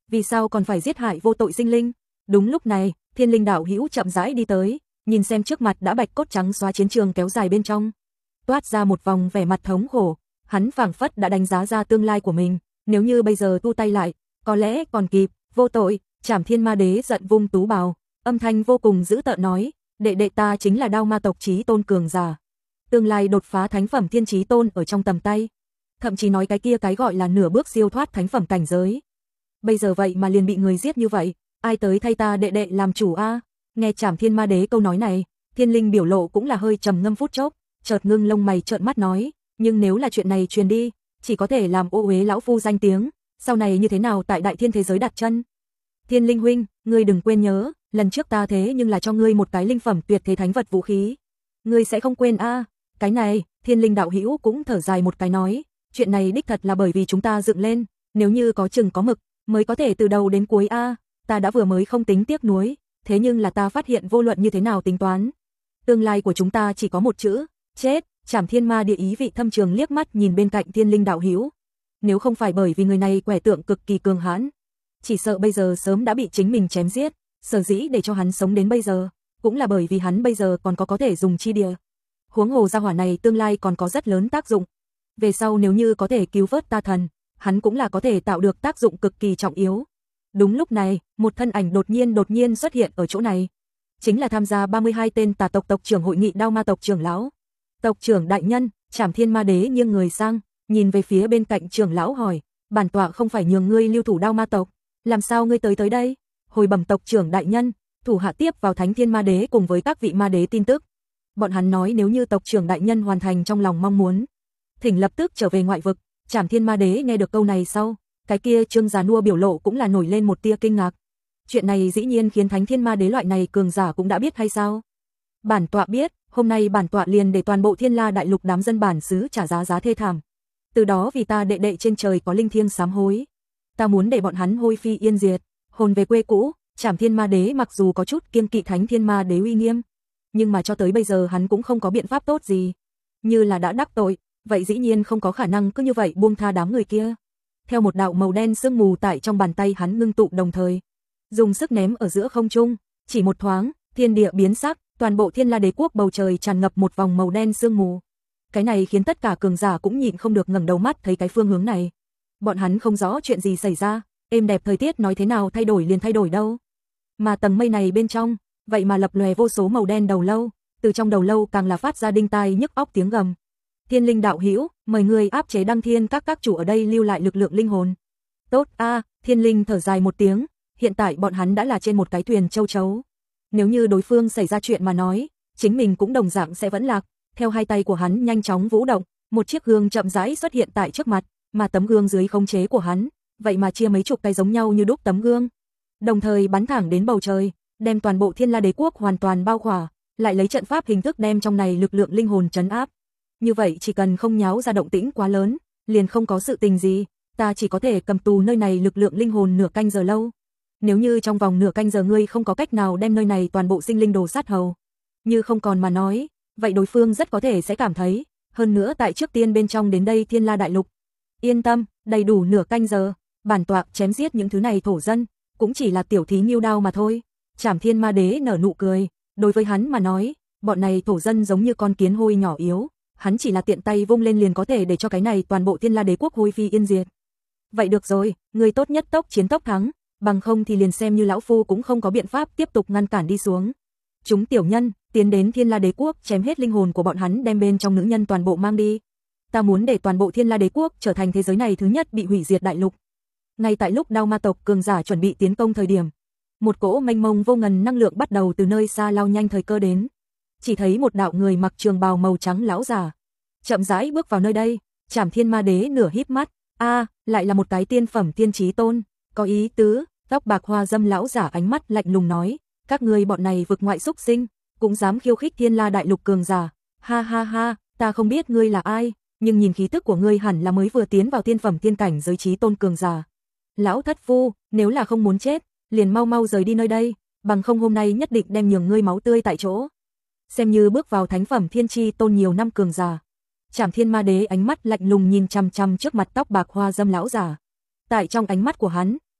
Speaker 1: vì sao còn phải giết hại vô tội sinh linh? Đúng lúc này, Thiên Linh đạo hữu chậm rãi đi tới, nhìn xem trước mặt đã bạch cốt trắng xóa chiến trường kéo dài bên trong, toát ra một vòng vẻ mặt thống khổ, hắn phảng phất đã đánh giá ra tương lai của mình, nếu như bây giờ tu tay lại, có lẽ còn kịp. Vô tội. Trảm Thiên Ma Đế giận vung tú bào, âm thanh vô cùng dữ tợn nói, đệ đệ ta chính là Đao Ma tộc chí tôn cường giả, tương lai đột phá thánh phẩm thiên chí tôn ở trong tầm tay, thậm chí nói cái kia cái gọi là nửa bước siêu thoát thánh phẩm cảnh giới. Bây giờ vậy mà liền bị người giết như vậy, ai tới thay ta đệ đệ làm chủ a? Nghe Trảm Thiên Ma Đế câu nói này, Thiên Linh biểu lộ cũng là hơi trầm ngâm phút chốc, chợt ngưng lông mày trợn mắt nói, nhưng nếu là chuyện này truyền đi, chỉ có thể làm ô uế lão phu danh tiếng, sau này như thế nào tại đại thiên thế giới đặt chân? Thiên Linh huynh, ngươi đừng quên nhớ, lần trước ta thế nhưng là cho ngươi một cái linh phẩm tuyệt thế thánh vật vũ khí. Ngươi sẽ không quên a? À. Cái này, Thiên Linh đạo hữu cũng thở dài một cái nói, chuyện này đích thật là bởi vì chúng ta dựng lên, nếu như có chừng có mực, mới có thể từ đầu đến cuối a. À. Ta đã vừa mới không tính tiếc nuối, thế nhưng là ta phát hiện vô luận như thế nào tính toán, tương lai của chúng ta chỉ có một chữ, chết. Trảm Thiên Ma địa ý vị thâm trường liếc mắt nhìn bên cạnh Thiên Linh đạo hữu. Nếu không phải bởi vì người này quẻ tượng cực kỳ cường hãn, chỉ sợ bây giờ sớm đã bị chính mình chém giết, sở dĩ để cho hắn sống đến bây giờ, cũng là bởi vì hắn bây giờ còn có có thể dùng chi địa. Huống hồ gia hỏa này tương lai còn có rất lớn tác dụng. Về sau nếu như có thể cứu vớt ta thần, hắn cũng là có thể tạo được tác dụng cực kỳ trọng yếu. Đúng lúc này, một thân ảnh đột nhiên đột nhiên xuất hiện ở chỗ này. Chính là tham gia ba mươi hai tên tà tộc tộc trưởng hội nghị Đao Ma tộc trưởng lão. Tộc trưởng đại nhân. Trảm Thiên Ma Đế nghiêng người sang, nhìn về phía bên cạnh trưởng lão hỏi, bản tọa không phải nhường ngươi lưu thủ Đao Ma tộc, làm sao ngươi tới tới đây? Hồi bẩm tộc trưởng đại nhân, thủ hạ tiếp vào Thánh Thiên Ma Đế cùng với các vị ma đế tin tức. Bọn hắn nói nếu như tộc trưởng đại nhân hoàn thành trong lòng mong muốn, thỉnh lập tức trở về ngoại vực. Trảm Thiên Ma Đế nghe được câu này sau, cái kia Trương già nua biểu lộ cũng là nổi lên một tia kinh ngạc. Chuyện này dĩ nhiên khiến Thánh Thiên Ma Đế loại này cường giả cũng đã biết hay sao? Bản tọa biết, hôm nay bản tọa liền để toàn bộ Thiên La đại lục đám dân bản xứ trả giá giá thê thảm. Từ đó vì ta đệ đệ trên trời có linh thiêng sám hối, ta muốn để bọn hắn hôi phi yên diệt, hồn về quê cũ. Trảm Thiên Ma Đế mặc dù có chút kiêng kỵ Thánh Thiên Ma Đế uy nghiêm, nhưng mà cho tới bây giờ hắn cũng không có biện pháp tốt gì. Như là đã đắc tội, vậy dĩ nhiên không có khả năng cứ như vậy buông tha đám người kia. Theo một đạo màu đen sương mù tại trong bàn tay hắn ngưng tụ đồng thời, dùng sức ném ở giữa không trung, chỉ một thoáng, thiên địa biến sắc, toàn bộ Thiên La đế quốc bầu trời tràn ngập một vòng màu đen sương mù. Cái này khiến tất cả cường giả cũng nhịn không được ngẩng đầu mắt thấy cái phương hướng này. Bọn hắn không rõ chuyện gì xảy ra, êm đẹp thời tiết nói thế nào thay đổi liền thay đổi đâu. Mà tầng mây này bên trong, vậy mà lập lòe vô số màu đen đầu lâu, từ trong đầu lâu càng là phát ra đinh tai nhức óc tiếng gầm. Thiên Linh đạo hữu, mời người áp chế Đăng Thiên các các chủ ở đây lưu lại lực lượng linh hồn. Tốt a, à, Thiên Linh thở dài một tiếng, hiện tại bọn hắn đã là trên một cái thuyền châu chấu. Nếu như đối phương xảy ra chuyện mà nói, chính mình cũng đồng dạng sẽ vẫn lạc. Theo hai tay của hắn nhanh chóng vũ động, một chiếc gương chậm rãi xuất hiện tại trước mặt, mà tấm gương dưới khống chế của hắn, vậy mà chia mấy chục cái giống nhau như đúc tấm gương, đồng thời bắn thẳng đến bầu trời, đem toàn bộ Thiên La đế quốc hoàn toàn bao khỏa, lại lấy trận pháp hình thức đem trong này lực lượng linh hồn trấn áp. Như vậy chỉ cần không nháo ra động tĩnh quá lớn, liền không có sự tình gì, ta chỉ có thể cầm tù nơi này lực lượng linh hồn nửa canh giờ lâu. Nếu như trong vòng nửa canh giờ ngươi không có cách nào đem nơi này toàn bộ sinh linh đồ sát hầu, như không còn mà nói, vậy đối phương rất có thể sẽ cảm thấy, hơn nữa tại trước tiên bên trong đến đây Thiên La đại lục. Yên tâm, đầy đủ nửa canh giờ, bản tọa chém giết những thứ này thổ dân, cũng chỉ là tiểu thí nghiêu đao mà thôi. Trảm Thiên Ma Đế nở nụ cười, đối với hắn mà nói, bọn này thổ dân giống như con kiến hôi nhỏ yếu, hắn chỉ là tiện tay vung lên liền có thể để cho cái này toàn bộ Thiên La đế quốc hôi phi yên diệt. Vậy được rồi, người tốt nhất tốc chiến tốc thắng, bằng không thì liền xem như lão phu cũng không có biện pháp tiếp tục ngăn cản đi xuống. Chúng tiểu nhân, tiến đến Thiên La đế quốc chém hết linh hồn của bọn hắn đem bên trong nữ nhân toàn bộ mang đi. Ta muốn để toàn bộ Thiên La đế quốc trở thành thế giới này thứ nhất bị hủy diệt đại lục. Ngay tại lúc Đao Ma tộc cường giả chuẩn bị tiến công thời điểm, một cỗ mênh mông vô ngần năng lượng bắt đầu từ nơi xa lao nhanh thời cơ đến. Chỉ thấy một đạo người mặc trường bào màu trắng lão giả chậm rãi bước vào nơi đây. Trảm Thiên Ma Đế nửa híp mắt, a, à, lại là một cái tiên phẩm tiên chí tôn, có ý tứ. Tóc bạc hoa dâm lão giả ánh mắt lạnh lùng nói, các ngươi bọn này vực ngoại xúc sinh, cũng dám khiêu khích Thiên La đại lục cường giả. Ha ha ha, ta không biết ngươi là ai, nhưng nhìn khí tức của ngươi hẳn là mới vừa tiến vào tiên phẩm tiên cảnh giới chí tôn cường giả. Lão thất phu, nếu là không muốn chết, liền mau mau rời đi nơi đây, bằng không hôm nay nhất định đem nhường ngươi máu tươi tại chỗ. Xem như bước vào thánh phẩm thiên chi tôn nhiều năm cường giả. Trảm Thiên Ma Đế ánh mắt lạnh lùng nhìn chằm chằm trước mặt tóc bạc hoa dâm lão giả. Tại trong ánh mắt của hắn,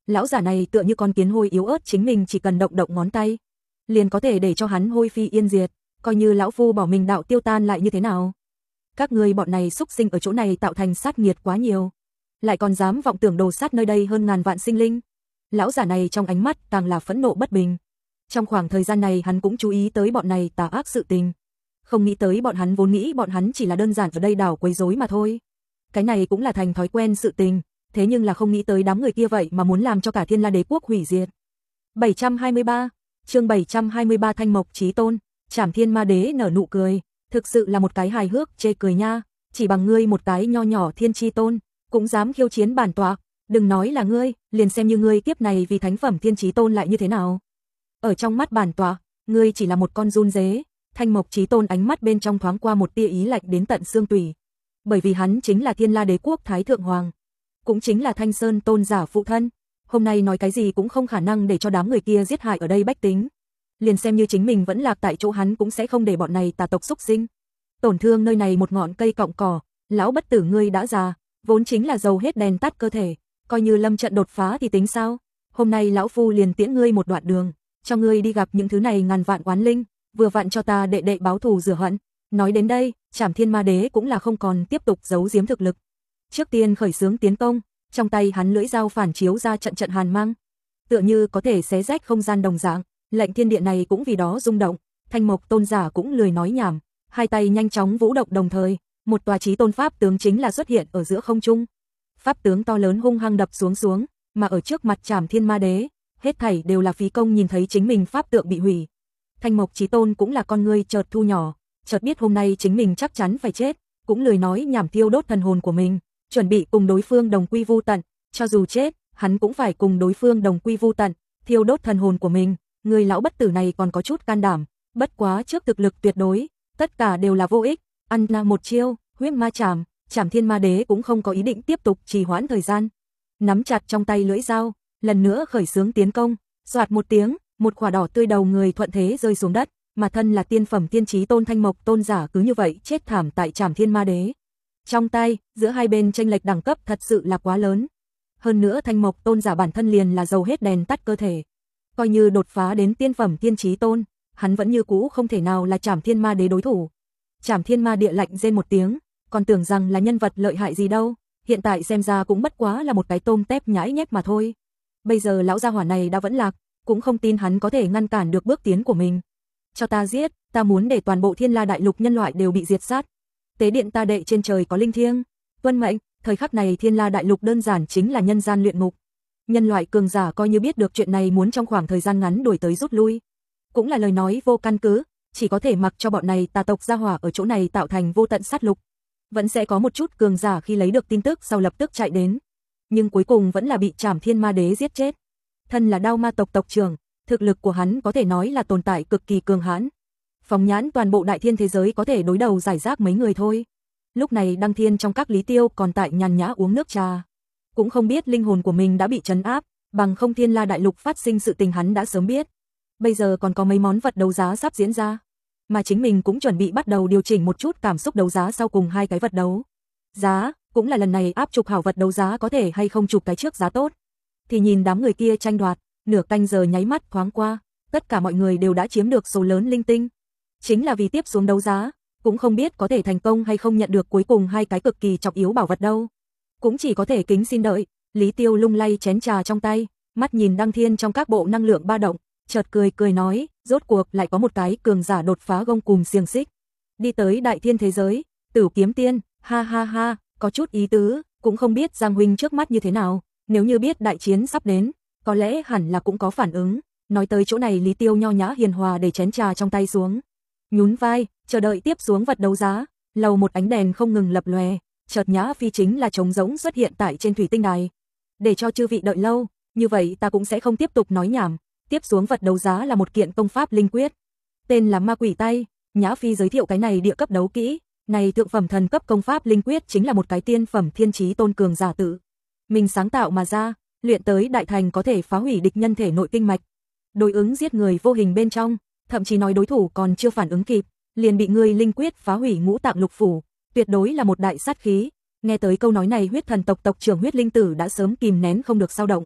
Speaker 1: Lão giả này tựa như con kiến hôi yếu ớt, chính mình chỉ cần động động ngón tay, liền có thể để cho hắn hôi phi yên diệt, coi như lão phu bỏ mình đạo tiêu tan lại như thế nào. Các ngươi bọn này xúc sinh ở chỗ này tạo thành sát nghiệt quá nhiều, lại còn dám vọng tưởng đồ sát nơi đây hơn ngàn vạn sinh linh. Lão giả này trong ánh mắt càng là phẫn nộ bất bình. Trong khoảng thời gian này hắn cũng chú ý tới bọn này tà ác sự tình. Không nghĩ tới bọn hắn vốn nghĩ bọn hắn chỉ là đơn giản ở đây đảo quấy rối mà thôi. Cái này cũng là thành thói quen sự tình, thế nhưng là không nghĩ tới đám người kia vậy mà muốn làm cho cả Thiên La Đế quốc hủy diệt. bảy trăm hai mươi ba, chương bảy trăm hai mươi ba Thanh Mộc Chí Tôn, Trảm Thiên Ma Đế nở nụ cười, thực sự là một cái hài hước chê cười nha, chỉ bằng ngươi một cái nho nhỏ Thiên Chi Tôn, cũng dám khiêu chiến bản tọa, đừng nói là ngươi, liền xem như ngươi kiếp này vì thánh phẩm Thiên Chí Tôn lại như thế nào. Ở trong mắt bản tọa, ngươi chỉ là một con run dế. Thanh Mộc Chí Tôn ánh mắt bên trong thoáng qua một tia ý lạnh đến tận xương tủy. Bởi vì hắn chính là Thiên La Đế quốc Thái Thượng Hoàng, cũng chính là Thanh Sơn Tôn giả phụ thân. Hôm nay nói cái gì cũng không khả năng để cho đám người kia giết hại ở đây bách tính. Liền xem như chính mình vẫn lạc tại chỗ hắn cũng sẽ không để bọn này tà tộc xúc sinh tổn thương nơi này một ngọn cây cọng cỏ. Lão bất tử ngươi đã già, vốn chính là dầu hết đèn tắt cơ thể, coi như lâm trận đột phá thì tính sao? Hôm nay lão phu liền tiễn ngươi một đoạn đường, cho ngươi đi gặp những thứ này ngàn vạn oán linh, vừa vặn cho ta đệ đệ báo thù rửa hận. Nói đến đây, Trảm Thiên Ma Đế cũng là không còn tiếp tục giấu giếm thực lực. Trước tiên khởi xướng tiến công, trong tay hắn lưỡi dao phản chiếu ra trận trận hàn mang, tựa như có thể xé rách không gian đồng dạng. Lệnh thiên địa này cũng vì đó rung động. Thanh Mộc Tôn giả cũng lười nói nhảm, hai tay nhanh chóng vũ động đồng thời, một tòa Chí Tôn pháp tướng chính là xuất hiện ở giữa không trung. Pháp tướng to lớn hung hăng đập xuống xuống, mà ở trước mặt Trảm Thiên Ma Đế, hết thảy đều là phí công. Nhìn thấy chính mình pháp tượng bị hủy, Thanh Mộc Chí Tôn cũng là con ngươi chợt thu nhỏ, chợt biết hôm nay chính mình chắc chắn phải chết, cũng lười nói nhảm tiêu đốt thần hồn của mình, chuẩn bị cùng đối phương đồng quy vu tận, cho dù chết, hắn cũng phải cùng đối phương đồng quy vu tận, thiêu đốt thần hồn của mình. Người lão bất tử này còn có chút can đảm, bất quá trước thực lực tuyệt đối, tất cả đều là vô ích, ăn na một chiêu, huyết ma chảm. Trảm Thiên Ma Đế cũng không có ý định tiếp tục trì hoãn thời gian, nắm chặt trong tay lưỡi dao, lần nữa khởi xướng tiến công. Soạt một tiếng, một quả đỏ tươi đầu người thuận thế rơi xuống đất, mà thân là tiên phẩm Thiên Chí Tôn Thanh Mộc Tôn giả cứ như vậy chết thảm tại Trảm Thiên Ma Đế trong tay. Giữa hai bên chênh lệch đẳng cấp thật sự là quá lớn, hơn nữa Thanh Mộc Tôn giả bản thân liền là dầu hết đèn tắt cơ thể, coi như đột phá đến tiên phẩm Thiên Chí Tôn, hắn vẫn như cũ không thể nào là Trảm Thiên Ma Đế đối thủ. Trảm Thiên Ma Địa lạnh rên một tiếng, còn tưởng rằng là nhân vật lợi hại gì đâu, hiện tại xem ra cũng bất quá là một cái tôm tép nhãi nhép mà thôi. Bây giờ lão gia hỏa này đã vẫn lạc, cũng không tin hắn có thể ngăn cản được bước tiến của mình. Cho ta giết, ta muốn để toàn bộ Thiên La đại lục nhân loại đều bị diệt sát. Tế điện ta đệ trên trời có linh thiêng, tuân mệnh. Thời khắc này Thiên La đại lục đơn giản chính là nhân gian luyện ngục. Nhân loại cường giả coi như biết được chuyện này muốn trong khoảng thời gian ngắn đuổi tới rút lui, cũng là lời nói vô căn cứ, chỉ có thể mặc cho bọn này tà tộc gia hỏa ở chỗ này tạo thành vô tận sát lục. Vẫn sẽ có một chút cường giả khi lấy được tin tức sau lập tức chạy đến, nhưng cuối cùng vẫn là bị Trảm Thiên Ma Đế giết chết. Thân là Đao Ma tộc tộc trưởng, thực lực của hắn có thể nói là tồn tại cực kỳ cường hãn. Phóng nhãn toàn bộ đại thiên thế giới có thể đối đầu giải rác mấy người thôi. Lúc này Đăng Thiên trong các Lý Tiêu còn tại nhàn nhã uống nước trà, cũng không biết linh hồn của mình đã bị trấn áp, bằng không Thiên La đại lục phát sinh sự tình hắn đã sớm biết. Bây giờ còn có mấy món vật đấu giá sắp diễn ra, mà chính mình cũng chuẩn bị bắt đầu điều chỉnh một chút cảm xúc đấu giá sau cùng hai cái vật đấu giá, cũng là lần này áp trục hảo vật đấu giá có thể hay không chụp cái trước giá tốt. Thì nhìn đám người kia tranh đoạt, nửa canh giờ nháy mắt thoáng qua, tất cả mọi người đều đã chiếm được số lớn linh tinh. Chính là vì tiếp xuống đấu giá, cũng không biết có thể thành công hay không nhận được cuối cùng hai cái cực kỳ trọng yếu bảo vật đâu. Cũng chỉ có thể kính xin đợi. Lý Tiêu lung lay chén trà trong tay, mắt nhìn Đăng Thiên trong các bộ năng lượng ba động, chợt cười cười nói, rốt cuộc lại có một cái cường giả đột phá gông cùm xiềng xích, đi tới đại thiên thế giới, Tử Kiếm Tiên, ha ha ha, có chút ý tứ, cũng không biết Giang huynh trước mắt như thế nào, nếu như biết đại chiến sắp đến, có lẽ hẳn là cũng có phản ứng. Nói tới chỗ này Lý Tiêu nho nhã hiền hòa để chén trà trong tay xuống, nhún vai, chờ đợi tiếp xuống vật đấu giá. Lầu một ánh đèn không ngừng lập lòe, chợt Nhã Phi chính là trống rỗng xuất hiện tại trên thủy tinh đài. Để cho chư vị đợi lâu, như vậy ta cũng sẽ không tiếp tục nói nhảm. Tiếp xuống vật đấu giá là một kiện công pháp linh quyết, tên là Ma Quỷ Tay. Nhã Phi giới thiệu cái này địa cấp đấu kỹ, này thượng phẩm thần cấp công pháp linh quyết chính là một cái tiên phẩm Thiên Chí Tôn cường giả tự mình sáng tạo mà ra, luyện tới đại thành có thể phá hủy địch nhân thể nội kinh mạch, đối ứng giết người vô hình bên trong, thậm chí nói đối thủ còn chưa phản ứng kịp, liền bị người linh quyết phá hủy ngũ tạng lục phủ, tuyệt đối là một đại sát khí. Nghe tới câu nói này, Huyết Thần tộc tộc trưởng Huyết Linh Tử đã sớm kìm nén không được dao động.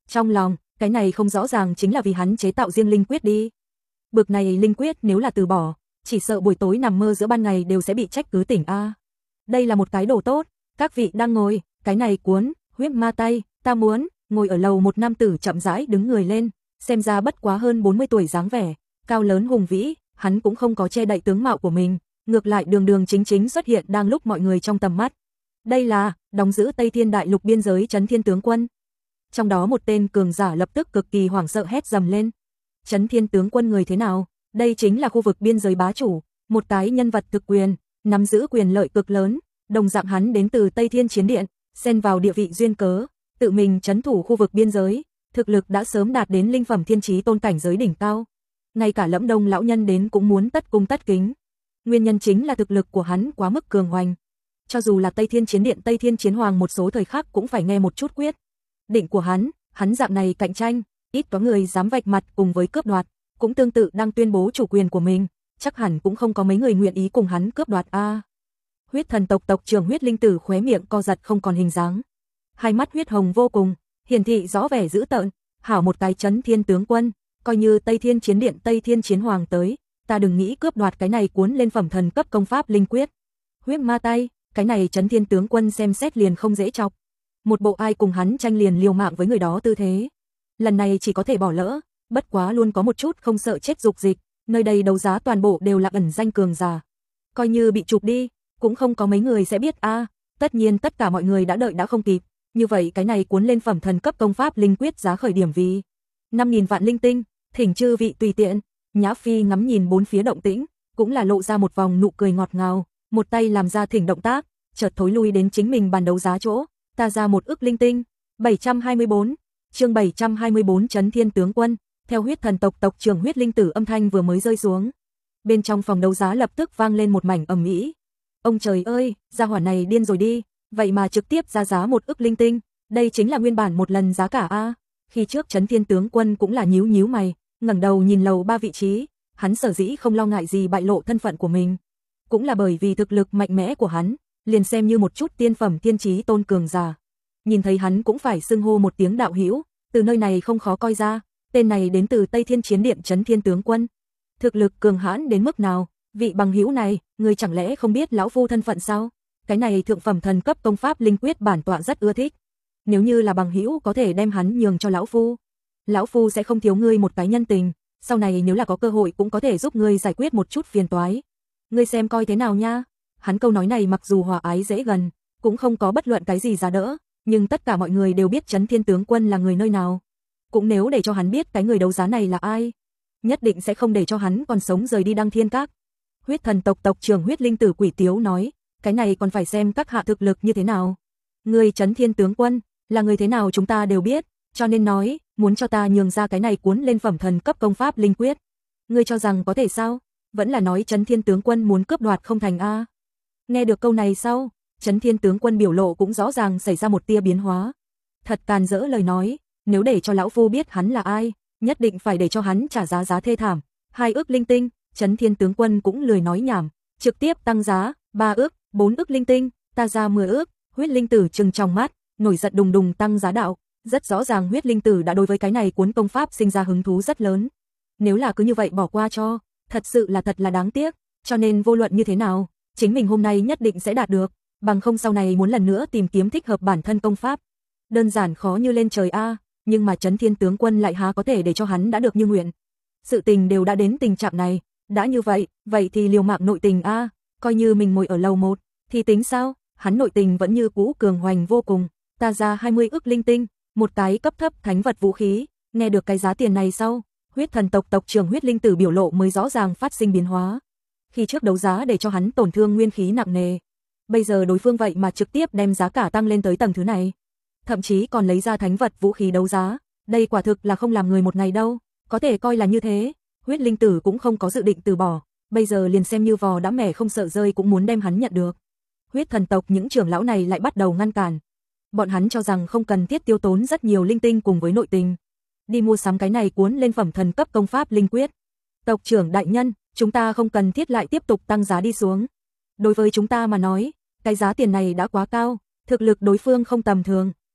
Speaker 1: Trong lòng, cái này không rõ ràng chính là vì hắn chế tạo riêng linh quyết đi. Bực này linh quyết nếu là từ bỏ, chỉ sợ buổi tối nằm mơ giữa ban ngày đều sẽ bị trách cứ tỉnh a. Đây là một cái đồ tốt, các vị đang ngồi, cái này cuốn, huyết ma tay, ta muốn, ngồi ở lầu một nam tử chậm rãi đứng người lên, xem ra bất quá hơn bốn mươi tuổi dáng vẻ, cao lớn hùng vĩ, hắn cũng không có che đậy tướng mạo của mình, ngược lại đường đường chính chính xuất hiện đang lúc mọi người trong tầm mắt. Đây là, đóng giữ Tây Thiên Đại Lục biên giới Chấn Thiên tướng quân. Trong đó một tên cường giả lập tức cực kỳ hoảng sợ hét dầm lên. Chấn Thiên tướng quân người thế nào? Đây chính là khu vực biên giới bá chủ, một cái nhân vật thực quyền, nắm giữ quyền lợi cực lớn, đồng dạng hắn đến từ Tây Thiên Chiến Điện, xen vào địa vị duyên cớ, tự mình trấn thủ khu vực biên giới, thực lực đã sớm đạt đến linh phẩm thiên chí tôn cảnh giới đỉnh cao. Ngay cả Lẫm Đông lão nhân đến cũng muốn tất cung tất kính. Nguyên nhân chính là thực lực của hắn quá mức cường hoành. Cho dù là Tây Thiên Chiến Điện Tây Thiên Chiến Hoàng một số thời khắc cũng phải nghe một chút quyết định của hắn, hắn dạng này cạnh tranh, ít có người dám vạch mặt cùng với cướp đoạt, cũng tương tự đang tuyên bố chủ quyền của mình, chắc hẳn cũng không có mấy người nguyện ý cùng hắn cướp đoạt a. À, huyết thần tộc tộc trưởng Huyết Linh Tử khóe miệng co giật không còn hình dáng, hai mắt huyết hồng vô cùng, hiển thị rõ vẻ dữ tợn, hảo một cái Chấn Thiên tướng quân, coi như Tây Thiên Chiến Điện Tây Thiên Chiến Hoàng tới, ta đừng nghĩ cướp đoạt cái này cuốn lên phẩm thần cấp công pháp linh quyết. Huyết ma tay, cái này Chấn Thiên tướng quân xem xét liền không dễ chọc. Một bộ ai cùng hắn tranh liền liều mạng với người đó tư thế. Lần này chỉ có thể bỏ lỡ, bất quá luôn có một chút không sợ chết dục dịch, nơi đây đấu giá toàn bộ đều là ẩn danh cường giả. Coi như bị chụp đi, cũng không có mấy người sẽ biết a. À, tất nhiên tất cả mọi người đã đợi đã không kịp, như vậy cái này cuốn lên phẩm thần cấp công pháp linh quyết giá khởi điểm vì năm nghìn vạn linh tinh, thỉnh chư vị tùy tiện. Nhã Phi ngắm nhìn bốn phía động tĩnh, cũng là lộ ra một vòng nụ cười ngọt ngào, một tay làm ra thỉnh động tác, chợt thối lui đến chính mình bàn đấu giá chỗ, ta ra một ức linh tinh. bảy trăm hai mươi bốn, chương bảy trăm hai mươi bốn Chấn Thiên tướng quân, theo huyết thần tộc tộc trưởng Huyết Linh Tử âm thanh vừa mới rơi xuống. Bên trong phòng đấu giá lập tức vang lên một mảnh ầm ĩ. Ông trời ơi, gia hỏa này điên rồi đi, vậy mà trực tiếp ra giá một ức linh tinh, đây chính là nguyên bản một lần giá cả a. Khi trước Chấn Thiên tướng quân cũng là nhíu nhíu mày, ngẩng đầu nhìn lầu ba vị trí, hắn sở dĩ không lo ngại gì bại lộ thân phận của mình, cũng là bởi vì thực lực mạnh mẽ của hắn, liền xem như một chút tiên phẩm tiên chí tôn cường giả. Nhìn thấy hắn cũng phải xưng hô một tiếng đạo hữu, từ nơi này không khó coi ra, tên này đến từ Tây Thiên Chiến Điện Chấn Thiên tướng quân. Thực lực cường hãn đến mức nào, vị bằng hữu này, người chẳng lẽ không biết lão phu thân phận sao? Cái này thượng phẩm thần cấp công pháp linh quyết bản tọa rất ưa thích. Nếu như là bằng hữu có thể đem hắn nhường cho lão phu, lão phu sẽ không thiếu ngươi một cái nhân tình, sau này nếu là có cơ hội cũng có thể giúp ngươi giải quyết một chút phiền toái. Ngươi xem coi thế nào nha. Hắn câu nói này mặc dù hòa ái dễ gần, cũng không có bất luận cái gì giá đỡ, nhưng tất cả mọi người đều biết Chấn Thiên tướng quân là người nơi nào. Cũng nếu để cho hắn biết cái người đấu giá này là ai, nhất định sẽ không để cho hắn còn sống rời đi Đăng Thiên Các. Huyết thần tộc tộc trưởng Huyết Linh Tử quỷ tiếu nói, cái này còn phải xem các hạ thực lực như thế nào. Người Chấn Thiên tướng quân là người thế nào chúng ta đều biết, cho nên nói, muốn cho ta nhường ra cái này cuốn lên phẩm thần cấp công pháp linh quyết. Ngươi cho rằng có thể sao? Vẫn là nói Chấn Thiên tướng quân muốn cướp đoạt không thành a? Nghe được câu này sau, Chấn Thiên tướng quân biểu lộ cũng rõ ràng xảy ra một tia biến hóa. Thật càn rỡ lời nói, nếu để cho lão phu biết hắn là ai, nhất định phải để cho hắn trả giá giá thê thảm. Hai ức linh tinh, Chấn Thiên tướng quân cũng lười nói nhảm, trực tiếp tăng giá, ba ức, bốn ức linh tinh, ta ra mười ức. Huyết Linh Tử trừng trong mắt, nổi giận đùng đùng tăng giá đạo, rất rõ ràng Huyết Linh Tử đã đối với cái này cuốn công pháp sinh ra hứng thú rất lớn. Nếu là cứ như vậy bỏ qua cho, thật sự là thật là đáng tiếc, cho nên vô luận như thế nào, chính mình hôm nay nhất định sẽ đạt được, bằng không sau này muốn lần nữa tìm kiếm thích hợp bản thân công pháp. Đơn giản khó như lên trời a, nhưng mà Chấn Thiên tướng quân lại há có thể để cho hắn đã được như nguyện. Sự tình đều đã đến tình trạng này, đã như vậy, vậy thì liều mạng nội tình a, coi như mình ngồi ở lầu một, thì tính sao, hắn nội tình vẫn như cũ cường hoành vô cùng, ta ra hai mươi ức linh tinh, một cái cấp thấp thánh vật vũ khí, nghe được cái giá tiền này sau, huyết thần tộc tộc trưởng Huyết Linh Tử biểu lộ mới rõ ràng phát sinh biến hóa. Khi trước đấu giá để cho hắn tổn thương nguyên khí nặng nề, bây giờ đối phương vậy mà trực tiếp đem giá cả tăng lên tới tầng thứ này, thậm chí còn lấy ra thánh vật vũ khí đấu giá, đây quả thực là không làm người một ngày đâu, có thể coi là như thế. Huyết Linh Tử cũng không có dự định từ bỏ, bây giờ liền xem như vò đã mẻ không sợ rơi cũng muốn đem hắn nhận được. Huyết thần tộc những trưởng lão này lại bắt đầu ngăn cản. Bọn hắn cho rằng không cần thiết tiêu tốn rất nhiều linh tinh cùng với nội tình, đi mua sắm cái này cuốn lên phẩm thần cấp công pháp linh quyết. Tộc trưởng đại nhân, chúng ta không cần thiết lại tiếp tục tăng giá đi xuống. Đối với chúng ta mà nói, cái giá tiền này đã quá cao, thực lực đối phương không tầm thường,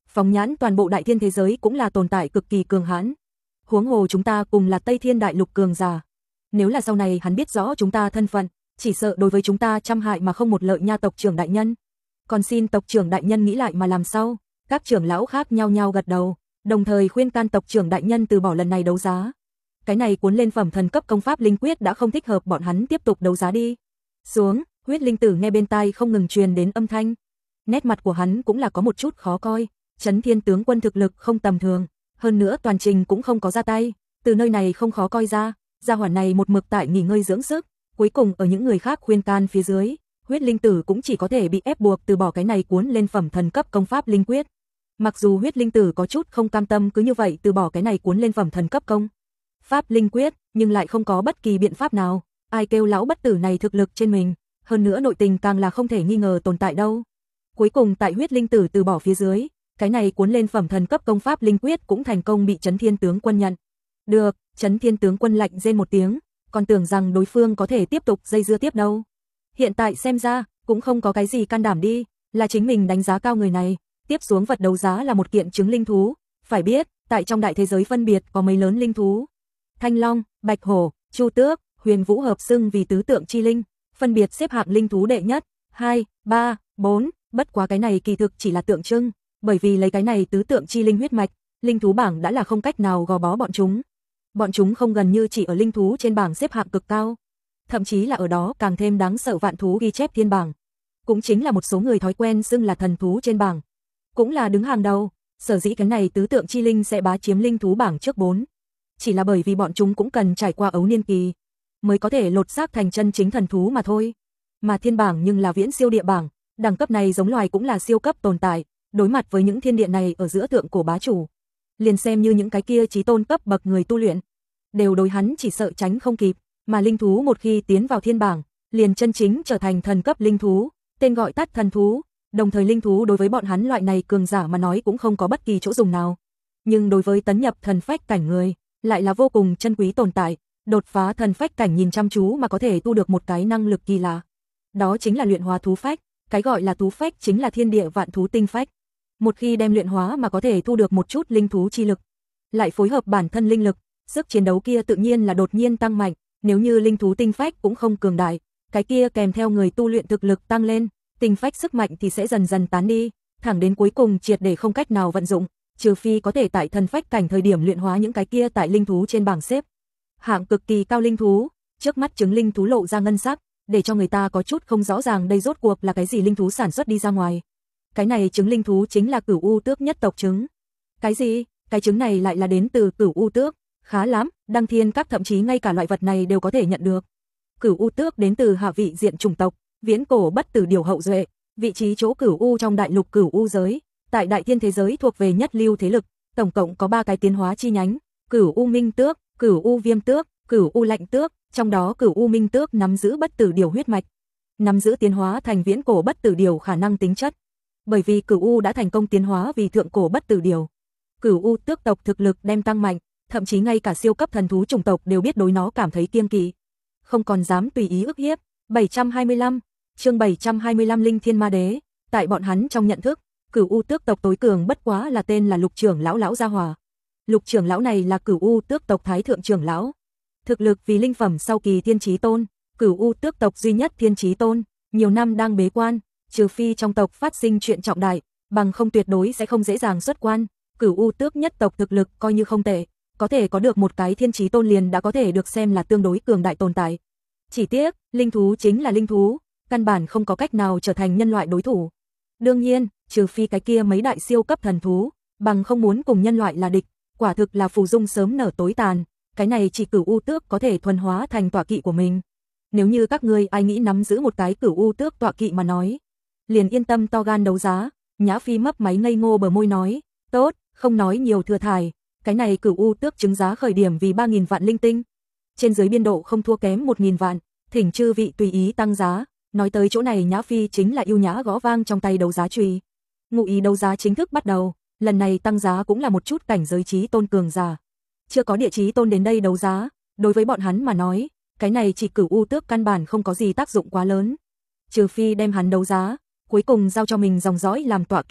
Speaker 1: Phóng nhãn toàn bộ đại thiên thế giới cũng là tồn tại cực kỳ cường hãn. Huống hồ chúng ta cùng là Tây Thiên đại lục cường giả. Nếu là sau này hắn biết rõ chúng ta thân phận, chỉ sợ đối với chúng ta trăm hại mà không một lợi nha tộc trưởng đại nhân. Còn xin tộc trưởng đại nhân nghĩ lại mà làm sao? Các trưởng lão khác nhau nhau gật đầu, đồng thời khuyên can tộc trưởng đại nhân từ bỏ lần này đấu giá. Cái này cuốn lên phẩm thần cấp công pháp linh quyết đã không thích hợp bọn hắn tiếp tục đấu giá đi. Xuống, Huyết Linh Tử nghe bên tai không ngừng truyền đến âm thanh. Nét mặt của hắn cũng là có một chút khó coi, Chấn Thiên tướng quân thực lực không tầm thường, hơn nữa toàn trình cũng không có ra tay, từ nơi này không khó coi ra, gia hỏa này một mực tại nghỉ ngơi dưỡng sức, cuối cùng ở những người khác khuyên can phía dưới, Huyết Linh Tử cũng chỉ có thể bị ép buộc từ bỏ cái này cuốn lên phẩm thần cấp công pháp linh quyết. Mặc dù Huyết Linh Tử có chút không cam tâm cứ như vậy từ bỏ cái này cuốn lên phẩm thần cấp công pháp linh quyết, nhưng lại không có bất kỳ biện pháp nào, ai kêu lão bất tử này thực lực trên mình, hơn nữa nội tình càng là không thể nghi ngờ tồn tại đâu. Cuối cùng tại Huyết Linh Tử từ bỏ phía dưới, cái này cuốn lên phẩm thần cấp công pháp linh quyết cũng thành công bị Chấn Thiên tướng quân nhận. Được, Chấn Thiên tướng quân lạnh rên một tiếng, còn tưởng rằng đối phương có thể tiếp tục dây dưa tiếp đâu. Hiện tại xem ra, cũng không có cái gì can đảm đi, là chính mình đánh giá cao người này, tiếp xuống vật đấu giá là một kiện trứng linh thú, phải biết, tại trong đại thế giới phân biệt có mấy lớn linh thú. Thanh Long, Bạch Hổ, Chu Tước, Huyền Vũ hợp xưng vì tứ tượng chi linh, phân biệt xếp hạng linh thú đệ nhất, hai, ba, bốn, bất quá cái này kỳ thực chỉ là tượng trưng, bởi vì lấy cái này tứ tượng chi linh huyết mạch, linh thú bảng đã là không cách nào gò bó bọn chúng. Bọn chúng không gần như chỉ ở linh thú trên bảng xếp hạng cực cao, thậm chí là ở đó càng thêm đáng sợ vạn thú ghi chép thiên bảng. Cũng chính là một số người thói quen xưng là thần thú trên bảng, cũng là đứng hàng đầu, sở dĩ cái này tứ tượng chi linh sẽ bá chiếm linh thú bảng trước bốn. Chỉ là bởi vì bọn chúng cũng cần trải qua ấu niên kỳ, mới có thể lột xác thành chân chính thần thú mà thôi. Mà thiên bảng nhưng là viễn siêu địa bảng, đẳng cấp này giống loài cũng là siêu cấp tồn tại, đối mặt với những thiên địa này ở giữa tượng cổ bá chủ. Liền xem như những cái kia chí tôn cấp bậc người tu luyện, đều đối hắn chỉ sợ tránh không kịp, mà linh thú một khi tiến vào thiên bảng, liền chân chính trở thành thần cấp linh thú, tên gọi tắt thần thú, đồng thời linh thú đối với bọn hắn loại này cường giả mà nói cũng không có bất kỳ chỗ dùng nào. Nhưng đối với tấn nhập thần phách cảnh người, lại là vô cùng chân quý tồn tại, đột phá thần phách cảnh nhìn chăm chú mà có thể tu được một cái năng lực kỳ lạ. Đó chính là luyện hóa thú phách, cái gọi là thú phách chính là thiên địa vạn thú tinh phách. Một khi đem luyện hóa mà có thể thu được một chút linh thú chi lực, lại phối hợp bản thân linh lực, sức chiến đấu kia tự nhiên là đột nhiên tăng mạnh, nếu như linh thú tinh phách cũng không cường đại, cái kia kèm theo người tu luyện thực lực tăng lên, tinh phách sức mạnh thì sẽ dần dần tán đi, thẳng đến cuối cùng triệt để không cách nào vận dụng, trừ phi có thể tại thần phách cảnh thời điểm luyện hóa những cái kia tại linh thú trên bảng xếp hạng cực kỳ cao linh thú. Trước mắt trứng linh thú lộ ra ngân sắc, để cho người ta có chút không rõ ràng đây rốt cuộc là cái gì linh thú sản xuất đi ra ngoài. Cái này trứng linh thú chính là Cửu U Tước nhất tộc trứng. Cái gì? Cái trứng này lại là đến từ Cửu U Tước? Khá lắm, Đăng Thiên Các thậm chí ngay cả loại vật này đều có thể nhận được. Cửu U Tước đến từ hạ vị diện chủng tộc, viễn cổ bất tử điều hậu duệ, vị trí chỗ Cửu U trong đại lục Cửu U giới, tại đại thiên thế giới thuộc về nhất lưu thế lực, tổng cộng có ba cái tiến hóa chi nhánh, Cửu U Minh Tước, Cửu U Viêm Tước, Cửu U Lạnh Tước, trong đó Cửu U Minh Tước nắm giữ bất tử điều huyết mạch, nắm giữ tiến hóa thành viễn cổ bất tử điều khả năng tính chất. Bởi vì Cửu U đã thành công tiến hóa vì thượng cổ bất tử điều, Cửu U Tước tộc thực lực đem tăng mạnh, thậm chí ngay cả siêu cấp thần thú chủng tộc đều biết đối nó cảm thấy kiêng kỵ, không còn dám tùy ý ức hiếp. bảy trăm hai mươi lăm, chương bảy trăm hai mươi lăm Linh Thiên Ma Đế, tại bọn hắn trong nhận thức, Cửu U Tước tộc tối cường bất quá là tên là Lục trưởng lão lão gia hỏa. Lục trưởng lão này là Cửu U Tước tộc thái thượng trưởng lão, thực lực vì linh phẩm sau kỳ thiên chí tôn, Cửu U Tước tộc duy nhất thiên chí tôn, nhiều năm đang bế quan, trừ phi trong tộc phát sinh chuyện trọng đại, bằng không tuyệt đối sẽ không dễ dàng xuất quan. Cửu U Tước nhất tộc thực lực coi như không tệ, có thể có được một cái thiên chí tôn liền đã có thể được xem là tương đối cường đại tồn tại. Chỉ tiếc, linh thú chính là linh thú, căn bản không có cách nào trở thành nhân loại đối thủ. Đương nhiên, trừ phi cái kia mấy đại siêu cấp thần thú, bằng không muốn cùng nhân loại là địch, quả thực là phù dung sớm nở tối tàn, cái này chỉ Cửu U Tước có thể thuần hóa thành tọa kỵ của mình. Nếu như các ngươi ai nghĩ nắm giữ một cái Cửu U Tước tọa kỵ mà nói, liền yên tâm to gan đấu giá. Nhã Phi mấp máy ngây ngô bờ môi nói, tốt, không nói nhiều thừa thải, cái này Cửu U Tước trứng giá khởi điểm vì ba nghìn vạn linh tinh, trên dưới biên độ không thua kém một nghìn vạn, thỉnh chư vị tùy ý tăng giá. Nói tới chỗ này Nhã Phi chính là yêu nhã gõ vang trong tay đấu giá chùy. Ngụ ý đấu giá chính thức bắt đầu, lần này tăng giá cũng là một chút cảnh giới chí tôn cường giả. Chưa có địa chí tôn đến đây đấu giá, đối với bọn hắn mà nói, cái này chỉ Cửu U Tước căn bản không có gì tác dụng quá lớn. Trừ phi đem hắn đấu giá, cuối cùng giao cho mình dòng dõi làm tọa kỵ,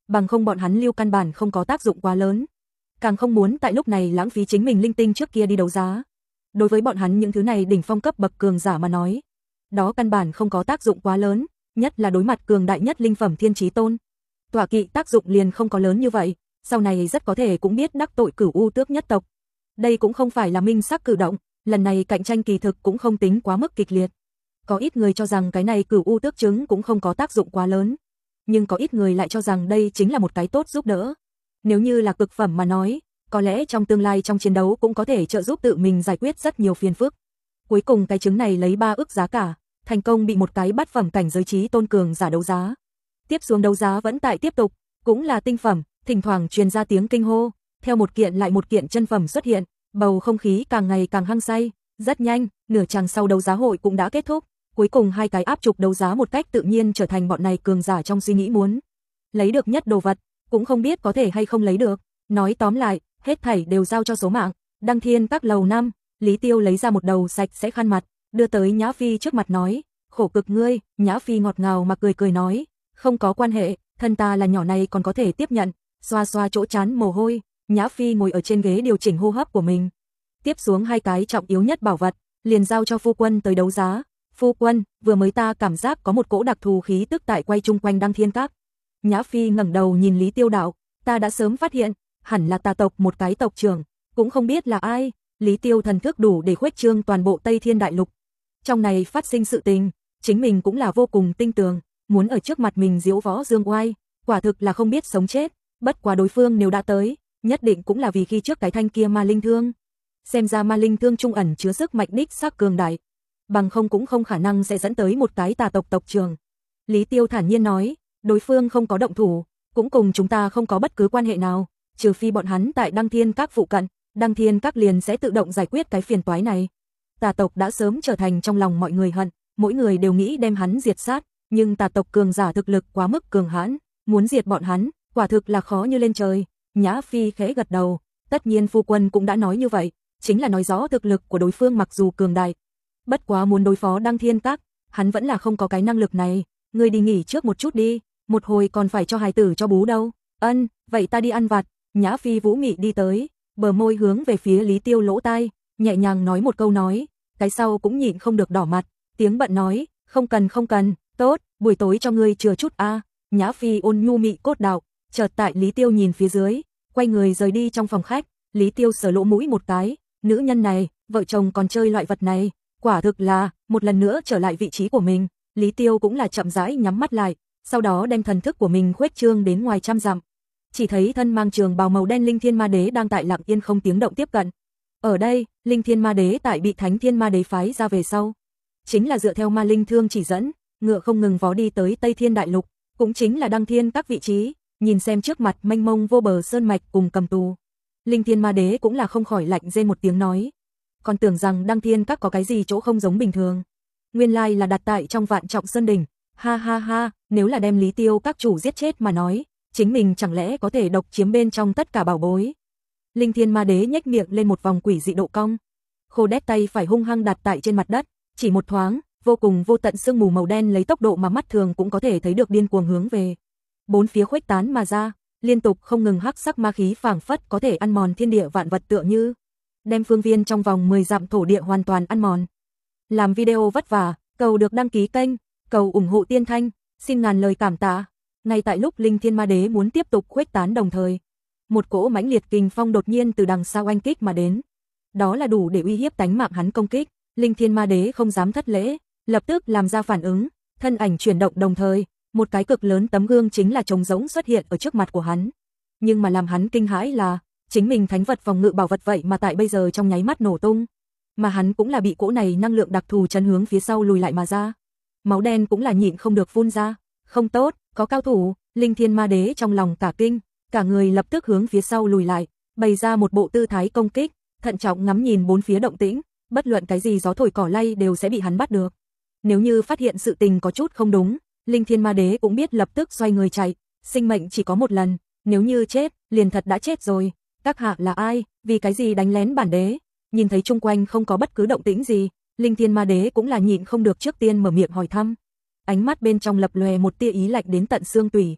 Speaker 1: bằng không bọn hắn lưu căn bản không có tác dụng quá lớn. Càng không muốn tại lúc này lãng phí chính mình linh tinh trước kia đi đấu giá. Đối với bọn hắn những thứ này đỉnh phong cấp bậc cường giả mà nói, đó căn bản không có tác dụng quá lớn, nhất là đối mặt cường đại nhất linh phẩm Thiên Chí Tôn. Tọa kỵ tác dụng liền không có lớn như vậy, sau này rất có thể cũng biết đắc tội Cửu U Tước nhất tộc. Đây cũng không phải là minh sắc cử động, lần này cạnh tranh kỳ thực cũng không tính quá mức kịch liệt. Có ít người cho rằng cái này Cửu U Tước trứng cũng không có tác dụng quá lớn, nhưng có ít người lại cho rằng đây chính là một cái tốt giúp đỡ. Nếu như là cực phẩm mà nói, có lẽ trong tương lai trong chiến đấu cũng có thể trợ giúp tự mình giải quyết rất nhiều phiền phức. Cuối cùng cái trứng này lấy ba ức giá cả, thành công bị một cái bát phẩm cảnh giới Chí Tôn cường giả đấu giá. Tiếp xuống đấu giá vẫn tại tiếp tục, cũng là tinh phẩm, thỉnh thoảng truyền ra tiếng kinh hô, theo một kiện lại một kiện chân phẩm xuất hiện, bầu không khí càng ngày càng hăng say. Rất nhanh, nửa chặng sau đấu giá hội cũng đã kết thúc, cuối cùng hai cái áp trục đấu giá một cách tự nhiên trở thành bọn này cường giả trong suy nghĩ muốn lấy được nhất đồ vật, cũng không biết có thể hay không lấy được. Nói tóm lại, hết thảy đều giao cho số mạng. Đăng Thiên Các lầu năm, Lý Tiêu lấy ra một đầu sạch sẽ khăn mặt, đưa tới Nhã Phi trước mặt nói, khổ cực ngươi. Nhã Phi ngọt ngào mà cười cười nói, không có quan hệ, thân ta là nhỏ này còn có thể tiếp nhận. Xoa xoa chỗ trán mồ hôi, Nhã Phi ngồi ở trên ghế điều chỉnh hô hấp của mình. Tiếp xuống hai cái trọng yếu nhất bảo vật, liền giao cho phu quân tới đấu giá. Phu quân, vừa mới ta cảm giác có một cỗ đặc thù khí tức tại quay chung quanh Đăng Thiên Các. Nhã Phi ngẩng đầu nhìn Lý Tiêu đạo, ta đã sớm phát hiện, hẳn là tà tộc một cái tộc trưởng, cũng không biết là ai. Lý Tiêu thần thức đủ để khuếch trương toàn bộ Tây Thiên Đại Lục. Trong này phát sinh sự tình, chính mình cũng là vô cùng tinh tường, muốn ở trước mặt mình diễu võ dương oai, quả thực là không biết sống chết. Bất quá đối phương nếu đã tới, nhất định cũng là vì khi trước cái thanh kia ma linh thương. Xem ra ma linh thương trung ẩn chứa sức mạnh đích xác cường đại, bằng không cũng không khả năng sẽ dẫn tới một cái tà tộc tộc trưởng. Lý Tiêu thản nhiên nói, đối phương không có động thủ, cũng cùng chúng ta không có bất cứ quan hệ nào, trừ phi bọn hắn tại Đăng Thiên Các phụ cận, Đăng Thiên Các liền sẽ tự động giải quyết cái phiền toái này. Tà tộc đã sớm trở thành trong lòng mọi người hận, mỗi người đều nghĩ đem hắn diệt sát, nhưng tà tộc cường giả thực lực quá mức cường hãn, muốn diệt bọn hắn, quả thực là khó như lên trời. Nhã Phi khẽ gật đầu, tất nhiên phu quân cũng đã nói như vậy, chính là nói rõ thực lực của đối phương mặc dù cường đại, bất quá muốn đối phó Đăng Thiên Các, hắn vẫn là không có cái năng lực này. Ngươi đi nghỉ trước một chút đi, một hồi còn phải cho hài tử cho bú đâu. Ân, vậy ta đi ăn vặt. Nhã Phi vũ mị đi tới, bờ môi hướng về phía Lý Tiêu lỗ tai, nhẹ nhàng nói một câu nói, cái sau cũng nhịn không được đỏ mặt, tiếng bận nói, không cần không cần, tốt, buổi tối cho ngươi chừa chút a. À. Nhã Phi ôn nhu mị cốt đạo, chợt tại Lý Tiêu nhìn phía dưới, quay người rời đi trong phòng khách. Lý Tiêu sờ lỗ mũi một cái, nữ nhân này, vợ chồng còn chơi loại vật này, quả thực là một lần nữa trở lại vị trí của mình. Lý Tiêu cũng là chậm rãi nhắm mắt lại, sau đó đem thần thức của mình khuếch trương đến ngoài trăm dặm. Chỉ thấy thân mang trường bào màu đen Linh Thiên Ma Đế đang tại lặng yên không tiếng động tiếp cận. Ở đây, Linh Thiên Ma Đế tại bị Thánh Thiên Ma Đế phái ra về sau, chính là dựa theo ma linh thương chỉ dẫn, ngựa không ngừng vó đi tới Tây Thiên Đại Lục, cũng chính là Đăng Thiên Các vị trí, nhìn xem trước mặt mênh mông vô bờ sơn mạch cùng cầm tù. Linh Thiên Ma Đế cũng là không khỏi lạnh rên một tiếng nói, còn tưởng rằng Đăng Thiên Các có cái gì chỗ không giống bình thường, nguyên lai là đặt tại trong Vạn Trọng Sơn đỉnh. Ha ha ha, nếu là đem Lý Tiêu các chủ giết chết mà nói, chính mình chẳng lẽ có thể độc chiếm bên trong tất cả bảo bối. Linh Thiên Ma Đế nhếch miệng lên một vòng quỷ dị độ cong, khô đét tay phải hung hăng đặt tại trên mặt đất, chỉ một thoáng, vô cùng vô tận sương mù màu đen lấy tốc độ mà mắt thường cũng có thể thấy được điên cuồng hướng về bốn phía khuếch tán mà ra, liên tục không ngừng hắc sắc ma khí phảng phất có thể ăn mòn thiên địa vạn vật, tựa như đem phương viên trong vòng mười dặm thổ địa hoàn toàn ăn mòn. Làm video vất vả, cầu được đăng ký kênh, cầu ủng hộ Tiên Thanh, xin ngàn lời cảm tạ. Ngay tại lúc Linh Thiên Ma Đế muốn tiếp tục khuếch tán đồng thời, một cỗ mãnh liệt kình phong đột nhiên từ đằng sau oanh kích mà đến. Đó là đủ để uy hiếp tánh mạng hắn công kích. Linh Thiên Ma Đế không dám thất lễ, lập tức làm ra phản ứng, thân ảnh chuyển động đồng thời, một cái cực lớn tấm gương chính là trống rỗng xuất hiện ở trước mặt của hắn. Nhưng mà làm hắn kinh hãi là, chính mình thánh vật phòng ngự bảo vật vậy mà tại bây giờ trong nháy mắt nổ tung, mà hắn cũng là bị cỗ này năng lượng đặc thù chấn hướng phía sau lùi lại mà ra. Máu đen cũng là nhịn không được phun ra. Không tốt, có cao thủ. Linh Thiên Ma Đế trong lòng cả kinh, cả người lập tức hướng phía sau lùi lại, bày ra một bộ tư thái công kích, thận trọng ngắm nhìn bốn phía động tĩnh, bất luận cái gì gió thổi cỏ lay đều sẽ bị hắn bắt được. Nếu như phát hiện sự tình có chút không đúng, Linh Thiên Ma Đế cũng biết lập tức xoay người chạy, sinh mệnh chỉ có một lần, nếu như chết, liền thật đã chết rồi. Các hạ là ai, vì cái gì đánh lén bản đế? Nhìn thấy chung quanh không có bất cứ động tĩnh gì, Linh Thiên Ma Đế cũng là nhịn không được trước tiên mở miệng hỏi thăm. Ánh mắt bên trong lập lòe một tia ý lạnh đến tận xương tủy.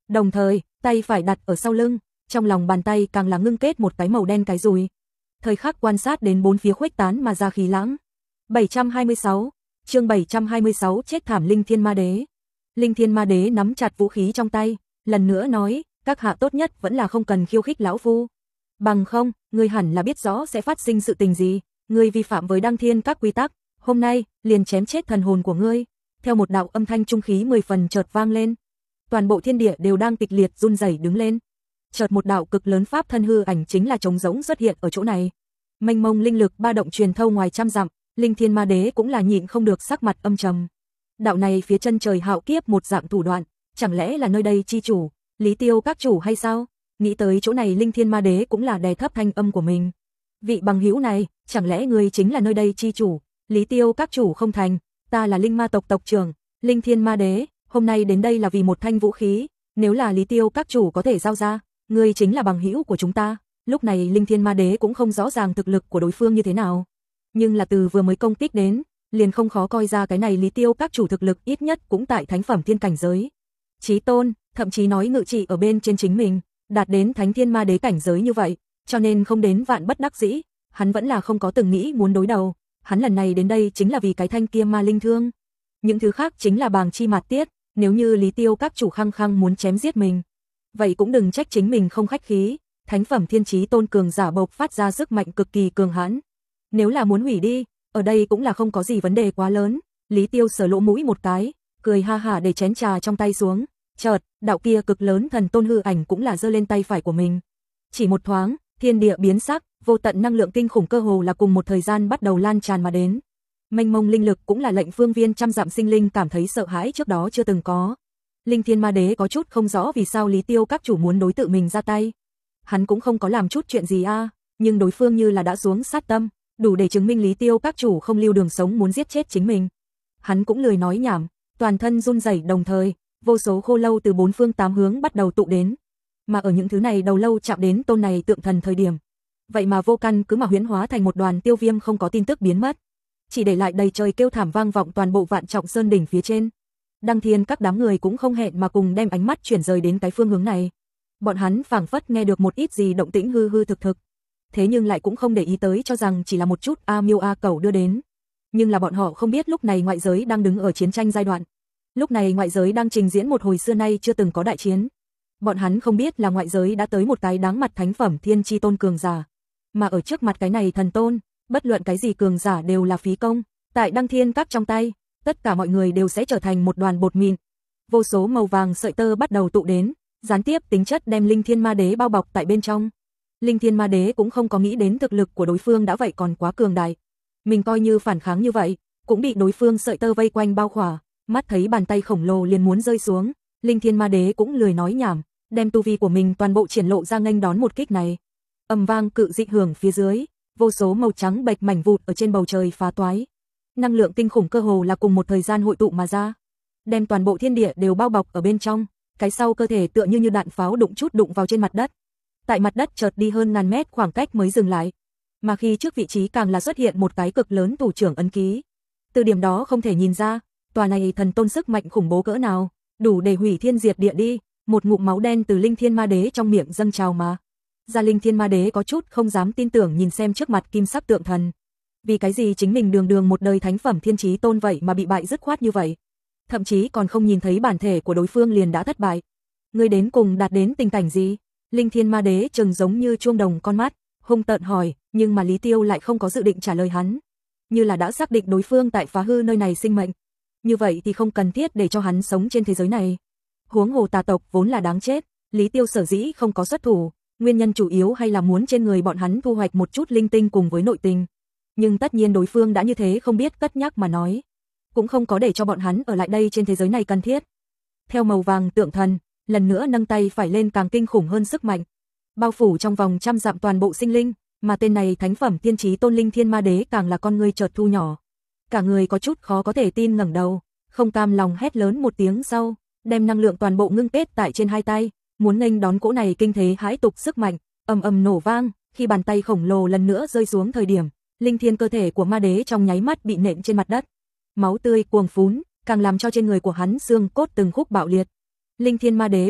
Speaker 1: Đồng thời, tay phải đặt ở sau lưng, trong lòng bàn tay càng là ngưng kết một cái màu đen cái rùi. Thời khắc quan sát đến bốn phía khuếch tán mà ra khí lãng. bảy trăm hai mươi sáu, chương bảy trăm hai mươi sáu chết thảm Linh Thiên Ma Đế. Linh Thiên Ma Đế nắm chặt vũ khí trong tay, lần nữa nói, các hạ tốt nhất vẫn là không cần khiêu khích lão phu. Bằng không, ngươi hẳn là biết rõ sẽ phát sinh sự tình gì, ngươi vi phạm với Đăng Thiên các quy tắc, hôm nay liền chém chết thần hồn của ngươi. Theo một đạo âm thanh trung khí mười phần chợt vang lên, toàn bộ thiên địa đều đang kịch liệt run rẩy đứng lên. Chợt một đạo cực lớn pháp thân hư ảnh chính là trống rỗng xuất hiện ở chỗ này. Mênh mông linh lực ba động truyền thâu ngoài trăm dặm, Linh Thiên Ma Đế cũng là nhịn không được sắc mặt âm trầm. Đạo này phía chân trời hạo kiếp một dạng thủ đoạn, chẳng lẽ là nơi đây chi chủ, Lý Tiêu các chủ hay sao? Nghĩ tới chỗ này Linh Thiên Ma Đế cũng là đè thấp thanh âm của mình. Vị bằng hữu này, chẳng lẽ ngươi chính là nơi đây chi chủ, Lý Tiêu các chủ không thành, ta là Linh Ma tộc tộc trưởng, Linh Thiên Ma Đế, hôm nay đến đây là vì một thanh vũ khí, nếu là Lý Tiêu các chủ có thể giao ra, ngươi chính là bằng hữu của chúng ta. Lúc này Linh Thiên Ma Đế cũng không rõ ràng thực lực của đối phương như thế nào, nhưng là từ vừa mới công kích đến, liền không khó coi ra cái này Lý Tiêu các chủ thực lực ít nhất cũng tại thánh phẩm thiên cảnh giới. Chí tôn, thậm chí nói ngự trị ở bên trên chính mình, đạt đến Thánh Thiên Ma Đế cảnh giới như vậy, cho nên không đến vạn bất đắc dĩ, hắn vẫn là không có từng nghĩ muốn đối đầu, hắn lần này đến đây chính là vì cái thanh kia ma linh thương. Những thứ khác chính là bàng chi mạt tiết, nếu như Lý Tiêu các chủ khăng khăng muốn chém giết mình, vậy cũng đừng trách chính mình không khách khí, thánh phẩm thiên chí tôn cường giả bộc phát ra sức mạnh cực kỳ cường hãn. Nếu là muốn hủy đi, ở đây cũng là không có gì vấn đề quá lớn. Lý Tiêu sờ lỗ mũi một cái, cười ha hả để chén trà trong tay xuống, chợt, đạo kia cực lớn thần tôn hư ảnh cũng là giơ lên tay phải của mình. Chỉ một thoáng, thiên địa biến sắc, vô tận năng lượng kinh khủng cơ hồ là cùng một thời gian bắt đầu lan tràn mà đến. Mênh mông linh lực cũng là lệnh phương viên trăm dặm sinh linh cảm thấy sợ hãi trước đó chưa từng có. Linh Thiên Ma Đế có chút không rõ vì sao Lý Tiêu các chủ muốn đối tự mình ra tay. Hắn cũng không có làm chút chuyện gì a, à, nhưng đối phương như là đã xuống sát tâm, đủ để chứng minh Lý Tiêu các chủ không lưu đường sống muốn giết chết chính mình. Hắn cũng lười nói nhảm, toàn thân run rẩy đồng thời, vô số khô lâu từ bốn phương tám hướng bắt đầu tụ đến. Mà ở những thứ này đầu lâu chạm đến tôn này tượng thần thời điểm, vậy mà vô căn cứ mà huyễn hóa thành một đoàn tiêu viêm không có tin tức biến mất, chỉ để lại đầy trời kêu thảm vang vọng toàn bộ Vạn Trọng Sơn đỉnh phía trên. Đăng Thiên các đám người cũng không hẹn mà cùng đem ánh mắt chuyển rời đến cái phương hướng này. Bọn hắn phảng phất nghe được một ít gì động tĩnh hư hư thực thực, thế nhưng lại cũng không để ý tới, cho rằng chỉ là một chút a miêu a cẩu đưa đến. Nhưng là bọn họ không biết lúc này ngoại giới đang đứng ở chiến tranh giai đoạn. Lúc này ngoại giới đang trình diễn một hồi xưa nay chưa từng có đại chiến. Bọn hắn không biết là ngoại giới đã tới một cái đáng mặt thánh phẩm thiên chi tôn cường giả. Mà ở trước mặt cái này thần tôn, bất luận cái gì cường giả đều là phí công. Tại Đăng Thiên các trong tay, tất cả mọi người đều sẽ trở thành một đoàn bột mịn. Vô số màu vàng sợi tơ bắt đầu tụ đến, gián tiếp tính chất đem Linh Thiên Ma Đế bao bọc tại bên trong. Linh Thiên Ma Đế cũng không có nghĩ đến thực lực của đối phương đã vậy còn quá cường đại. Mình coi như phản kháng như vậy, cũng bị đối phương sợi tơ vây quanh bao khỏa, mắt thấy bàn tay khổng lồ liền muốn rơi xuống, Linh Thiên Ma Đế cũng lười nói nhảm, đem tu vi của mình toàn bộ triển lộ ra nghênh đón một kích này. Ầm vang cự dị hưởng phía dưới, vô số màu trắng bạch mảnh vụt ở trên bầu trời phá toái. Năng lượng kinh khủng cơ hồ là cùng một thời gian hội tụ mà ra, đem toàn bộ thiên địa đều bao bọc ở bên trong, cái sau cơ thể tựa như như đạn pháo đụng chút đụng vào trên mặt đất. Tại mặt đất chợt đi hơn ngàn mét khoảng cách mới dừng lại, mà khi trước vị trí càng là xuất hiện một cái cực lớn thủ trưởng ấn ký. Từ điểm đó không thể nhìn ra, tòa này thần tôn sức mạnh khủng bố cỡ nào, đủ để hủy thiên diệt địa đi. Một ngụm máu đen từ Linh Thiên Ma Đế trong miệng dâng trào mà. Gia Linh Thiên Ma Đế có chút không dám tin tưởng nhìn xem trước mặt kim sắc tượng thần. Vì cái gì chính mình đường đường một đời thánh phẩm thiên chí tôn vậy mà bị bại dứt khoát như vậy? Thậm chí còn không nhìn thấy bản thể của đối phương liền đã thất bại. Ngươi đến cùng đạt đến tình cảnh gì? Linh Thiên Ma Đế trừng giống như chuông đồng con mắt, hung tợn hỏi, nhưng mà Lý Tiêu lại không có dự định trả lời hắn. Như là đã xác định đối phương tại phá hư nơi này sinh mệnh. Như vậy thì không cần thiết để cho hắn sống trên thế giới này. Huống hồ tà tộc vốn là đáng chết, Lý Tiêu sở dĩ không có xuất thủ, nguyên nhân chủ yếu hay là muốn trên người bọn hắn thu hoạch một chút linh tinh cùng với nội tình. Nhưng tất nhiên đối phương đã như thế không biết cất nhắc mà nói, cũng không có để cho bọn hắn ở lại đây trên thế giới này cần thiết. Theo màu vàng tượng thần, lần nữa nâng tay phải lên càng kinh khủng hơn sức mạnh, bao phủ trong vòng trăm dặm toàn bộ sinh linh, mà tên này thánh phẩm thiên chí tôn Linh Thiên Ma Đế càng là con người chợt thu nhỏ. Cả người có chút khó có thể tin ngẩng đầu, không cam lòng hét lớn một tiếng sau, đem năng lượng toàn bộ ngưng kết tại trên hai tay, muốn nghênh đón cỗ này kinh thế hãi tục sức mạnh, ầm ầm nổ vang, khi bàn tay khổng lồ lần nữa rơi xuống thời điểm, linh thiên cơ thể của ma đế trong nháy mắt bị nện trên mặt đất. Máu tươi cuồng phún, càng làm cho trên người của hắn xương cốt từng khúc bạo liệt. Linh Thiên Ma Đế biết,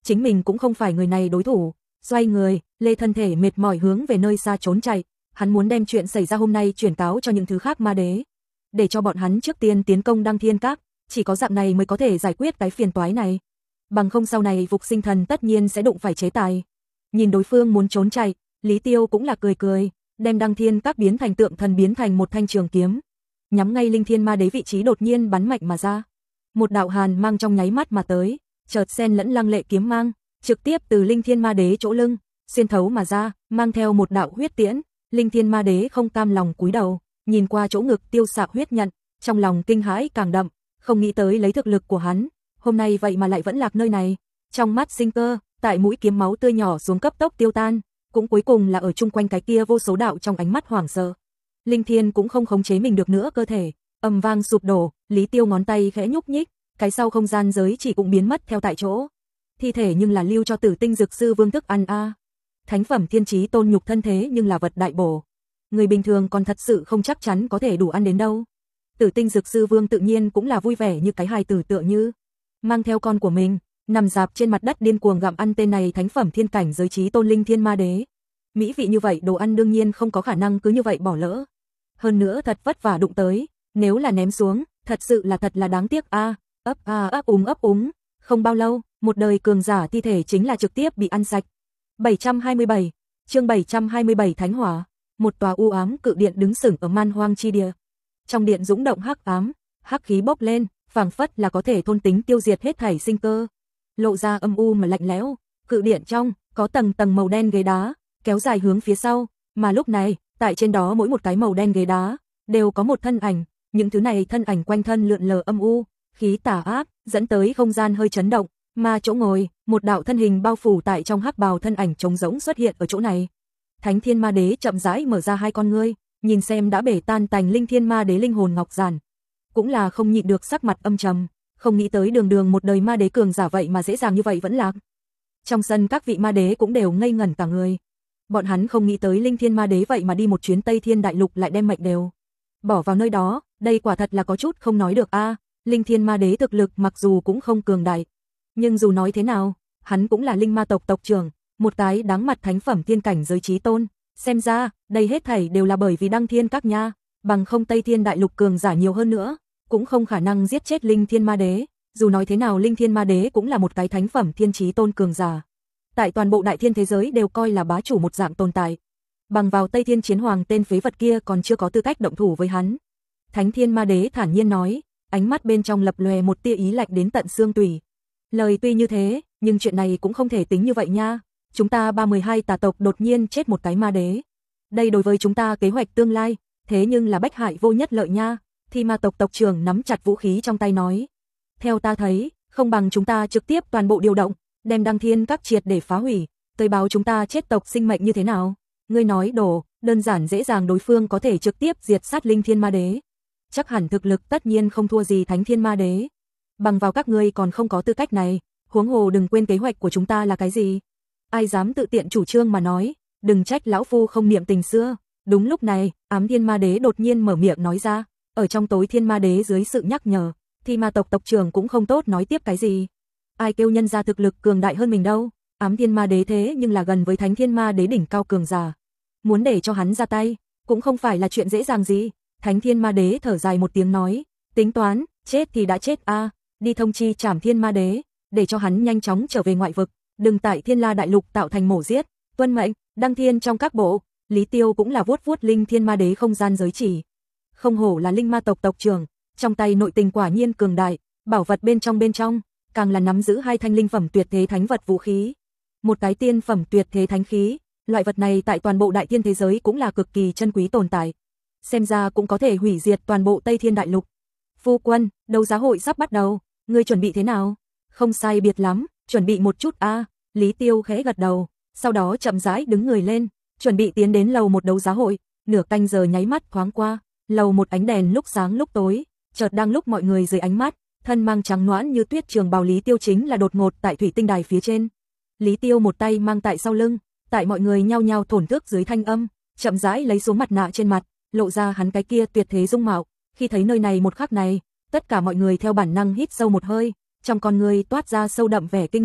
Speaker 1: chính mình cũng không phải người này đối thủ. Xoay người, lê thân thể mệt mỏi hướng về nơi xa trốn chạy, hắn muốn đem chuyện xảy ra hôm nay chuyển cáo cho những thứ khác ma đế, để cho bọn hắn trước tiên tiến công Đăng Thiên Các, chỉ có dạng này mới có thể giải quyết cái phiền toái này. Bằng không sau này Phục Sinh Thần tất nhiên sẽ đụng phải chế tài. Nhìn đối phương muốn trốn chạy, Lý Tiêu cũng là cười cười, đem Đăng Thiên Các biến thành tượng thần biến thành một thanh trường kiếm, nhắm ngay Linh Thiên Ma Đế vị trí đột nhiên bắn mạnh mà ra. Một đạo hàn mang trong nháy mắt mà tới, chợt xen lẫn lăng lệ kiếm mang, trực tiếp từ Linh Thiên Ma Đế chỗ lưng xuyên thấu mà ra, mang theo một đạo huyết tiễn. Linh Thiên Ma Đế không cam lòng cúi đầu, nhìn qua chỗ ngực tiêu xạ huyết nhận, trong lòng kinh hãi càng đậm, không nghĩ tới lấy thực lực của hắn, hôm nay vậy mà lại vẫn lạc nơi này. Trong mắt sinh cơ, tại mũi kiếm máu tươi nhỏ xuống cấp tốc tiêu tan, cũng cuối cùng là ở chung quanh cái kia vô số đạo trong ánh mắt hoảng sợ. Linh Thiên cũng không khống chế mình được nữa cơ thể, ầm vang sụp đổ, Lý Tiêu ngón tay khẽ nhúc nhích, cái sau không gian giới chỉ cũng biến mất theo tại chỗ. Thi thể nhưng là lưu cho Tử Tinh Dược Sư Vương thức ăn a. À. Thánh phẩm thiên chí tôn nhục thân thế nhưng là vật đại bổ, người bình thường còn thật sự không chắc chắn có thể đủ ăn đến đâu. Tử Tinh Dược Sư Vương tự nhiên cũng là vui vẻ như cái hài tử tựa như mang theo con của mình, nằm dạp trên mặt đất điên cuồng gặm ăn tên này thánh phẩm thiên cảnh giới chí tôn Linh Thiên Ma Đế. Mỹ vị như vậy đồ ăn đương nhiên không có khả năng cứ như vậy bỏ lỡ. Hơn nữa thật vất vả đụng tới, nếu là ném xuống, thật sự là thật là đáng tiếc a. À, ấp a à, ấp úng ấp úng, không bao lâu, một đời cường giả thi thể chính là trực tiếp bị ăn sạch. bảy trăm hai mươi bảy, chương bảy trăm hai mươi bảy Thánh Hỏa, một tòa u ám cự điện đứng sừng ở man hoang chi địa. Trong điện dũng động hắc ám, hắc khí bốc lên, phảng phất là có thể thôn tính tiêu diệt hết thảy sinh cơ. Lộ ra âm u mà lạnh lẽo, cự điện trong có tầng tầng màu đen ghế đá, kéo dài hướng phía sau, mà lúc này, tại trên đó mỗi một cái màu đen ghế đá đều có một thân ảnh, những thứ này thân ảnh quanh thân lượn lờ âm u, khí tà ác, dẫn tới không gian hơi chấn động, mà chỗ ngồi, một đạo thân hình bao phủ tại trong hắc bào thân ảnh trống rỗng xuất hiện ở chỗ này. Thánh Thiên Ma Đế chậm rãi mở ra hai con ngươi, nhìn xem đã bể tan tành Linh Thiên Ma Đế linh hồn ngọc giản, cũng là không nhịn được sắc mặt âm trầm, không nghĩ tới đường đường một đời ma đế cường giả vậy mà dễ dàng như vậy vẫn lạc. Trong sân các vị ma đế cũng đều ngây ngẩn cả người. Bọn hắn không nghĩ tới Linh Thiên Ma Đế vậy mà đi một chuyến Tây Thiên Đại Lục lại đem mệnh đều bỏ vào nơi đó, đây quả thật là có chút không nói được a. À, Linh Thiên Ma Đế thực lực mặc dù cũng không cường đại, nhưng dù nói thế nào, hắn cũng là linh ma tộc tộc trưởng, một cái đáng mặt thánh phẩm thiên cảnh giới chí tôn, xem ra, đây hết thảy đều là bởi vì Đăng Thiên Các nha, bằng không Tây Thiên Đại Lục cường giả nhiều hơn nữa, cũng không khả năng giết chết Linh Thiên Ma Đế, dù nói thế nào Linh Thiên Ma Đế cũng là một cái thánh phẩm thiên chí tôn cường giả. Tại toàn bộ đại thiên thế giới đều coi là bá chủ một dạng tồn tại. Bằng vào Tây Thiên Chiến Hoàng tên phế vật kia còn chưa có tư cách động thủ với hắn. Thánh Thiên Ma Đế thản nhiên nói, ánh mắt bên trong lập lòe một tia ý lạnh đến tận xương tủy. Lời tuy như thế, nhưng chuyện này cũng không thể tính như vậy nha. Chúng ta ba mươi hai tà tộc đột nhiên chết một cái ma đế. Đây đối với chúng ta kế hoạch tương lai, thế nhưng là bách hại vô nhất lợi nha. Thì ma tộc tộc trưởng nắm chặt vũ khí trong tay nói. Theo ta thấy, không bằng chúng ta trực tiếp toàn bộ điều động, đem Đăng Thiên Các triệt để phá hủy, tới báo chúng ta chết tộc sinh mệnh như thế nào? Ngươi nói đổ, đơn giản dễ dàng đối phương có thể trực tiếp diệt sát Linh Thiên Ma Đế. Chắc hẳn thực lực tất nhiên không thua gì Thánh Thiên Ma Đế. Bằng vào các ngươi còn không có tư cách này, huống hồ đừng quên kế hoạch của chúng ta là cái gì. Ai dám tự tiện chủ trương mà nói, đừng trách lão phu không niệm tình xưa. Đúng lúc này, Ám Thiên Ma Đế đột nhiên mở miệng nói ra, ở trong tối Thiên Ma Đế dưới sự nhắc nhở, thì ma tộc tộc trưởng cũng không tốt nói tiếp cái gì. Ai kêu nhân ra thực lực cường đại hơn mình đâu, Ám Thiên Ma Đế thế nhưng là gần với Thánh Thiên Ma Đế đỉnh cao cường giả. Muốn để cho hắn ra tay, cũng không phải là chuyện dễ dàng gì. Thánh Thiên Ma Đế thở dài một tiếng nói, tính toán, chết thì đã chết a, à, đi thông chi Trảm Thiên Ma Đế, để cho hắn nhanh chóng trở về ngoại vực, đừng tại Thiên La Đại Lục tạo thành mổ giết. Tuân mệnh. Đăng Thiên trong các bộ, Lý Tiêu cũng là vuốt vuốt Linh Thiên Ma Đế không gian giới chỉ. Không hổ là linh ma tộc tộc trưởng, trong tay nội tình quả nhiên cường đại, bảo vật bên trong bên trong, càng là nắm giữ hai thanh linh phẩm tuyệt thế thánh vật vũ khí, một cái tiên phẩm tuyệt thế thánh khí, loại vật này tại toàn bộ đại thiên thế giới cũng là cực kỳ chân quý tồn tại, xem ra cũng có thể hủy diệt toàn bộ Tây Thiên Đại Lục. Phu quân, đấu giá hội sắp bắt đầu, ngươi chuẩn bị thế nào? Không sai biệt lắm, chuẩn bị một chút a. À, Lý Tiêu khẽ gật đầu, sau đó chậm rãi đứng người lên, chuẩn bị tiến đến lầu một đấu giá hội. Nửa canh giờ nháy mắt thoáng qua, lầu một ánh đèn lúc sáng lúc tối, chợt đang lúc mọi người dưới ánh mắt, thân mang trắng nõn như tuyết trường bào Lý Tiêu chính là đột ngột tại thủy tinh đài phía trên. Lý Tiêu một tay mang tại sau lưng, tại mọi người nhao nhao thổn thức dưới thanh âm, chậm rãi lấy xuống mặt nạ trên mặt, lộ ra hắn cái kia tuyệt thế dung mạo. Khi thấy nơi này một khắc này, tất cả mọi người theo bản năng hít sâu một hơi, trong con người toát ra sâu đậm vẻ kinh ngạc,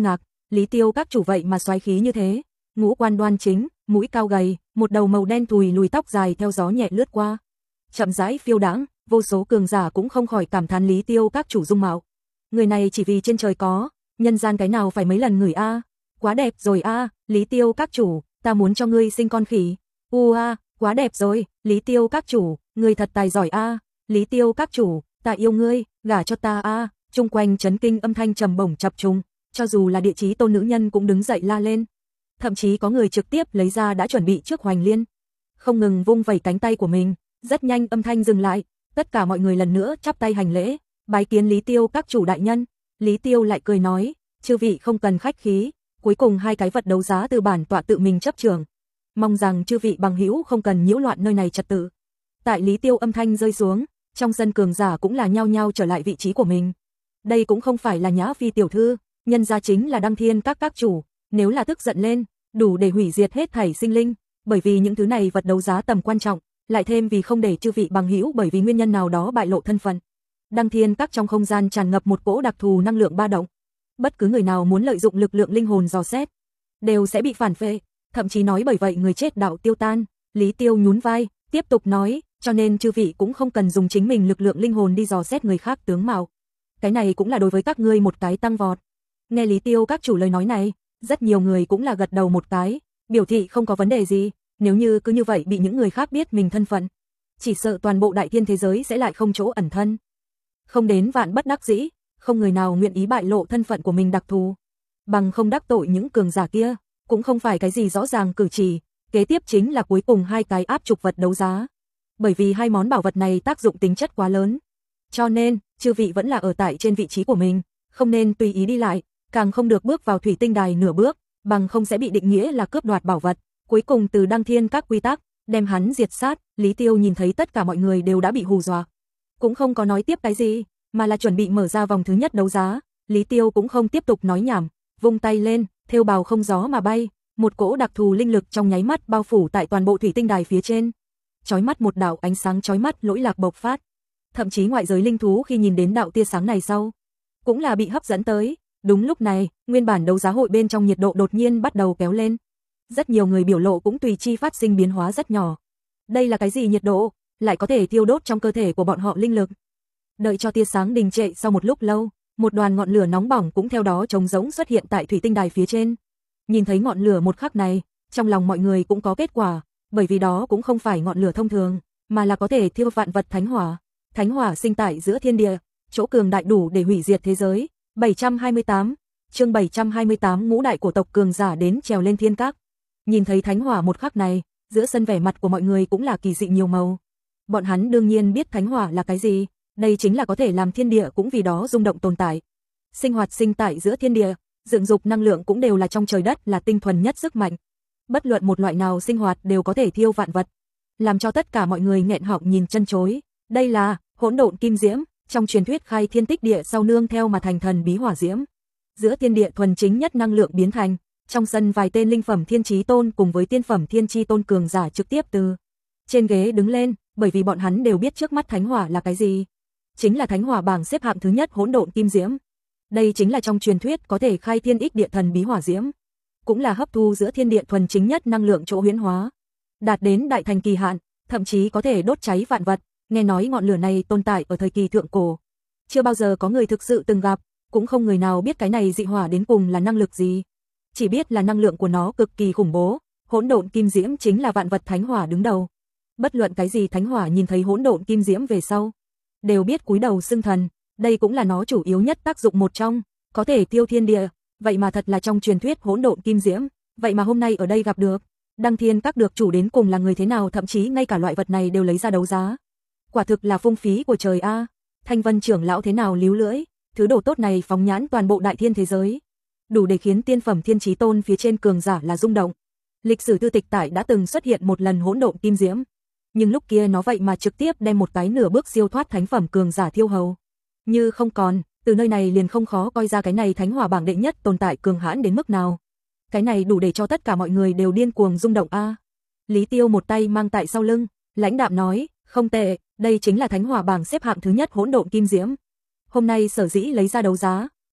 Speaker 1: Lý Tiêu các chủ vậy mà soái khí như thế, ngũ quan đoan chính, mũi cao gầy, một đầu màu đen thùi lùi tóc dài theo gió nhẹ lướt qua, chậm rãi phiêu đãng, vô số cường giả cũng không khỏi cảm thán Lý Tiêu các chủ dung mạo. Người này chỉ vì trên trời có, nhân gian cái nào phải mấy lần ngửi a, quá đẹp rồi a, Lý Tiêu các chủ, ta muốn cho ngươi sinh con khỉ. U a, quá đẹp rồi, Lý Tiêu các chủ, ngươi thật tài giỏi a, Lý Tiêu các chủ, ta yêu ngươi, gả cho ta a. Chung quanh chấn kinh âm thanh trầm bổng chập trùng, cho dù là địa chí tôn nữ nhân cũng đứng dậy la lên. Thậm chí có người trực tiếp lấy ra đã chuẩn bị trước hoành liên, không ngừng vung vẩy cánh tay của mình. Rất nhanh âm thanh dừng lại, tất cả mọi người lần nữa chắp tay hành lễ, bái kiến Lý Tiêu các chủ đại nhân. Lý Tiêu lại cười nói, chư vị không cần khách khí, cuối cùng hai cái vật đấu giá từ bản tọa tự mình chấp trưởng, mong rằng chư vị bằng hữu không cần nhiễu loạn nơi này trật tự. Tại Lý Tiêu âm thanh rơi xuống, trong sân cường giả cũng là nhao nhao trở lại vị trí của mình. Đây cũng không phải là Nhã Phi tiểu thư, nhân gia chính là Đăng Thiên các các chủ, nếu là tức giận lên, đủ để hủy diệt hết thảy sinh linh, bởi vì những thứ này vật đấu giá tầm quan trọng, lại thêm vì không để chư vị bằng hữu bởi vì nguyên nhân nào đó bại lộ thân phận. Đăng Thiên các trong không gian tràn ngập một cỗ đặc thù năng lượng ba động, bất cứ người nào muốn lợi dụng lực lượng linh hồn dò xét, đều sẽ bị phản phệ, thậm chí nói bởi vậy người chết đạo tiêu tan. Lý Tiêu nhún vai, tiếp tục nói, cho nên chư vị cũng không cần dùng chính mình lực lượng linh hồn đi dò xét người khác tướng mạo. Cái này cũng là đối với các ngươi một cái tăng vọt. Nghe Lý Tiêu các chủ lời nói này, rất nhiều người cũng là gật đầu một cái, biểu thị không có vấn đề gì, nếu như cứ như vậy bị những người khác biết mình thân phận, chỉ sợ toàn bộ đại thiên thế giới sẽ lại không chỗ ẩn thân. Không đến vạn bất đắc dĩ, không người nào nguyện ý bại lộ thân phận của mình đặc thù, bằng không đắc tội những cường giả kia, cũng không phải cái gì rõ ràng cử chỉ. Kế tiếp chính là cuối cùng hai cái áp trục vật đấu giá. Bởi vì hai món bảo vật này tác dụng tính chất quá lớn, cho nên chư vị vẫn là ở tại trên vị trí của mình, không nên tùy ý đi lại, càng không được bước vào thủy tinh đài nửa bước, bằng không sẽ bị định nghĩa là cướp đoạt bảo vật. Cuối cùng từ Đăng Thiên các quy tắc, đem hắn diệt sát. Lý Tiêu nhìn thấy tất cả mọi người đều đã bị hù dọa, cũng không có nói tiếp cái gì, mà là chuẩn bị mở ra vòng thứ nhất đấu giá. Lý Tiêu cũng không tiếp tục nói nhảm, vung tay lên, thêu bào không gió mà bay, một cỗ đặc thù linh lực trong nháy mắt bao phủ tại toàn bộ thủy tinh đài phía trên. Chói mắt một đạo ánh sáng chói mắt lỗi lạc bộc phát, thậm chí ngoại giới linh thú khi nhìn đến đạo tia sáng này sau, cũng là bị hấp dẫn tới. Đúng lúc này, nguyên bản đấu giá hội bên trong nhiệt độ đột nhiên bắt đầu kéo lên. Rất nhiều người biểu lộ cũng tùy chi phát sinh biến hóa rất nhỏ. Đây là cái gì nhiệt độ, lại có thể thiêu đốt trong cơ thể của bọn họ linh lực. Đợi cho tia sáng đình trệ sau một lúc lâu, một đoàn ngọn lửa nóng bỏng cũng theo đó trống rỗng xuất hiện tại thủy tinh đài phía trên. Nhìn thấy ngọn lửa một khắc này, trong lòng mọi người cũng có kết quả, bởi vì đó cũng không phải ngọn lửa thông thường, mà là có thể thiêu vạn vật thánh hỏa. Thánh hỏa sinh tại giữa thiên địa, chỗ cường đại đủ để hủy diệt thế giới. bảy trăm hai mươi tám, chương bảy trăm hai mươi tám ngũ đại cổ tộc cường giả đến trèo lên thiên các. Nhìn thấy thánh hỏa một khắc này, giữa sân vẻ mặt của mọi người cũng là kỳ dị nhiều màu. Bọn hắn đương nhiên biết thánh hỏa là cái gì, đây chính là có thể làm thiên địa cũng vì đó rung động tồn tại. Sinh hoạt sinh tại giữa thiên địa, dựng dục năng lượng cũng đều là trong trời đất, là tinh thuần nhất sức mạnh. Bất luận một loại nào sinh hoạt đều có thể thiêu vạn vật, làm cho tất cả mọi người nghẹn họng nhìn chân chối. Đây là hỗn độn kim diễm, trong truyền thuyết khai thiên tích địa sau nương theo mà thành thần bí hỏa diễm. Giữa thiên địa thuần chính nhất năng lượng biến thành, trong sân vài tên linh phẩm thiên chí tôn cùng với tiên phẩm thiên chi tôn cường giả trực tiếp từ trên ghế đứng lên, bởi vì bọn hắn đều biết trước mắt thánh hỏa là cái gì. Chính là thánh hỏa bảng xếp hạng thứ nhất hỗn độn kim diễm. Đây chính là trong truyền thuyết có thể khai thiên ích địa thần bí hỏa diễm, cũng là hấp thu giữa thiên địa thuần chính nhất năng lượng chỗ huyễn hóa, đạt đến đại thành kỳ hạn, thậm chí có thể đốt cháy vạn vật. Nghe nói ngọn lửa này tồn tại ở thời kỳ thượng cổ, chưa bao giờ có người thực sự từng gặp, cũng không người nào biết cái này dị hỏa đến cùng là năng lực gì, chỉ biết là năng lượng của nó cực kỳ khủng bố. Hỗn độn kim diễm chính là vạn vật thánh hỏa đứng đầu. Bất luận cái gì thánh hỏa nhìn thấy hỗn độn kim diễm về sau, đều biết cúi đầu xưng thần, đây cũng là nó chủ yếu nhất tác dụng một trong, có thể tiêu thiên địa. Vậy mà thật là trong truyền thuyết hỗn độn kim diễm, vậy mà hôm nay ở đây gặp được. Đăng Thiên các được chủ đến cùng là người thế nào, thậm chí ngay cả loại vật này đều lấy ra đấu giá. Quả thực là phung phí của trời a. À. Thanh Vân trưởng lão thế nào líu lưỡi, thứ đồ tốt này phóng nhãn toàn bộ đại thiên thế giới, đủ để khiến tiên phẩm thiên chí tôn phía trên cường giả là rung động. Lịch sử thư tịch tại đã từng xuất hiện một lần hỗn độn kim diễm, nhưng lúc kia nó vậy mà trực tiếp đem một cái nửa bước siêu thoát thánh phẩm cường giả thiêu hầu như không còn. Từ nơi này liền không khó coi ra cái này thánh hỏa bảng đệ nhất tồn tại cường hãn đến mức nào. Cái này đủ để cho tất cả mọi người đều điên cuồng rung động a. À. Lý Tiêu một tay mang tại sau lưng, lãnh đạm nói, không tệ, đây chính là thánh hỏa bảng xếp hạng thứ nhất hỗn độn kim diễm. Hôm nay sở dĩ lấy ra đấu giá,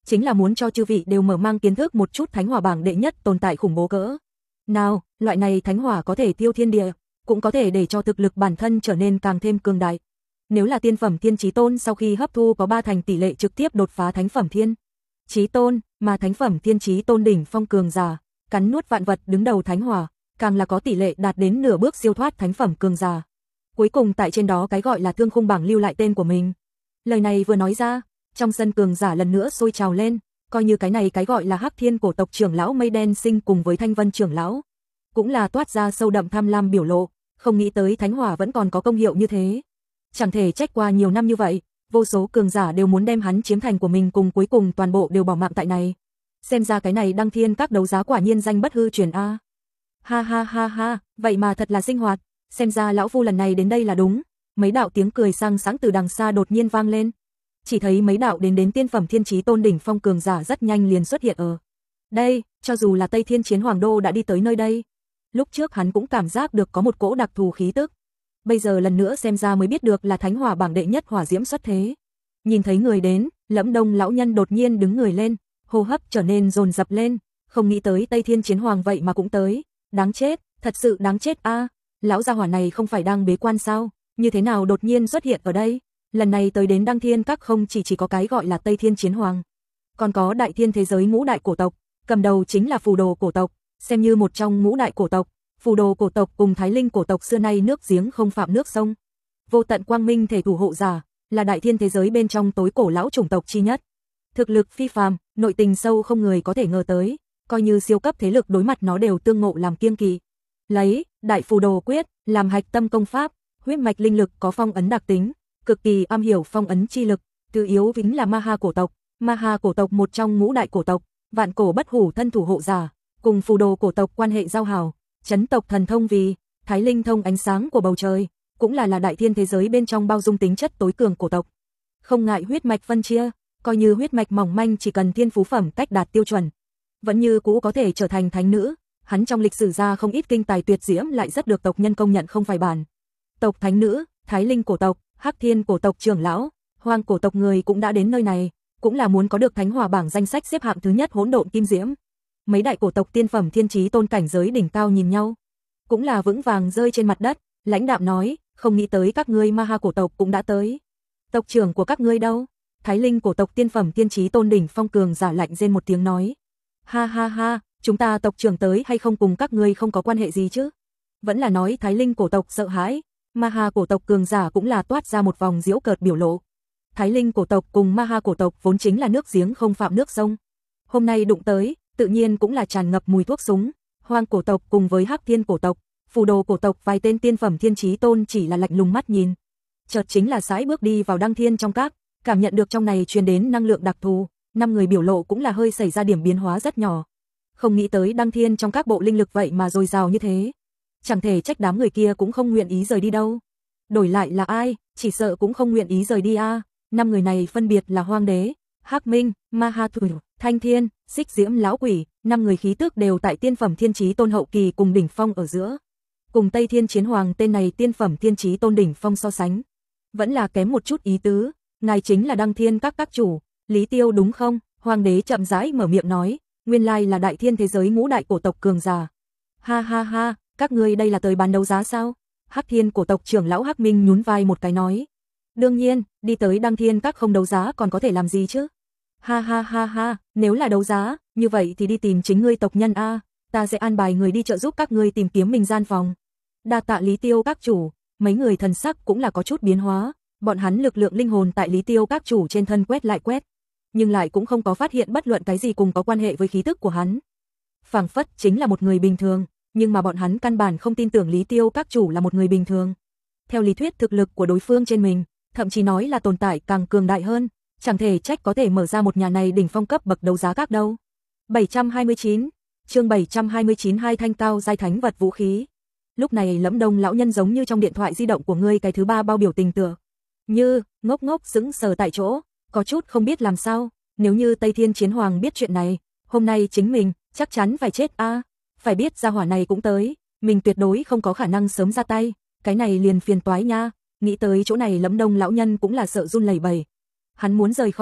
Speaker 1: chính là muốn cho chư vị đều mở mang kiến thức một chút thánh hỏa bảng đệ nhất tồn tại khủng bố cỡ nào, loại này thánh hỏa có thể tiêu thiên địa, cũng có thể để cho thực lực bản thân trở nên càng thêm cường đại. Nếu là tiên phẩm thiên chí tôn sau khi hấp thu có ba thành tỷ lệ trực tiếp đột phá thánh phẩm thiên chí tôn, mà thánh phẩm thiên chí tôn đỉnh phong cường giả, cắn nuốt vạn vật đứng đầu thánh hỏa, càng là có tỷ lệ đạt đến nửa bước siêu thoát thánh phẩm cường giả. Cuối cùng tại trên đó cái gọi là thương khung bảng lưu lại tên của mình. Lời này vừa nói ra, trong sân cường giả lần nữa sôi trào lên, coi như cái này cái gọi là Hắc Thiên cổ tộc trưởng lão Mây Đen Sinh cùng với Thanh Vân trưởng lão, cũng là toát ra sâu đậm tham lam biểu lộ, không nghĩ tới thánh hỏa vẫn còn có công hiệu như thế. Chẳng thể trách qua nhiều năm như vậy, vô số cường giả đều muốn đem hắn chiếm thành của mình, cùng cuối cùng toàn bộ đều bỏ mạng tại này. Xem ra cái này Đăng Thiên các đấu giá quả nhiên danh bất hư truyền a. Ha ha ha ha, vậy mà thật là sinh hoạt, xem ra lão phu lần này đến đây là đúng. Mấy đạo tiếng cười sang sáng từ đằng xa đột nhiên vang lên. Chỉ thấy mấy đạo đến đến tiên phẩm thiên chí tôn đỉnh phong cường giả rất nhanh liền xuất hiện ở đây, cho dù là Tây Thiên Chiến Hoàng Đô đã đi tới nơi đây. Lúc trước hắn cũng cảm giác được có một cỗ đặc thù khí tức. Bây giờ lần nữa xem ra mới biết được là thánh hỏa bảng đệ nhất hỏa diễm xuất thế. Nhìn thấy người đến, Lẫm Đông lão nhân đột nhiên đứng người lên, hô hấp trở nên dồn dập lên, không nghĩ tới Tây Thiên Chiến Hoàng vậy mà cũng tới, đáng chết, thật sự đáng chết a. À, lão gia hỏa này không phải đang bế quan sao, như thế nào đột nhiên xuất hiện ở đây? Lần này tới đến Đăng Thiên các không chỉ chỉ có cái gọi là Tây Thiên Chiến Hoàng, còn có đại thiên thế giới ngũ đại cổ tộc, cầm đầu chính là Phù Đồ cổ tộc, xem như một trong ngũ đại cổ tộc. Phù Đồ cổ tộc cùng Thái Linh cổ tộc xưa nay nước giếng không phạm nước sông. Vô tận quang minh thể thủ hộ giả, là đại thiên thế giới bên trong tối cổ lão chủng tộc chi nhất. Thực lực phi phàm, nội tình sâu không người có thể ngờ tới, coi như siêu cấp thế lực đối mặt nó đều tương ngộ làm kiêng kỵ. Lấy Đại Phù Đồ quyết làm hạch tâm công pháp, huyết mạch linh lực có phong ấn đặc tính, cực kỳ am hiểu phong ấn chi lực, từ yếu vĩnh là Ma Ha cổ tộc, Ma Ha cổ tộc một trong ngũ đại cổ tộc, vạn cổ bất hủ thân thủ hộ giả, cùng Phù Đồ cổ tộc quan hệ giao hảo. Chấn tộc thần thông vì Thái Linh thông ánh sáng của bầu trời, cũng là là đại thiên thế giới bên trong bao dung tính chất tối cường cổ tộc. Không ngại huyết mạch phân chia, coi như huyết mạch mỏng manh chỉ cần thiên phú phẩm cách đạt tiêu chuẩn, vẫn như cũ có thể trở thành thánh nữ. Hắn trong lịch sử ra không ít kinh tài tuyệt diễm lại rất được tộc nhân công nhận không phải bản. Tộc thánh nữ, Thái Linh cổ tộc, Hắc Thiên cổ tộc trưởng lão, Hoang cổ tộc người cũng đã đến nơi này, cũng là muốn có được thánh hỏa bảng danh sách xếp hạng thứ nhất hỗn độn kim diễm. Mấy đại cổ tộc tiên phẩm thiên chí tôn cảnh giới đỉnh cao nhìn nhau, cũng là vững vàng rơi trên mặt đất, lãnh đạm nói, không nghĩ tới các ngươi Ma Ha cổ tộc cũng đã tới. Tộc trưởng của các ngươi đâu? Thái Linh cổ tộc tiên phẩm thiên chí tôn đỉnh phong cường giả lạnh rên một tiếng nói. Ha ha ha, chúng ta tộc trưởng tới hay không cùng các ngươi không có quan hệ gì chứ? Vẫn là nói Thái Linh cổ tộc sợ hãi, Ma Ha cổ tộc cường giả cũng là toát ra một vòng giễu cợt biểu lộ. Thái Linh cổ tộc cùng Ma Ha cổ tộc vốn chính là nước giếng không phạm nước sông. Hôm nay đụng tới, tự nhiên cũng là tràn ngập mùi thuốc súng. Hoang cổ tộc cùng với Hắc Thiên cổ tộc, Phù Đồ cổ tộc vài tên tiên phẩm thiên chí tôn chỉ là lạnh lùng mắt nhìn. Chợt chính là sải bước đi vào Đăng Thiên trong các, cảm nhận được trong này truyền đến năng lượng đặc thù, năm người biểu lộ cũng là hơi xảy ra điểm biến hóa rất nhỏ. Không nghĩ tới Đăng Thiên trong các bộ linh lực vậy mà dồi dào như thế. Chẳng thể trách đám người kia cũng không nguyện ý rời đi đâu. Đổi lại là ai, chỉ sợ cũng không nguyện ý rời đi a. À. Năm người này phân biệt là Hoang Đế, Hắc Minh, Ma Ha Thủy, Thanh Thiên, Xích Diễm lão quỷ, năm người khí tức đều tại tiên phẩm thiên chí tôn hậu kỳ cùng đỉnh phong ở giữa. Cùng Tây Thiên Chiến Hoàng tên này tiên phẩm thiên chí tôn đỉnh phong so sánh, vẫn là kém một chút ý tứ. Ngài chính là Đăng Thiên các các chủ, Lý Tiêu đúng không? Hoàng Đế chậm rãi mở miệng nói, nguyên lai là đại thiên thế giới ngũ đại cổ tộc cường giả. Ha ha ha, các ngươi đây là tới bán đấu giá sao? Hắc Thiên cổ tộc trưởng lão Hắc Minh nhún vai một cái nói. Đương nhiên, đi tới Đăng Thiên các không đấu giá còn có thể làm gì chứ? Ha ha ha ha, nếu là đấu giá, như vậy thì đi tìm chính ngươi tộc nhân a, ta sẽ an bài người đi trợ giúp các ngươi tìm kiếm mình gian phòng. Đa tạ Lý Tiêu các chủ, mấy người thần sắc cũng là có chút biến hóa, bọn hắn lực lượng linh hồn tại Lý Tiêu các chủ trên thân quét lại quét, nhưng lại cũng không có phát hiện bất luận cái gì cùng có quan hệ với khí tức của hắn. Phảng phất chính là một người bình thường, nhưng mà bọn hắn căn bản không tin tưởng Lý Tiêu các chủ là một người bình thường. Theo lý thuyết thực lực của đối phương trên mình, thậm chí nói là tồn tại càng cường đại hơn, chẳng thể trách có thể mở ra một nhà này đỉnh phong cấp bậc đấu giá các đâu. bảy trăm hai mươi chín, chương bảy trăm hai mươi chín hai thanh cao giai thánh vật vũ khí. Lúc này Lẫm Đông lão nhân giống như trong điện thoại di động của ngươi cái thứ ba bao biểu tình tựa như ngốc ngốc sững sờ tại chỗ, có chút không biết làm sao. Nếu như Tây Thiên Chiến Hoàng biết chuyện này, hôm nay chính mình chắc chắn phải chết a. À, phải biết gia hỏa này cũng tới, mình tuyệt đối không có khả năng sớm ra tay, cái này liền phiền toái nha. Nghĩ tới chỗ này Lẫm Đông lão nhân cũng là sợ run lẩy bẩy. Hắn muốn rời khỏi,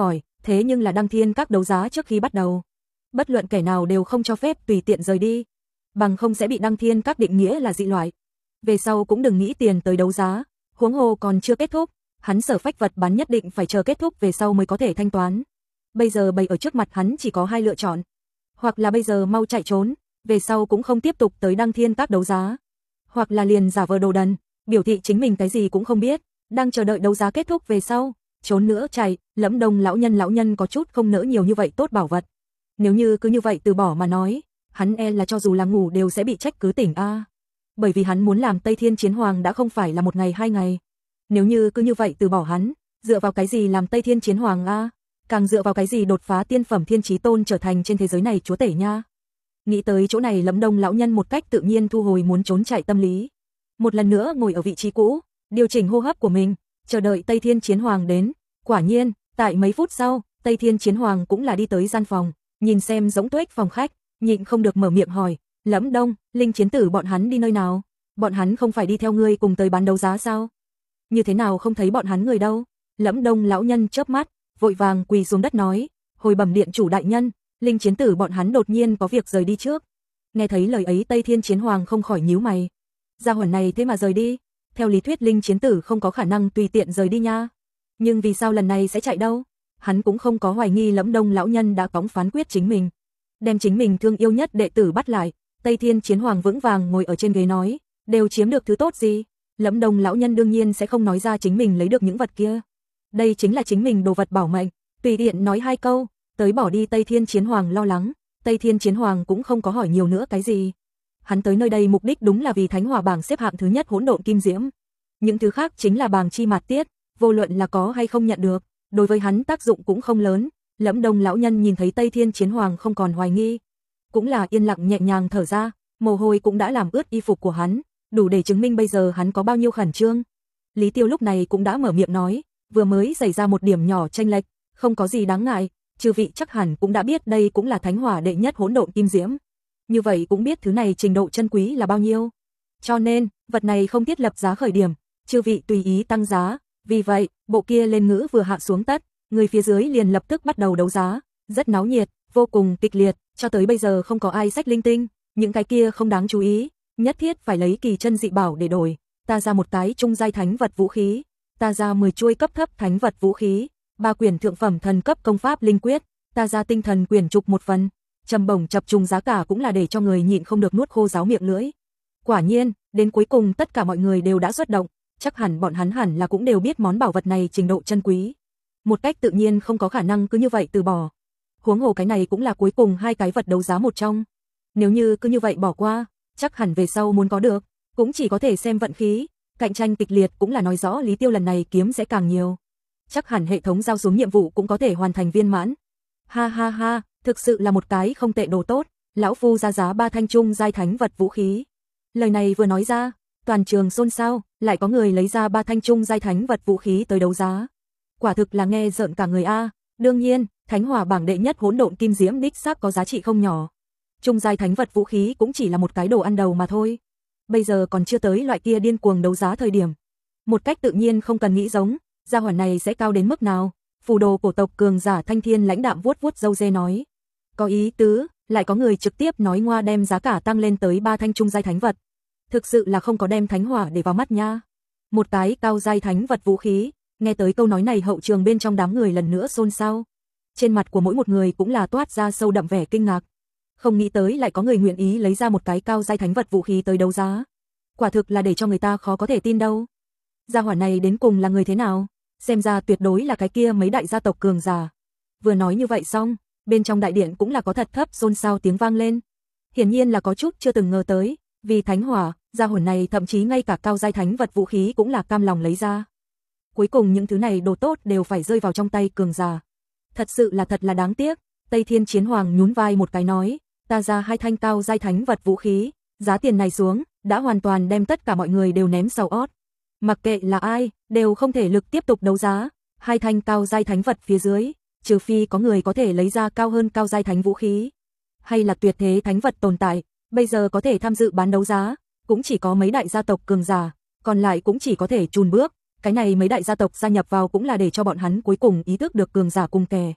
Speaker 1: thế nhưng là Đăng Thiên Các đấu giá trước khi bắt đầu, bất luận kẻ nào đều không cho phép tùy tiện rời đi, bằng không sẽ bị Đăng Thiên Các định nghĩa là dị loại. Về sau cũng đừng nghĩ tiền tới đấu giá, huống hồ còn chưa kết thúc, hắn Sở Phách vật bán nhất định phải chờ kết thúc về sau mới có thể thanh toán. Bây giờ bày ở trước mặt hắn chỉ có hai lựa chọn, hoặc là bây giờ mau chạy trốn, về sau cũng không tiếp tục tới Đăng Thiên Các đấu giá, hoặc là liền giả vờ đồ đần, biểu thị chính mình cái gì cũng không biết, đang chờ đợi đấu giá kết thúc về sau, trốn nữa chạy. Lẫm Đông lão nhân lão nhân có chút không nỡ nhiều như vậy tốt bảo vật. Nếu như cứ như vậy từ bỏ mà nói, hắn e là cho dù là ngủ đều sẽ bị trách cứ tỉnh a. À. Bởi vì hắn muốn làm Tây Thiên Chiến Hoàng đã không phải là một ngày hai ngày. Nếu như cứ như vậy từ bỏ hắn, dựa vào cái gì làm Tây Thiên Chiến Hoàng a? À? Càng dựa vào cái gì đột phá tiên phẩm Thiên Chí Tôn trở thành trên thế giới này chúa tể nha. Nghĩ tới chỗ này, Lẫm Đông lão nhân một cách tự nhiên thu hồi muốn trốn chạy tâm lý. Một lần nữa ngồi ở vị trí cũ, điều chỉnh hô hấp của mình, chờ đợi Tây Thiên Chiến Hoàng đến. Quả nhiên, tại mấy phút sau, Tây Thiên Chiến Hoàng cũng là đi tới gian phòng, nhìn xem giống tuếch phòng khách, nhịn không được mở miệng hỏi, Lẫm Đông, Linh Chiến Tử bọn hắn đi nơi nào? Bọn hắn không phải đi theo ngươi cùng tới bán đấu giá sao? Như thế nào không thấy bọn hắn người đâu? Lẫm Đông lão nhân chớp mắt, vội vàng quỳ xuống đất nói, hồi bẩm điện chủ đại nhân, Linh Chiến Tử bọn hắn đột nhiên có việc rời đi trước. Nghe thấy lời ấy, Tây Thiên Chiến Hoàng không khỏi nhíu mày. Gia hỏa này thế mà rời đi? Theo lý thuyết Linh Chiến Tử không có khả năng tùy tiện rời đi nha. Nhưng vì sao lần này sẽ chạy đâu? Hắn cũng không có hoài nghi Lẫm Đông lão nhân đã cóng phán quyết chính mình, đem chính mình thương yêu nhất đệ tử bắt lại. Tây Thiên Chiến Hoàng vững vàng ngồi ở trên ghế nói, đều chiếm được thứ tốt gì? Lẫm Đông lão nhân đương nhiên sẽ không nói ra chính mình lấy được những vật kia. Đây chính là chính mình đồ vật bảo mệnh, tùy tiện nói hai câu, tới bỏ đi. Tây Thiên Chiến Hoàng lo lắng, Tây Thiên Chiến Hoàng cũng không có hỏi nhiều nữa cái gì. Hắn tới nơi đây mục đích đúng là vì Thánh Hỏa bảng xếp hạng thứ nhất hỗn độn kim diễm. Những thứ khác chính là bảng chi mạt tiết, vô luận là có hay không nhận được, đối với hắn tác dụng cũng không lớn. Lẫm Đông lão nhân nhìn thấy Tây Thiên Chiến Hoàng không còn hoài nghi, cũng là yên lặng nhẹ nhàng thở ra, mồ hôi cũng đã làm ướt y phục của hắn, đủ để chứng minh bây giờ hắn có bao nhiêu khẩn trương. Lý Tiêu lúc này cũng đã mở miệng nói, vừa mới xảy ra một điểm nhỏ chênh lệch, không có gì đáng ngại, chư vị chắc hẳn cũng đã biết đây cũng là Thánh Hỏa đệ nhất hỗn độn kim diễm. Như vậy cũng biết thứ này trình độ chân quý là bao nhiêu. Cho nên, vật này không thiết lập giá khởi điểm, chư vị tùy ý tăng giá. Vì vậy, bộ kia lên ngữ vừa hạ xuống tất, người phía dưới liền lập tức bắt đầu đấu giá, rất náo nhiệt, vô cùng kịch liệt, cho tới bây giờ không có ai xách linh tinh, những cái kia không đáng chú ý, nhất thiết phải lấy kỳ chân dị bảo để đổi. Ta ra một cái trung giai thánh vật vũ khí, ta ra mười chuôi cấp thấp thánh vật vũ khí, ba quyển thượng phẩm thần cấp công pháp linh quyết, ta ra tinh thần quyển trục một phần. Trầm bổng chập trùng giá cả cũng là để cho người nhịn không được nuốt khô ráo miệng lưỡi. Quả nhiên, đến cuối cùng tất cả mọi người đều đã xuất động, chắc hẳn bọn hắn hẳn là cũng đều biết món bảo vật này trình độ chân quý. Một cách tự nhiên không có khả năng cứ như vậy từ bỏ. Huống hồ cái này cũng là cuối cùng hai cái vật đấu giá một trong. Nếu như cứ như vậy bỏ qua, chắc hẳn về sau muốn có được, cũng chỉ có thể xem vận khí. Cạnh tranh kịch liệt cũng là nói rõ Lý Tiêu lần này kiếm sẽ càng nhiều. Chắc hẳn hệ thống giao xuống nhiệm vụ cũng có thể hoàn thành viên mãn. Ha ha ha, thực sự là một cái không tệ đồ tốt, lão phu ra giá ba thanh trung giai thánh vật vũ khí. Lời này vừa nói ra, toàn trường xôn xao, lại có người lấy ra ba thanh trung giai thánh vật vũ khí tới đấu giá. Quả thực là nghe rợn cả người a. Đương nhiên, Thánh Hỏa bảng đệ nhất hỗn độn kim diễm đích xác có giá trị không nhỏ. Trung giai thánh vật vũ khí cũng chỉ là một cái đồ ăn đầu mà thôi. Bây giờ còn chưa tới loại kia điên cuồng đấu giá thời điểm. Một cách tự nhiên không cần nghĩ giống, gia hỏa này sẽ cao đến mức nào? Phù đồ cổ tộc cường giả Thanh Thiên lãnh đạm vuốt vuốt râu dê nói. Có ý tứ, lại có người trực tiếp nói ngoa đem giá cả tăng lên tới ba thanh trung giai thánh vật. Thực sự là không có đem Thánh Hỏa để vào mắt nha. Một cái cao giai thánh vật vũ khí, nghe tới câu nói này hậu trường bên trong đám người lần nữa xôn xao. Trên mặt của mỗi một người cũng là toát ra sâu đậm vẻ kinh ngạc. Không nghĩ tới lại có người nguyện ý lấy ra một cái cao giai thánh vật vũ khí tới đấu giá. Quả thực là để cho người ta khó có thể tin đâu. Gia hỏa này đến cùng là người thế nào? Xem ra tuyệt đối là cái kia mấy đại gia tộc cường giả. Vừa nói như vậy xong, bên trong đại điện cũng là có thật thấp xôn xao tiếng vang lên. Hiển nhiên là có chút chưa từng ngờ tới, vì Thánh Hỏa, gia hỏa này thậm chí ngay cả cao giai thánh vật vũ khí cũng là cam lòng lấy ra. Cuối cùng những thứ này đồ tốt đều phải rơi vào trong tay cường giả. Thật sự là thật là đáng tiếc. Tây Thiên Chiến Hoàng nhún vai một cái nói, ta ra hai thanh cao giai thánh vật vũ khí, giá tiền này xuống, đã hoàn toàn đem tất cả mọi người đều ném sau ót. Mặc kệ là ai, đều không thể lực tiếp tục đấu giá. Hai thanh cao giai thánh vật phía dưới, trừ phi có người có thể lấy ra cao hơn cao giai thánh vũ khí, hay là tuyệt thế thánh vật tồn tại, bây giờ có thể tham dự bán đấu giá, cũng chỉ có mấy đại gia tộc cường giả, còn lại cũng chỉ có thể chùn bước. Cái này mấy đại gia tộc gia nhập vào cũng là để cho bọn hắn cuối cùng ý thức được cường giả cùng kẻ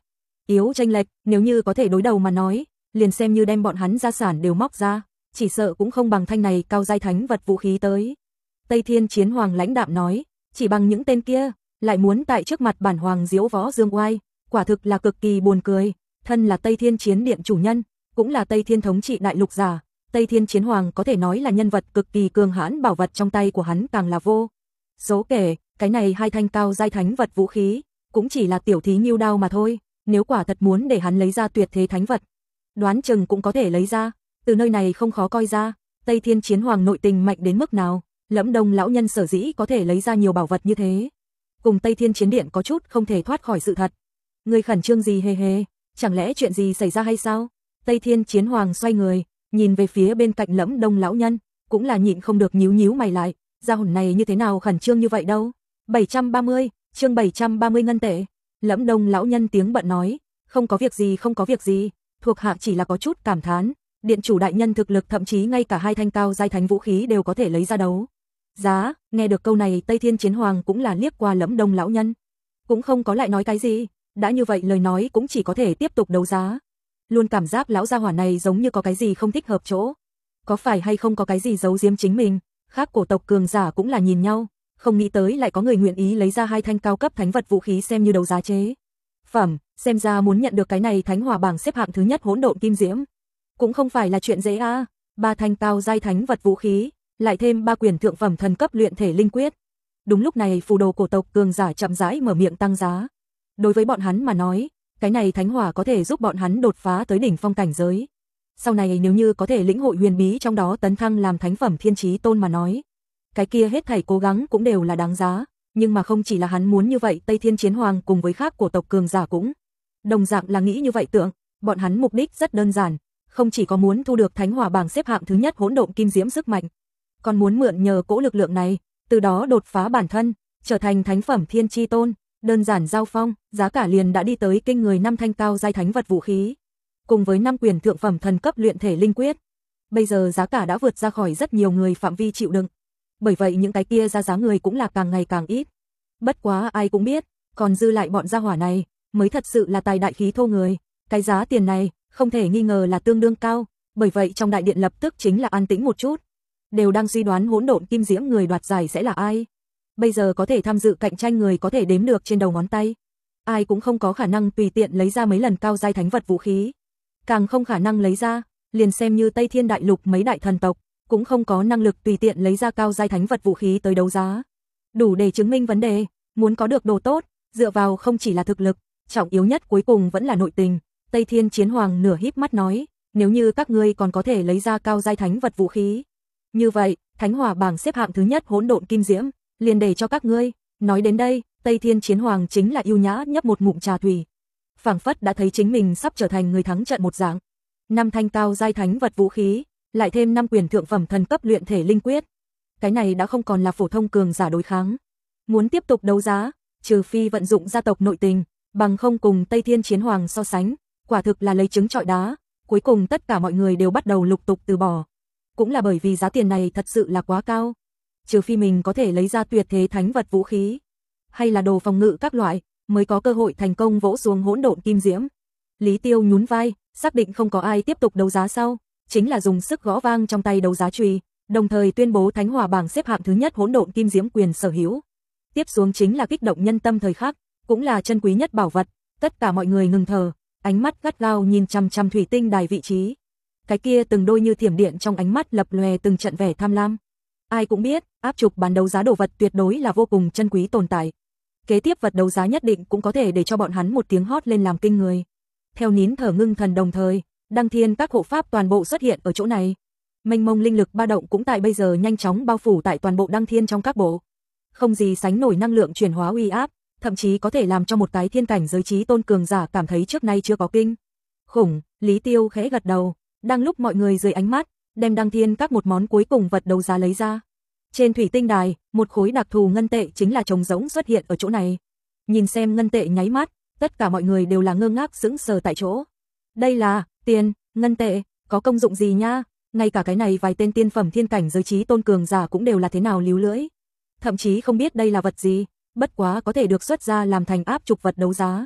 Speaker 1: yếu chênh lệch, nếu như có thể đối đầu mà nói, liền xem như đem bọn hắn gia sản đều móc ra, chỉ sợ cũng không bằng thanh này cao giai thánh vật vũ khí tới. Tây Thiên Chiến Hoàng lãnh đạm nói, chỉ bằng những tên kia, lại muốn tại trước mặt bản hoàng diễu võ dương oai, quả thực là cực kỳ buồn cười, thân là Tây Thiên Chiến Điện chủ nhân, cũng là Tây Thiên thống trị đại lục giả, Tây Thiên Chiến Hoàng có thể nói là nhân vật cực kỳ cường hãn, bảo vật trong tay của hắn càng là vô số kể, cái này hai thanh cao giai thánh vật vũ khí, cũng chỉ là tiểu thí nhiêu đao mà thôi, nếu quả thật muốn để hắn lấy ra tuyệt thế thánh vật, đoán chừng cũng có thể lấy ra, từ nơi này không khó coi ra, Tây Thiên Chiến Hoàng nội tình mạnh đến mức nào, Lẫm Đông lão nhân sở dĩ có thể lấy ra nhiều bảo vật như thế, cùng Tây Thiên Chiến Điện có chút không thể thoát khỏi sự thật. Ngươi khẩn trương gì hề hề, chẳng lẽ chuyện gì xảy ra hay sao? Tây Thiên Chiến Hoàng xoay người, nhìn về phía bên cạnh Lẫm Đông lão nhân, cũng là nhịn không được nhíu nhíu mày lại, gia hồn này như thế nào khẩn trương như vậy đâu? bảy trăm ba mươi, chương bảy trăm ba mươi ngân tệ. Lẫm Đông lão nhân tiếng bận nói, không có việc gì không có việc gì, thuộc hạ chỉ là có chút cảm thán, điện chủ đại nhân thực lực thậm chí ngay cả hai thanh cao giai thánh vũ khí đều có thể lấy ra đấu giá. Nghe được câu này Tây Thiên Chiến Hoàng cũng là liếc qua Lẫm Đông lão nhân, cũng không có lại nói cái gì, đã như vậy lời nói cũng chỉ có thể tiếp tục đấu giá. Luôn cảm giác lão gia hỏa này giống như có cái gì không thích hợp chỗ, có phải hay không có cái gì giấu giếm chính mình. Khác cổ tộc cường giả cũng là nhìn nhau, không nghĩ tới lại có người nguyện ý lấy ra hai thanh cao cấp thánh vật vũ khí xem như đấu giá chế phẩm, xem ra muốn nhận được cái này thánh hỏa bảng xếp hạng thứ nhất hỗn độn kim diễm cũng không phải là chuyện dễ a. À. Ba thanh cao giai thánh vật vũ khí, lại thêm ba quyển thượng phẩm thần cấp luyện thể linh quyết. Đúng lúc này phù đồ cổ tộc cường giả chậm rãi mở miệng tăng giá. Đối với bọn hắn mà nói, cái này thánh hỏa có thể giúp bọn hắn đột phá tới đỉnh phong cảnh giới. Sau này nếu như có thể lĩnh hội huyền bí trong đó tấn thăng làm thánh phẩm thiên chí tôn mà nói, cái kia hết thảy cố gắng cũng đều là đáng giá, nhưng mà không chỉ là hắn muốn như vậy, Tây Thiên Chiến Hoàng cùng với khác cổ tộc cường giả cũng đồng dạng là nghĩ như vậy tưởng, bọn hắn mục đích rất đơn giản, không chỉ có muốn thu được thánh hỏa bảng xếp hạng thứ nhất hỗn độn kim diễm sức mạnh, còn muốn mượn nhờ cỗ lực lượng này, từ đó đột phá bản thân, trở thành thánh phẩm thiên chi tôn. Đơn giản giao phong, giá cả liền đã đi tới kinh người năm thanh cao giai thánh vật vũ khí, cùng với năm quyển thượng phẩm thần cấp luyện thể linh quyết. Bây giờ giá cả đã vượt ra khỏi rất nhiều người phạm vi chịu đựng. Bởi vậy những cái kia ra giá người cũng là càng ngày càng ít. Bất quá ai cũng biết, còn dư lại bọn gia hỏa này mới thật sự là tài đại khí thô người. Cái giá tiền này không thể nghi ngờ là tương đương cao, bởi vậy trong đại điện lập tức chính là an tĩnh một chút. Đều đang suy đoán hỗn độn kim diễm người đoạt giải sẽ là ai. Bây giờ có thể tham dự cạnh tranh người có thể đếm được trên đầu ngón tay. Ai cũng không có khả năng tùy tiện lấy ra mấy lần cao giai thánh vật vũ khí. Càng không khả năng lấy ra, liền xem như Tây Thiên đại lục mấy đại thần tộc, cũng không có năng lực tùy tiện lấy ra cao giai thánh vật vũ khí tới đấu giá. Đủ để chứng minh vấn đề, muốn có được đồ tốt, dựa vào không chỉ là thực lực, trọng yếu nhất cuối cùng vẫn là nội tình. Tây Thiên Chiến Hoàng nửa híp mắt nói, nếu như các ngươi còn có thể lấy ra cao giai thánh vật vũ khí, như vậy, thánh hỏa bảng xếp hạng thứ nhất hỗn độn kim diễm, liền để cho các ngươi. Nói đến đây, Tây Thiên Chiến Hoàng chính là yêu nhã nhấp một ngụm trà thủy, phảng phất đã thấy chính mình sắp trở thành người thắng trận một dạng. Năm thanh cao giai thánh vật vũ khí, lại thêm năm quyển thượng phẩm thần cấp luyện thể linh quyết. Cái này đã không còn là phổ thông cường giả đối kháng. Muốn tiếp tục đấu giá, trừ phi vận dụng gia tộc nội tình, bằng không cùng Tây Thiên Chiến Hoàng so sánh, quả thực là lấy trứng trọi đá. Cuối cùng tất cả mọi người đều bắt đầu lục tục từ bỏ. Cũng là bởi vì giá tiền này thật sự là quá cao. Trừ phi mình có thể lấy ra tuyệt thế thánh vật vũ khí, hay là đồ phòng ngự các loại, mới có cơ hội thành công vỗ xuống hỗn độn kim diễm. Lý Tiêu nhún vai, xác định không có ai tiếp tục đấu giá sau, chính là dùng sức gõ vang trong tay đấu giá chùy, đồng thời tuyên bố thánh hỏa bảng xếp hạng thứ nhất hỗn độn kim diễm quyền sở hữu. Tiếp xuống chính là kích động nhân tâm thời khắc, cũng là chân quý nhất bảo vật, tất cả mọi người ngừng thở, ánh mắt gắt gao nhìn chằm chằm thủy tinh đài vị trí. Cái kia từng đôi như thiểm điện trong ánh mắt lập lòe từng trận vẻ tham lam. Ai cũng biết, áp trục bán đấu giá đồ vật tuyệt đối là vô cùng chân quý tồn tại. Kế tiếp vật đấu giá nhất định cũng có thể để cho bọn hắn một tiếng hót lên làm kinh người. Theo nín thở ngưng thần đồng thời, đăng thiên các hộ pháp toàn bộ xuất hiện ở chỗ này. Mênh mông linh lực ba động cũng tại bây giờ nhanh chóng bao phủ tại toàn bộ đăng thiên trong các bộ. Không gì sánh nổi năng lượng chuyển hóa uy áp, thậm chí có thể làm cho một cái thiên cảnh giới trí tôn cường giả cảm thấy trước nay chưa có kinh khủng. Lý Tiêu khẽ gật đầu, đang lúc mọi người dưới ánh mắt, đem đăng thiên các một món cuối cùng vật đấu giá lấy ra. Trên thủy tinh đài, một khối đặc thù ngân tệ chính là trống rỗng xuất hiện ở chỗ này. Nhìn xem ngân tệ nháy mắt, tất cả mọi người đều là ngơ ngác sững sờ tại chỗ. Đây là tiền, ngân tệ, có công dụng gì nha? Ngay cả cái này vài tên tiên phẩm thiên cảnh giới trí tôn cường giả cũng đều là thế nào líu lưỡi. Thậm chí không biết đây là vật gì, bất quá có thể được xuất ra làm thành áp trục vật đấu giá.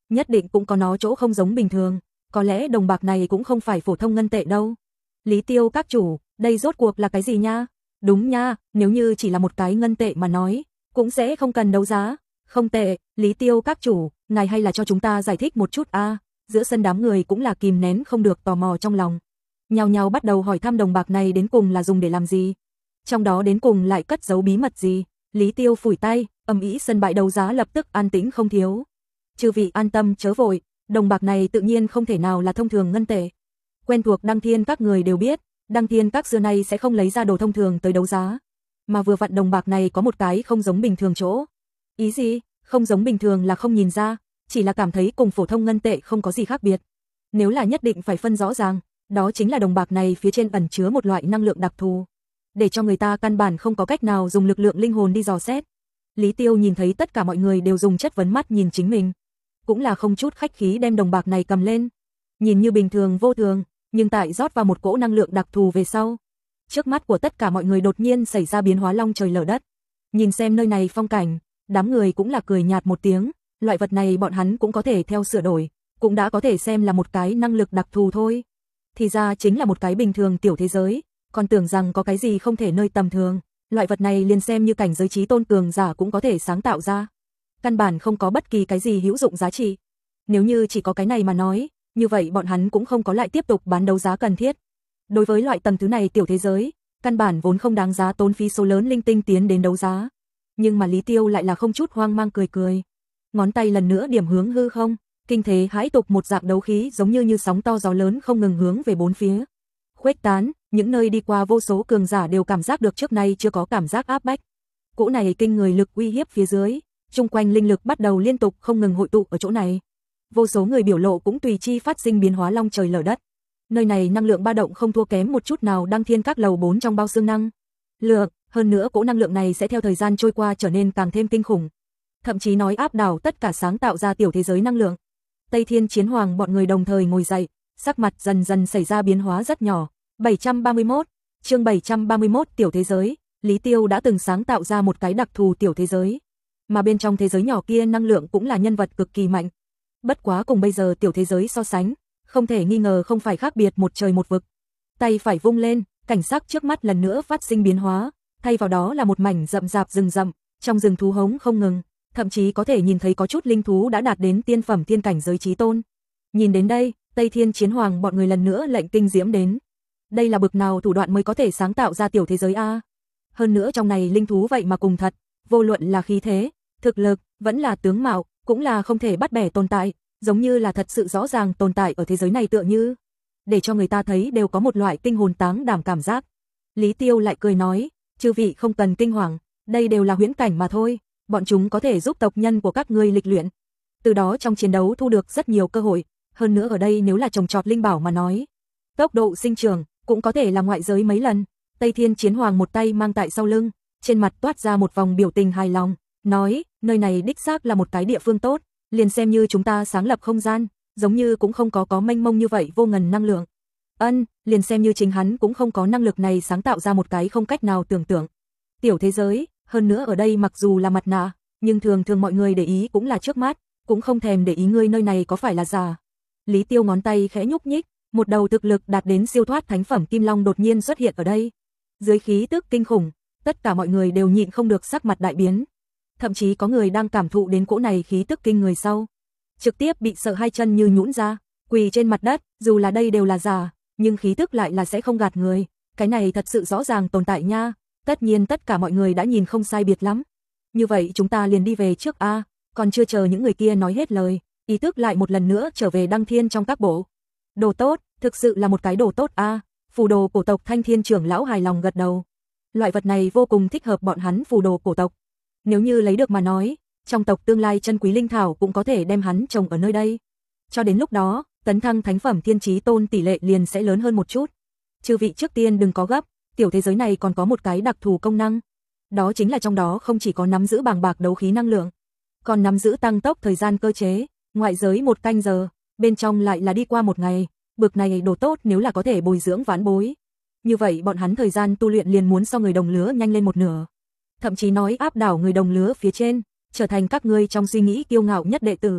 Speaker 1: nhất định cũng có nó chỗ không giống bình thường, có lẽ đồng bạc này cũng không phải phổ thông ngân tệ đâu. Lý Tiêu các chủ, đây rốt cuộc là cái gì nha? Đúng nha, nếu như chỉ là một cái ngân tệ mà nói, cũng sẽ không cần đấu giá. Không tệ, Lý Tiêu các chủ, ngài hay là cho chúng ta giải thích một chút a. Giữa sân đám người cũng là kìm nén không được tò mò trong lòng. Nhao nhao bắt đầu hỏi thăm đồng bạc này đến cùng là dùng để làm gì. Trong đó đến cùng lại cất giấu bí mật gì. Lý Tiêu phủi tay, ầm ĩ sân bãi đấu giá lập tức an tĩnh không thiếu. Chư vị an tâm chớ vội, đồng bạc này tự nhiên không thể nào là thông thường ngân tệ. Quen thuộc Đăng Thiên các người đều biết, Đăng Thiên các xưa nay sẽ không lấy ra đồ thông thường tới đấu giá. Mà vừa vặn đồng bạc này có một cái không giống bình thường chỗ. Ý gì? Không giống bình thường là không nhìn ra, chỉ là cảm thấy cùng phổ thông ngân tệ không có gì khác biệt. Nếu là nhất định phải phân rõ ràng, đó chính là đồng bạc này phía trên ẩn chứa một loại năng lượng đặc thù, để cho người ta căn bản không có cách nào dùng lực lượng linh hồn đi dò xét. Lý Tiêu nhìn thấy tất cả mọi người đều dùng chất vấn mắt nhìn chính mình, cũng là không chút khách khí đem đồng bạc này cầm lên. Nhìn như bình thường vô thường, nhưng tại rót vào một cỗ năng lượng đặc thù về sau, trước mắt của tất cả mọi người đột nhiên xảy ra biến hóa long trời lở đất. Nhìn xem nơi này phong cảnh, đám người cũng là cười nhạt một tiếng, loại vật này bọn hắn cũng có thể theo sửa đổi, cũng đã có thể xem là một cái năng lực đặc thù thôi. Thì ra chính là một cái bình thường tiểu thế giới, còn tưởng rằng có cái gì không thể nơi tầm thường, loại vật này liền xem như cảnh giới trí tôn cường giả cũng có thể sáng tạo ra. Căn bản không có bất kỳ cái gì hữu dụng giá trị. Nếu như chỉ có cái này mà nói, như vậy bọn hắn cũng không có lại tiếp tục bán đấu giá cần thiết. Đối với loại tầng thứ này tiểu thế giới, căn bản vốn không đáng giá tốn phí số lớn linh tinh tiến đến đấu giá. Nhưng mà Lý Tiêu lại là không chút hoang mang cười cười. Ngón tay lần nữa điểm hướng hư không, kinh thế hãi tục một dạng đấu khí giống như như sóng to gió lớn không ngừng hướng về bốn phía khuếch tán, những nơi đi qua vô số cường giả đều cảm giác được trước nay chưa có cảm giác áp bách. Cỗ này kinh người lực uy hiếp phía dưới, chung quanh linh lực bắt đầu liên tục không ngừng hội tụ ở chỗ này. Vô số người biểu lộ cũng tùy chi phát sinh biến hóa long trời lở đất. Nơi này năng lượng ba động không thua kém một chút nào Đăng Thiên các lầu bốn trong bao xương năng lượng, hơn nữa cỗ năng lượng này sẽ theo thời gian trôi qua trở nên càng thêm kinh khủng. Thậm chí nói áp đảo tất cả sáng tạo ra tiểu thế giới năng lượng. Tây Thiên Chiến Hoàng bọn người đồng thời ngồi dậy, sắc mặt dần dần xảy ra biến hóa rất nhỏ. bảy trăm ba mươi mốt, chương bảy trăm ba mươi mốt tiểu thế giới, Lý Tiêu đã từng sáng tạo ra một cái đặc thù tiểu thế giới, mà bên trong thế giới nhỏ kia năng lượng cũng là nhân vật cực kỳ mạnh. Bất quá cùng bây giờ tiểu thế giới so sánh, không thể nghi ngờ không phải khác biệt một trời một vực. Tay phải vung lên, cảnh sắc trước mắt lần nữa phát sinh biến hóa, thay vào đó là một mảnh rậm rạp rừng rậm, trong rừng thú hống không ngừng, thậm chí có thể nhìn thấy có chút linh thú đã đạt đến tiên phẩm thiên cảnh giới chí tôn. Nhìn đến đây, Tây Thiên Chiến Hoàng bọn người lần nữa lệnh kinh diễm đến. Đây là bực nào thủ đoạn mới có thể sáng tạo ra tiểu thế giới a? Hơn nữa trong này linh thú vậy mà cùng thật, vô luận là khí thế, thực lực, vẫn là tướng mạo, cũng là không thể bắt bẻ tồn tại, giống như là thật sự rõ ràng tồn tại ở thế giới này tựa như, để cho người ta thấy đều có một loại kinh hồn táng đảm cảm giác. Lý Tiêu lại cười nói, chư vị không cần kinh hoàng, đây đều là huyễn cảnh mà thôi, bọn chúng có thể giúp tộc nhân của các ngươi lịch luyện. Từ đó trong chiến đấu thu được rất nhiều cơ hội, hơn nữa ở đây nếu là trồng trọt linh bảo mà nói, tốc độ sinh trưởng cũng có thể là ngoại giới mấy lần. Tây Thiên Chiến Hoàng một tay mang tại sau lưng, trên mặt toát ra một vòng biểu tình hài lòng, nói, nơi này đích xác là một cái địa phương tốt, liền xem như chúng ta sáng lập không gian, giống như cũng không có có mênh mông như vậy vô ngần năng lượng. Ân, liền xem như chính hắn cũng không có năng lực này sáng tạo ra một cái không cách nào tưởng tượng tiểu thế giới, hơn nữa ở đây mặc dù là mặt nạ, nhưng thường thường mọi người để ý cũng là trước mắt, cũng không thèm để ý ngươi nơi này có phải là giả. Lý Tiêu ngón tay khẽ nhúc nhích, một đầu thực lực đạt đến siêu thoát thánh phẩm kim long đột nhiên xuất hiện ở đây. Dưới khí tức kinh khủng, tất cả mọi người đều nhịn không được sắc mặt đại biến. Thậm chí có người đang cảm thụ đến cỗ này khí tức kinh người sau, trực tiếp bị sợ hai chân như nhũn ra, quỳ trên mặt đất, dù là đây đều là giả, nhưng khí tức lại là sẽ không gạt người, cái này thật sự rõ ràng tồn tại nha. Tất nhiên tất cả mọi người đã nhìn không sai biệt lắm. Như vậy chúng ta liền đi về trước a, còn chưa chờ những người kia nói hết lời, ý thức lại một lần nữa trở về Đăng Thiên trong các bộ. Đồ tốt, thực sự là một cái đồ tốt a. Phù đồ cổ tộc Thanh Thiên trưởng lão hài lòng gật đầu. Loại vật này vô cùng thích hợp bọn hắn phù đồ cổ tộc. Nếu như lấy được mà nói, trong tộc tương lai chân quý linh thảo cũng có thể đem hắn trồng ở nơi đây. Cho đến lúc đó, tấn thăng thánh phẩm thiên chí tôn tỷ lệ liền sẽ lớn hơn một chút. Chư vị trước tiên đừng có gấp, tiểu thế giới này còn có một cái đặc thù công năng. Đó chính là trong đó không chỉ có nắm giữ bàng bạc đấu khí năng lượng, còn nắm giữ tăng tốc thời gian cơ chế, ngoại giới một canh giờ, bên trong lại là đi qua một ngày. Bực này đồ tốt nếu là có thể bồi dưỡng vãn bối, như vậy bọn hắn thời gian tu luyện liền muốn so người đồng lứa nhanh lên một nửa. Thậm chí nói áp đảo người đồng lứa phía trên, trở thành các ngươi trong suy nghĩ kiêu ngạo nhất đệ tử.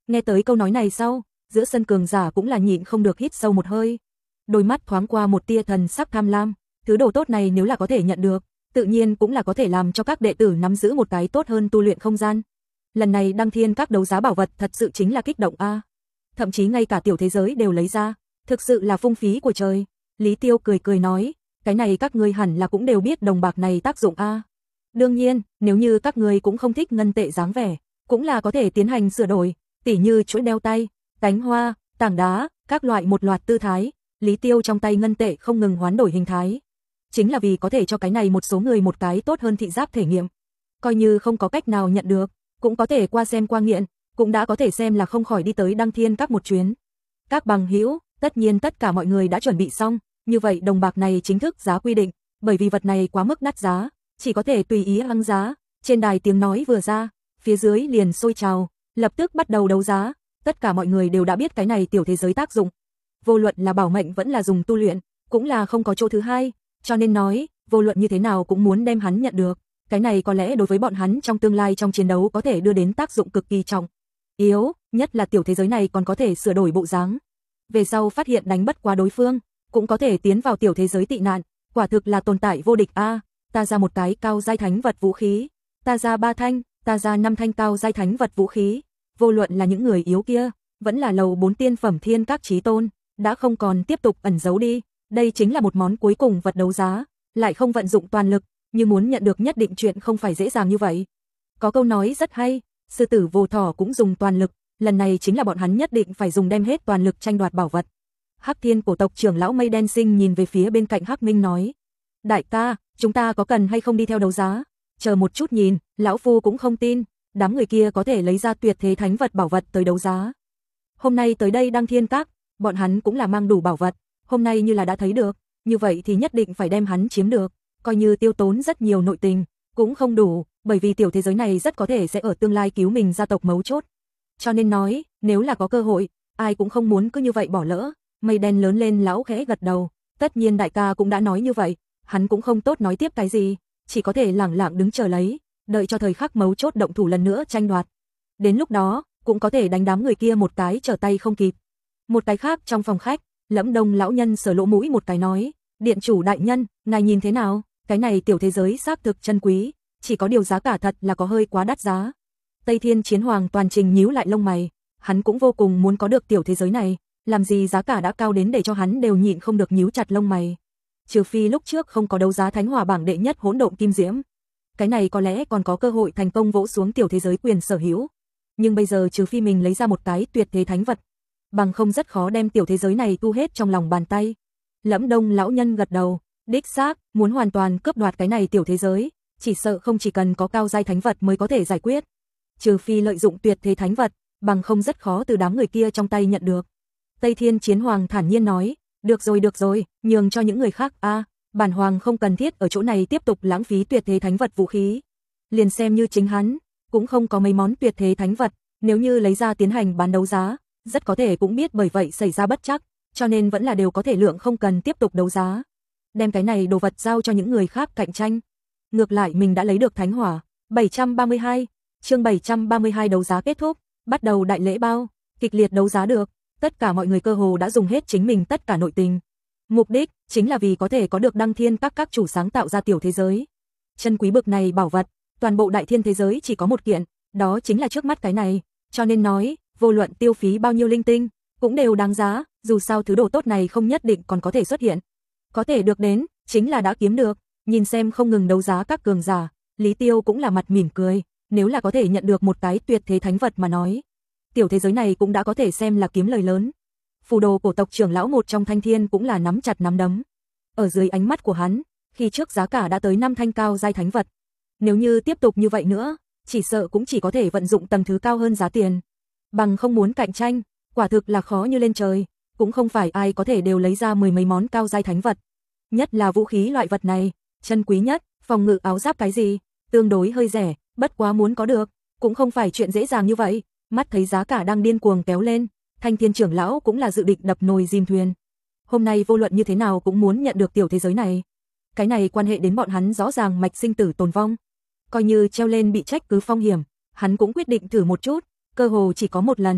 Speaker 1: Nghe tới câu nói này sau, giữa sân cường giả cũng là nhịn không được hít sâu một hơi. Đôi mắt thoáng qua một tia thần sắc tham lam, thứ đồ tốt này nếu là có thể nhận được, tự nhiên cũng là có thể làm cho các đệ tử nắm giữ một cái tốt hơn tu luyện không gian. Lần này đăng thiên các đấu giá bảo vật thật sự chính là kích động a. Thậm chí ngay cả tiểu thế giới đều lấy ra, thực sự là phung phí của trời. Lý Tiêu cười cười nói, cái này các ngươi hẳn là cũng đều biết đồng bạc này tác dụng a. Đương nhiên, nếu như các ngươi cũng không thích ngân tệ dáng vẻ, cũng là có thể tiến hành sửa đổi, tỉ như chuỗi đeo tay, cánh hoa, tảng đá, các loại một loạt tư thái. Lý Tiêu trong tay ngân tệ không ngừng hoán đổi hình thái. Chính là vì có thể cho cái này một số người một cái tốt hơn thị giác thể nghiệm. Coi như không có cách nào nhận được, cũng có thể qua xem qua nghiện, cũng đã có thể xem là không khỏi đi tới đăng thiên các một chuyến. Các bằng hữu, tất nhiên tất cả mọi người đã chuẩn bị xong, như vậy đồng bạc này chính thức giá quy định, bởi vì vật này quá mức đắt giá, chỉ có thể tùy ý hăng giá. Trên đài tiếng nói vừa ra, phía dưới liền sôi trào, lập tức bắt đầu đấu giá. Tất cả mọi người đều đã biết cái này tiểu thế giới tác dụng. Vô luận là bảo mệnh vẫn là dùng tu luyện, cũng là không có chỗ thứ hai, cho nên nói, vô luận như thế nào cũng muốn đem hắn nhận được. Cái này có lẽ đối với bọn hắn trong tương lai trong chiến đấu có thể đưa đến tác dụng cực kỳ trọng yếu, nhất là tiểu thế giới này còn có thể sửa đổi bộ dáng. Về sau phát hiện đánh bất qua đối phương, cũng có thể tiến vào tiểu thế giới tị nạn, quả thực là tồn tại vô địch a. Ta ra một cái cao giai thánh vật vũ khí, ta ra ba thanh, ta ra năm thanh cao giai thánh vật vũ khí. Vô luận là những người yếu kia, vẫn là lầu bốn tiên phẩm thiên các chí tôn, đã không còn tiếp tục ẩn giấu đi. Đây chính là một món cuối cùng vật đấu giá, lại không vận dụng toàn lực, như muốn nhận được nhất định chuyện không phải dễ dàng như vậy. Có câu nói rất hay, sư tử vô thỏ cũng dùng toàn lực, lần này chính là bọn hắn nhất định phải dùng đem hết toàn lực tranh đoạt bảo vật. Hắc Thiên cổ tộc trưởng lão Mây Đen Sinh nhìn về phía bên cạnh Hắc Minh nói, đại ca, chúng ta có cần hay không đi theo đấu giá? Chờ một chút nhìn, lão phu cũng không tin, đám người kia có thể lấy ra tuyệt thế thánh vật bảo vật tới đấu giá. Hôm nay tới đây đăng thiên các, bọn hắn cũng là mang đủ bảo vật, hôm nay như là đã thấy được, như vậy thì nhất định phải đem hắn chiếm được, coi như tiêu tốn rất nhiều nội tình, cũng không đủ, bởi vì tiểu thế giới này rất có thể sẽ ở tương lai cứu mình gia tộc mấu chốt. Cho nên nói, nếu là có cơ hội, ai cũng không muốn cứ như vậy bỏ lỡ. Mây đen lớn lên lão khẽ gật đầu, tất nhiên đại ca cũng đã nói như vậy, hắn cũng không tốt nói tiếp cái gì, chỉ có thể lẳng lặng đứng chờ lấy, đợi cho thời khắc mấu chốt động thủ lần nữa tranh đoạt. Đến lúc đó, cũng có thể đánh đám người kia một cái trở tay không kịp. Một cái khác trong phòng khách, Lẫm Đông lão nhân sờ lỗ mũi một cái nói, điện chủ đại nhân, ngài nhìn thế nào, cái này tiểu thế giới xác thực chân quý, chỉ có điều giá cả thật là có hơi quá đắt giá. Tây Thiên Chiến Hoàng toàn trình nhíu lại lông mày, hắn cũng vô cùng muốn có được tiểu thế giới này, làm gì giá cả đã cao đến để cho hắn đều nhịn không được nhíu chặt lông mày. Trừ phi lúc trước không có đấu giá thánh hỏa bảng đệ nhất hỗn độn kim diễm, cái này có lẽ còn có cơ hội thành công vỗ xuống tiểu thế giới quyền sở hữu. Nhưng bây giờ trừ phi mình lấy ra một cái tuyệt thế thánh vật, bằng không rất khó đem tiểu thế giới này thu hết trong lòng bàn tay. Lẫm Đông lão nhân gật đầu, đích xác, muốn hoàn toàn cướp đoạt cái này tiểu thế giới, chỉ sợ không chỉ cần có cao giai thánh vật mới có thể giải quyết. Trừ phi lợi dụng tuyệt thế thánh vật, bằng không rất khó từ đám người kia trong tay nhận được. Tây Thiên Chiến Hoàng thản nhiên nói, được rồi được rồi, nhường cho những người khác a, à, bản hoàng không cần thiết ở chỗ này tiếp tục lãng phí tuyệt thế thánh vật vũ khí. Liền xem như chính hắn, cũng không có mấy món tuyệt thế thánh vật, nếu như lấy ra tiến hành bán đấu giá, rất có thể cũng biết bởi vậy xảy ra bất trắc, cho nên vẫn là đều có thể lượng không cần tiếp tục đấu giá. Đem cái này đồ vật giao cho những người khác cạnh tranh. Ngược lại mình đã lấy được thánh hỏa. bảy trăm ba mươi hai, chương bảy trăm ba mươi hai đấu giá kết thúc, bắt đầu đại lễ bao, kịch liệt đấu giá được, tất cả mọi người cơ hồ đã dùng hết chính mình tất cả nội tình. Mục đích chính là vì có thể có được đăng thiên các các chủ sáng tạo ra tiểu thế giới. Chân quý bực này bảo vật, toàn bộ đại thiên thế giới chỉ có một kiện, đó chính là trước mắt cái này, cho nên nói, vô luận tiêu phí bao nhiêu linh tinh, cũng đều đáng giá, dù sao thứ đồ tốt này không nhất định còn có thể xuất hiện. Có thể được đến, chính là đã kiếm được, nhìn xem không ngừng đấu giá các cường giả, Lý Tiêu cũng là mặt mỉm cười, nếu là có thể nhận được một cái tuyệt thế thánh vật mà nói. Tiểu thế giới này cũng đã có thể xem là kiếm lời lớn. Phù đồ cổ tộc trưởng lão một trong Thanh Thiên cũng là nắm chặt nắm đấm. Ở dưới ánh mắt của hắn, khi trước giá cả đã tới năm thanh cao giai thánh vật. Nếu như tiếp tục như vậy nữa, chỉ sợ cũng chỉ có thể vận dụng tầng thứ cao hơn giá tiền. Bằng không muốn cạnh tranh, quả thực là khó như lên trời, cũng không phải ai có thể đều lấy ra mười mấy món cao giai thánh vật. Nhất là vũ khí loại vật này, chân quý nhất, phòng ngự áo giáp cái gì, tương đối hơi rẻ, bất quá muốn có được, cũng không phải chuyện dễ dàng như vậy. Mắt thấy giá cả đang điên cuồng kéo lên, Thanh Thiên trưởng lão cũng là dự định đập nồi dìm thuyền. Hôm nay vô luận như thế nào cũng muốn nhận được tiểu thế giới này. Cái này quan hệ đến bọn hắn rõ ràng mạch sinh tử tồn vong. Coi như treo lên bị trách cứ phong hiểm, hắn cũng quyết định thử một chút, cơ hồ chỉ có một lần,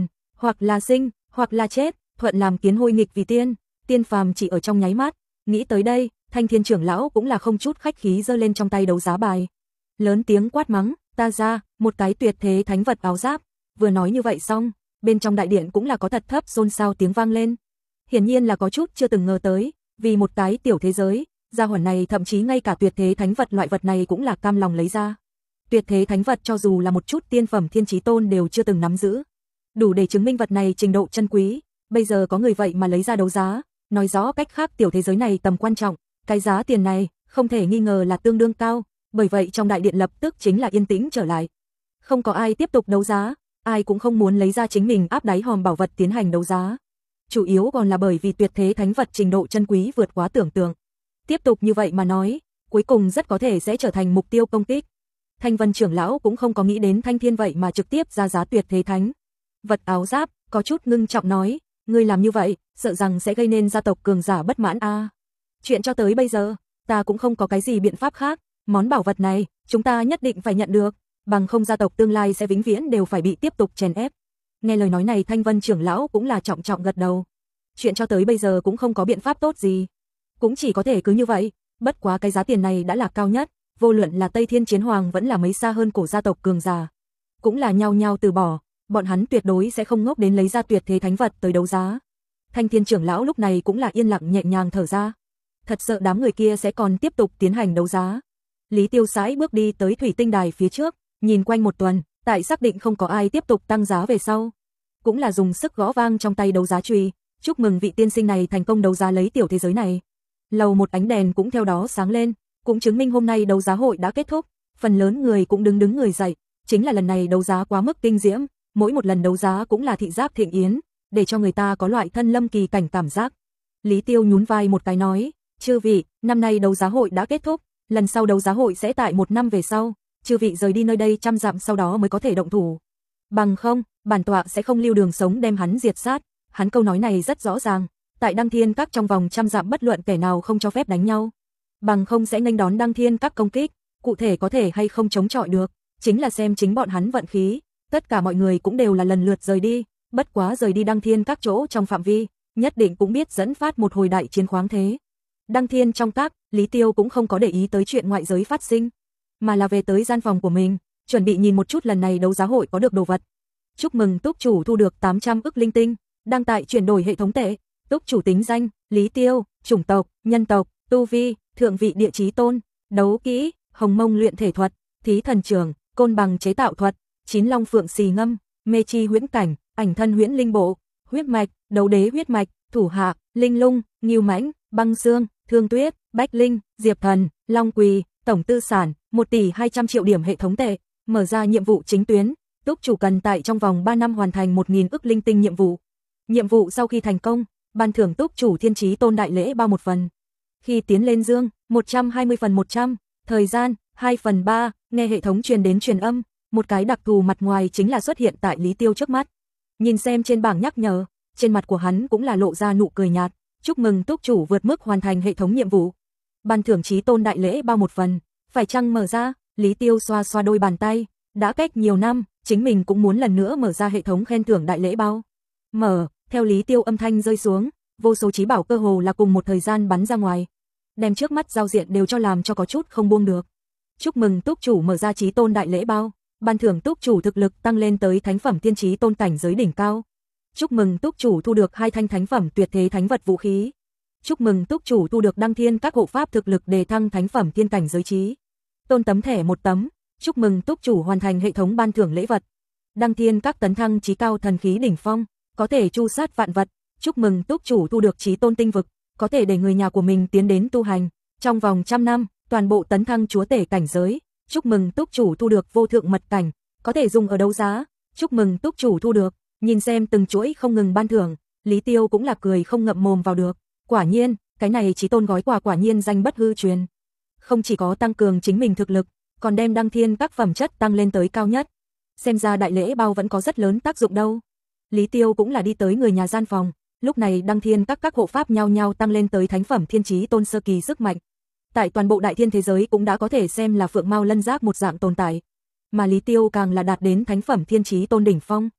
Speaker 1: hoặc là sinh, hoặc là chết, thuận làm kiến hôi nghịch vì tiên, tiên phàm chỉ ở trong nháy mắt. Nghĩ tới đây, Thanh Thiên trưởng lão cũng là không chút khách khí giơ lên trong tay đấu giá bài. Lớn tiếng quát mắng, ta ra, một cái tuyệt thế thánh vật áo giáp. Vừa nói như vậy xong, bên trong đại điện cũng là có thật thấp xôn xao tiếng vang lên. Hiển nhiên là có chút chưa từng ngờ tới, vì một cái tiểu thế giới, gia hỏa này thậm chí ngay cả tuyệt thế thánh vật loại vật này cũng là cam lòng lấy ra. Tuyệt thế thánh vật cho dù là một chút tiên phẩm thiên chí tôn đều chưa từng nắm giữ, đủ để chứng minh vật này trình độ chân quý, bây giờ có người vậy mà lấy ra đấu giá, nói rõ cách khác tiểu thế giới này tầm quan trọng, cái giá tiền này không thể nghi ngờ là tương đương cao, bởi vậy trong đại điện lập tức chính là yên tĩnh trở lại. Không có ai tiếp tục đấu giá, ai cũng không muốn lấy ra chính mình áp đáy hòm bảo vật tiến hành đấu giá. Chủ yếu còn là bởi vì tuyệt thế thánh vật trình độ chân quý vượt quá tưởng tượng. Tiếp tục như vậy mà nói, cuối cùng rất có thể sẽ trở thành mục tiêu công kích. Thanh Vân trưởng lão cũng không có nghĩ đến Thanh Thiên vậy mà trực tiếp ra giá tuyệt thế thánh vật áo giáp, có chút ngưng trọng nói, ngươi làm như vậy, sợ rằng sẽ gây nên gia tộc cường giả bất mãn a. À. Chuyện cho tới bây giờ, ta cũng không có cái gì biện pháp khác, món bảo vật này, chúng ta nhất định phải nhận được, bằng không gia tộc tương lai sẽ vĩnh viễn đều phải bị tiếp tục chèn ép. Nghe lời nói này Thanh Vân trưởng lão cũng là trọng trọng gật đầu. Chuyện cho tới bây giờ cũng không có biện pháp tốt gì, cũng chỉ có thể cứ như vậy, bất quá cái giá tiền này đã là cao nhất, vô luận là Tây Thiên Chiến Hoàng vẫn là mấy xa hơn cổ gia tộc cường giả, cũng là nhao nhao từ bỏ, bọn hắn tuyệt đối sẽ không ngốc đến lấy ra tuyệt thế thánh vật tới đấu giá. Thanh Thiên trưởng lão lúc này cũng là yên lặng nhẹ nhàng thở ra, thật sợ đám người kia sẽ còn tiếp tục tiến hành đấu giá. Lý Tiêu sải bước đi tới thủy tinh đài phía trước, nhìn quanh một tuần, tại xác định không có ai tiếp tục tăng giá về sau, cũng là dùng sức gõ vang trong tay đấu giá chùy, chúc mừng vị tiên sinh này thành công đấu giá lấy tiểu thế giới này. Lầu một ánh đèn cũng theo đó sáng lên, cũng chứng minh hôm nay đấu giá hội đã kết thúc, phần lớn người cũng đứng đứng người dậy, chính là lần này đấu giá quá mức kinh diễm, mỗi một lần đấu giá cũng là thị giác thịnh yến, để cho người ta có loại thân lâm kỳ cảnh cảm giác. Lý Tiêu nhún vai một cái nói, chư vị, năm nay đấu giá hội đã kết thúc, lần sau đấu giá hội sẽ tại một năm về sau, chư vị rời đi nơi đây trăm dặm sau đó mới có thể động thủ. Bằng không, bản tọa sẽ không lưu đường sống đem hắn diệt sát. Hắn câu nói này rất rõ ràng, tại Đăng Thiên Các trong vòng trăm dặm bất luận kẻ nào không cho phép đánh nhau, bằng không sẽ nghênh đón Đăng Thiên Các công kích, cụ thể có thể hay không chống chọi được, chính là xem chính bọn hắn vận khí. Tất cả mọi người cũng đều là lần lượt rời đi, bất quá rời đi Đăng Thiên Các chỗ trong phạm vi, nhất định cũng biết dẫn phát một hồi đại chiến khoáng thế. Đăng Thiên trong các, Lý Tiêu cũng không có để ý tới chuyện ngoại giới phát sinh, mà là về tới gian phòng của mình, chuẩn bị nhìn một chút lần này đấu giá hội có được đồ vật. Chúc mừng túc chủ thu được tám trăm ức linh tinh, đang tại chuyển đổi hệ thống tệ. Túc chủ tính danh, Lý Tiêu, chủng tộc, nhân tộc, tu vi, thượng vị địa chí tôn, đấu kỹ, hồng mông luyện thể thuật, thí thần trường, côn bằng chế tạo thuật, chín long phượng xì ngâm, mê chi huyễn cảnh, ảnh thân huyễn linh bộ, huyết mạch, đấu đế huyết mạch, thủ hạ, linh lung, nghiêu mãnh, băng xương, thương tuyết, bách linh, diệp thần, long quỳ, tổng tư sản, một tỷ hai trăm triệu điểm hệ thống tệ, mở ra nhiệm vụ chính tuyến, túc chủ cần tại trong vòng ba năm hoàn thành một nghìn ức linh tinh nhiệm vụ. Nhiệm vụ sau khi thành công, ban thưởng túc chủ thiên chí tôn đại lễ bao một phần. Khi tiến lên dương, một trăm hai mươi phần một trăm, thời gian, hai phần ba, nghe hệ thống truyền đến truyền âm, một cái đặc thù mặt ngoài chính là xuất hiện tại Lý Tiêu trước mắt. Nhìn xem trên bảng nhắc nhở, trên mặt của hắn cũng là lộ ra nụ cười nhạt, chúc mừng túc chủ vượt mức hoàn thành hệ thống nhiệm vụ. Ban thưởng chí tôn đại lễ bao một phần, phải chăng mở ra? Lý Tiêu xoa xoa đôi bàn tay, đã cách nhiều năm, chính mình cũng muốn lần nữa mở ra hệ thống khen thưởng đại lễ bao. Mở, theo Lý Tiêu âm thanh rơi xuống, vô số chí bảo cơ hồ là cùng một thời gian bắn ra ngoài, đem trước mắt giao diện đều cho làm cho có chút không buông được. Chúc mừng túc chủ mở ra chí tôn đại lễ bao, ban thưởng túc chủ thực lực tăng lên tới thánh phẩm tiên chí tôn cảnh giới đỉnh cao. Chúc mừng túc chủ thu được hai thanh thánh phẩm tuyệt thế thánh vật vũ khí. Chúc mừng túc chủ thu được Đăng Thiên Các hộ pháp thực lực đề thăng thánh phẩm tiên cảnh giới chí tôn tấm thẻ một tấm. Chúc mừng túc chủ hoàn thành hệ thống ban thưởng lễ vật. Đăng Thiên Các tấn thăng chí cao thần khí đỉnh phong, có thể chu sát vạn vật. Chúc mừng túc chủ thu được chí tôn tinh vực, có thể để người nhà của mình tiến đến tu hành, trong vòng trăm năm, toàn bộ tấn thăng chúa tể cảnh giới. Chúc mừng túc chủ thu được vô thượng mật cảnh, có thể dùng ở đấu giá. Chúc mừng túc chủ thu được, nhìn xem từng chuỗi không ngừng ban thưởng, Lý Tiêu cũng là cười không ngậm mồm vào được. Quả nhiên, cái này chí tôn gói quà quả nhiên danh bất hư truyền. Không chỉ có tăng cường chính mình thực lực, còn đem Đăng Thiên Các phẩm chất tăng lên tới cao nhất. Xem ra đại lễ bao vẫn có rất lớn tác dụng đâu. Lý Tiêu cũng là đi tới người nhà gian phòng, lúc này Đăng Thiên Các các hộ pháp nhau nhau tăng lên tới thánh phẩm thiên chí tôn sơ kỳ sức mạnh. Tại toàn bộ đại thiên thế giới cũng đã có thể xem là phượng mao lân giác một dạng tồn tại. Mà Lý Tiêu càng là đạt đến thánh phẩm thiên chí tôn đỉnh phong.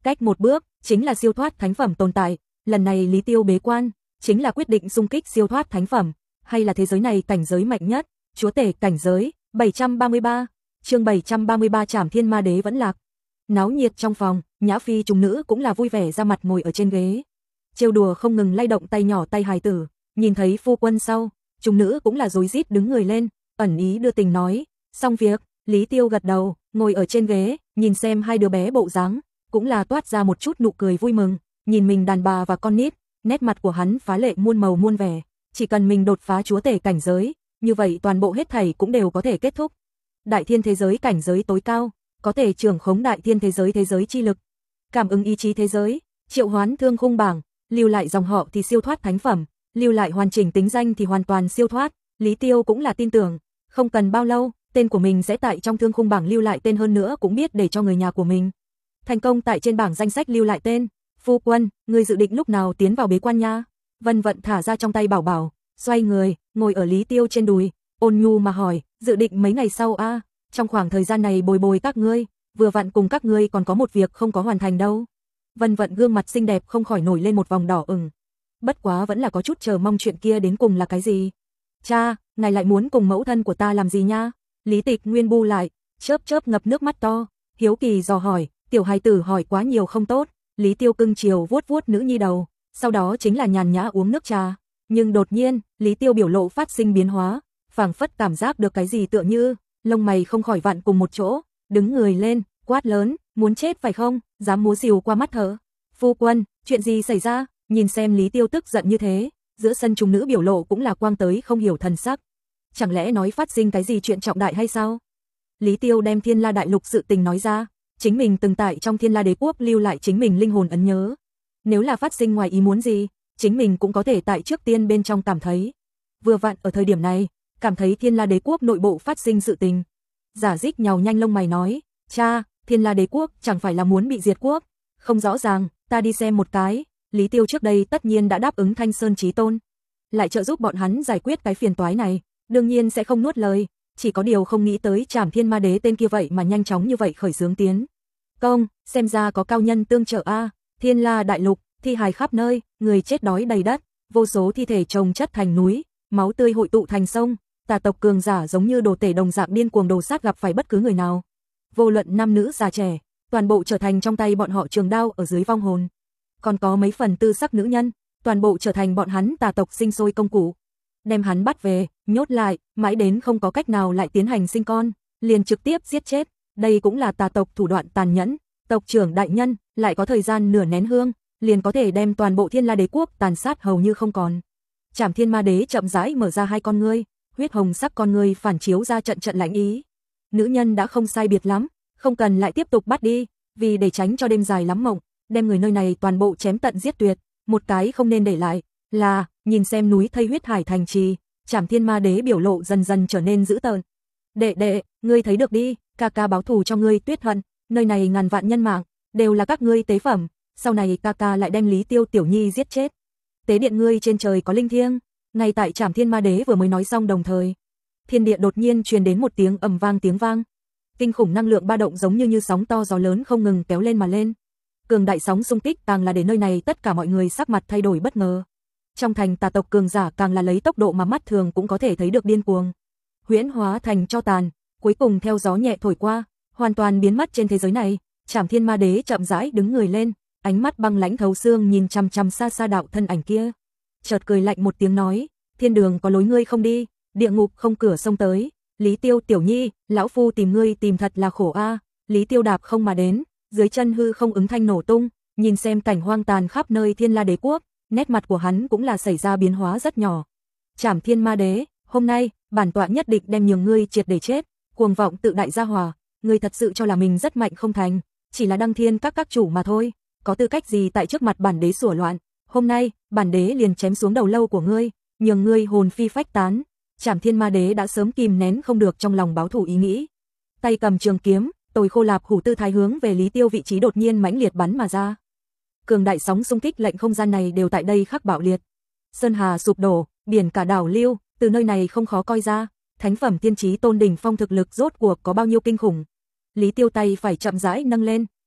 Speaker 1: Cách một bước, chính là siêu thoát thánh phẩm tồn tại, lần này Lý Tiêu bế quan, chính là quyết định xung kích siêu thoát thánh phẩm, hay là thế giới này cảnh giới mạnh nhất, chúa tể cảnh giới, bảy trăm ba mươi ba, chương bảy trăm ba mươi ba Trảm Thiên Ma Đế vẫn lạc. Náo nhiệt trong phòng, Nhã Phi trùng nữ cũng là vui vẻ ra mặt ngồi ở trên ghế. Trêu đùa không ngừng lay động tay nhỏ tay hài tử, nhìn thấy phu quân sau, trùng nữ cũng là rối rít đứng người lên, ẩn ý đưa tình nói, xong việc, Lý Tiêu gật đầu, ngồi ở trên ghế, nhìn xem hai đứa bé bộ dáng, cũng là toát ra một chút nụ cười vui mừng, nhìn mình đàn bà và con nít, nét mặt của hắn phá lệ muôn màu muôn vẻ, chỉ cần mình đột phá chúa tể cảnh giới, như vậy toàn bộ hết thảy cũng đều có thể kết thúc. Đại thiên thế giới cảnh giới tối cao, có thể trưởng khống đại thiên thế giới thế giới chi lực, cảm ứng ý chí thế giới, triệu hoán thương khung bảng, lưu lại dòng họ thì siêu thoát thánh phẩm, lưu lại hoàn chỉnh tính danh thì hoàn toàn siêu thoát. Lý Tiêu cũng là tin tưởng, không cần bao lâu, tên của mình sẽ tại trong thương khung bảng lưu lại tên, hơn nữa cũng biết để cho người nhà của mình thành công tại trên bảng danh sách lưu lại tên. Phu quân, ngươi dự định lúc nào tiến vào bế quan nha? Vân Vận thả ra trong tay bảo bảo, xoay người, ngồi ở Lý Tiêu trên đùi, ôn nhu mà hỏi, dự định mấy ngày sau a? À? Trong khoảng thời gian này bồi bồi các ngươi, vừa vặn cùng các ngươi còn có một việc không có hoàn thành đâu. Vân Vận gương mặt xinh đẹp không khỏi nổi lên một vòng đỏ ửng. Bất quá vẫn là có chút chờ mong chuyện kia đến cùng là cái gì. Cha, ngài lại muốn cùng mẫu thân của ta làm gì nha? Lý Tịch Nguyên bu lại, chớp chớp ngập nước mắt to, hiếu kỳ dò hỏi, tiểu hài tử hỏi quá nhiều không tốt. Lý Tiêu cưng chiều vuốt vuốt nữ nhi đầu, sau đó chính là nhàn nhã uống nước trà. Nhưng đột nhiên, Lý Tiêu biểu lộ phát sinh biến hóa, phảng phất cảm giác được cái gì tựa như, lông mày không khỏi vặn cùng một chỗ, đứng người lên, quát lớn, muốn chết phải không, dám múa rìu qua mắt hở? Phu quân, chuyện gì xảy ra? Nhìn xem Lý Tiêu tức giận như thế, giữa sân trùng nữ biểu lộ cũng là quang tới không hiểu thần sắc. Chẳng lẽ nói phát sinh cái gì chuyện trọng đại hay sao? Lý Tiêu đem Thiên La Đại Lục sự tình nói ra, chính mình từng tại trong Thiên La Đế Quốc lưu lại chính mình linh hồn ấn nhớ. Nếu là phát sinh ngoài ý muốn gì, chính mình cũng có thể tại trước tiên bên trong cảm thấy. Vừa vặn ở thời điểm này, cảm thấy Thiên La Đế Quốc nội bộ phát sinh sự tình. Giả Dích nhàu nhanh lông mày nói, cha, Thiên La Đế Quốc chẳng phải là muốn bị diệt quốc? Không rõ ràng, ta đi xem một cái. Lý Tiêu trước đây tất nhiên đã đáp ứng Thanh Sơn Chí Tôn, lại trợ giúp bọn hắn giải quyết cái phiền toái này, đương nhiên sẽ không nuốt lời, chỉ có điều không nghĩ tới Trảm Thiên Ma Đế tên kia vậy mà nhanh chóng như vậy khởi xướng tiến công, xem ra có cao nhân tương trợ a. Thiên La Đại Lục, thi hài khắp nơi, người chết đói đầy đất, vô số thi thể chồng chất thành núi, máu tươi hội tụ thành sông, tà tộc cường giả giống như đồ tể đồng dạng điên cuồng đồ sát gặp phải bất cứ người nào. Vô luận nam nữ già trẻ, toàn bộ trở thành trong tay bọn họ trường đao ở dưới vong hồn. Còn có mấy phần tư sắc nữ nhân, toàn bộ trở thành bọn hắn tà tộc sinh sôi công cụ. Đem hắn bắt về, nhốt lại, mãi đến không có cách nào lại tiến hành sinh con, liền trực tiếp giết chết. Đây cũng là tà tộc thủ đoạn tàn nhẫn. Tộc trưởng đại nhân, lại có thời gian nửa nén hương, liền có thể đem toàn bộ Thiên La Đế Quốc tàn sát hầu như không còn. Trảm Thiên Ma Đế chậm rãi mở ra hai con ngươi, huyết hồng sắc con ngươi phản chiếu ra trận trận lãnh ý. Nữ nhân đã không sai biệt lắm, không cần lại tiếp tục bắt đi, vì để tránh cho đêm dài lắm mộng, đem người nơi này toàn bộ chém tận giết tuyệt, một cái không nên để lại. Là, nhìn xem núi thây huyết hải thành trì, Trảm Thiên Ma Đế biểu lộ dần dần trở nên dữ tợn. Đệ đệ, ngươi thấy được đi, ca ca báo thù cho ngươi Tuyết Hận, nơi này ngàn vạn nhân mạng, đều là các ngươi tế phẩm, sau này ca ca lại đem Lý Tiêu tiểu nhi giết chết. Tế điện ngươi trên trời có linh thiêng. Ngay tại Trảm Thiên Ma Đế vừa mới nói xong đồng thời, thiên địa đột nhiên truyền đến một tiếng ầm vang tiếng vang. Kinh khủng năng lượng ba động giống như như sóng to gió lớn không ngừng kéo lên mà lên. Cường đại sóng xung kích càng là để nơi này tất cả mọi người sắc mặt thay đổi bất ngờ. Trong thành tà tộc cường giả càng là lấy tốc độ mà mắt thường cũng có thể thấy được điên cuồng, huyễn hóa thành tro tàn, cuối cùng theo gió nhẹ thổi qua, hoàn toàn biến mất trên thế giới này. Trảm Thiên Ma Đế chậm rãi đứng người lên, ánh mắt băng lãnh thấu xương nhìn chằm chằm xa xa đạo thân ảnh kia. Chợt cười lạnh một tiếng nói, thiên đường có lối ngươi không đi, địa ngục không cửa xông tới. Lý Tiêu tiểu nhi, lão phu tìm ngươi tìm thật là khổ a. Lý Tiêu đạp không mà đến, dưới chân hư không ứng thanh nổ tung, nhìn xem cảnh hoang tàn khắp nơi Thiên La Đế Quốc, nét mặt của hắn cũng là xảy ra biến hóa rất nhỏ. Trảm Thiên Ma Đế, hôm nay, bản tọa nhất định đem nhường ngươi triệt để chết, cuồng vọng tự đại gia hòa, ngươi thật sự cho là mình rất mạnh không thành, chỉ là đăng thiên các các chủ mà thôi, có tư cách gì tại trước mặt bản đế sủa loạn, hôm nay, bản đế liền chém xuống đầu lâu của ngươi, nhường ngươi hồn phi phách tán. Trảm Thiên Ma Đế đã sớm kìm nén không được trong lòng báo thù ý nghĩ, tay cầm trường kiếm, tồi khô lạp hủ tư thái hướng về Lý Tiêu vị trí đột nhiên mãnh liệt bắn mà ra. Cường đại sóng xung kích lệnh không gian này đều tại đây khắc bạo liệt. Sơn hà sụp đổ, biển cả đảo lưu, từ nơi này không khó coi ra, thánh phẩm tiên trí tôn đỉnh phong thực lực rốt cuộc có bao nhiêu kinh khủng. Lý Tiêu tay phải chậm rãi nâng lên,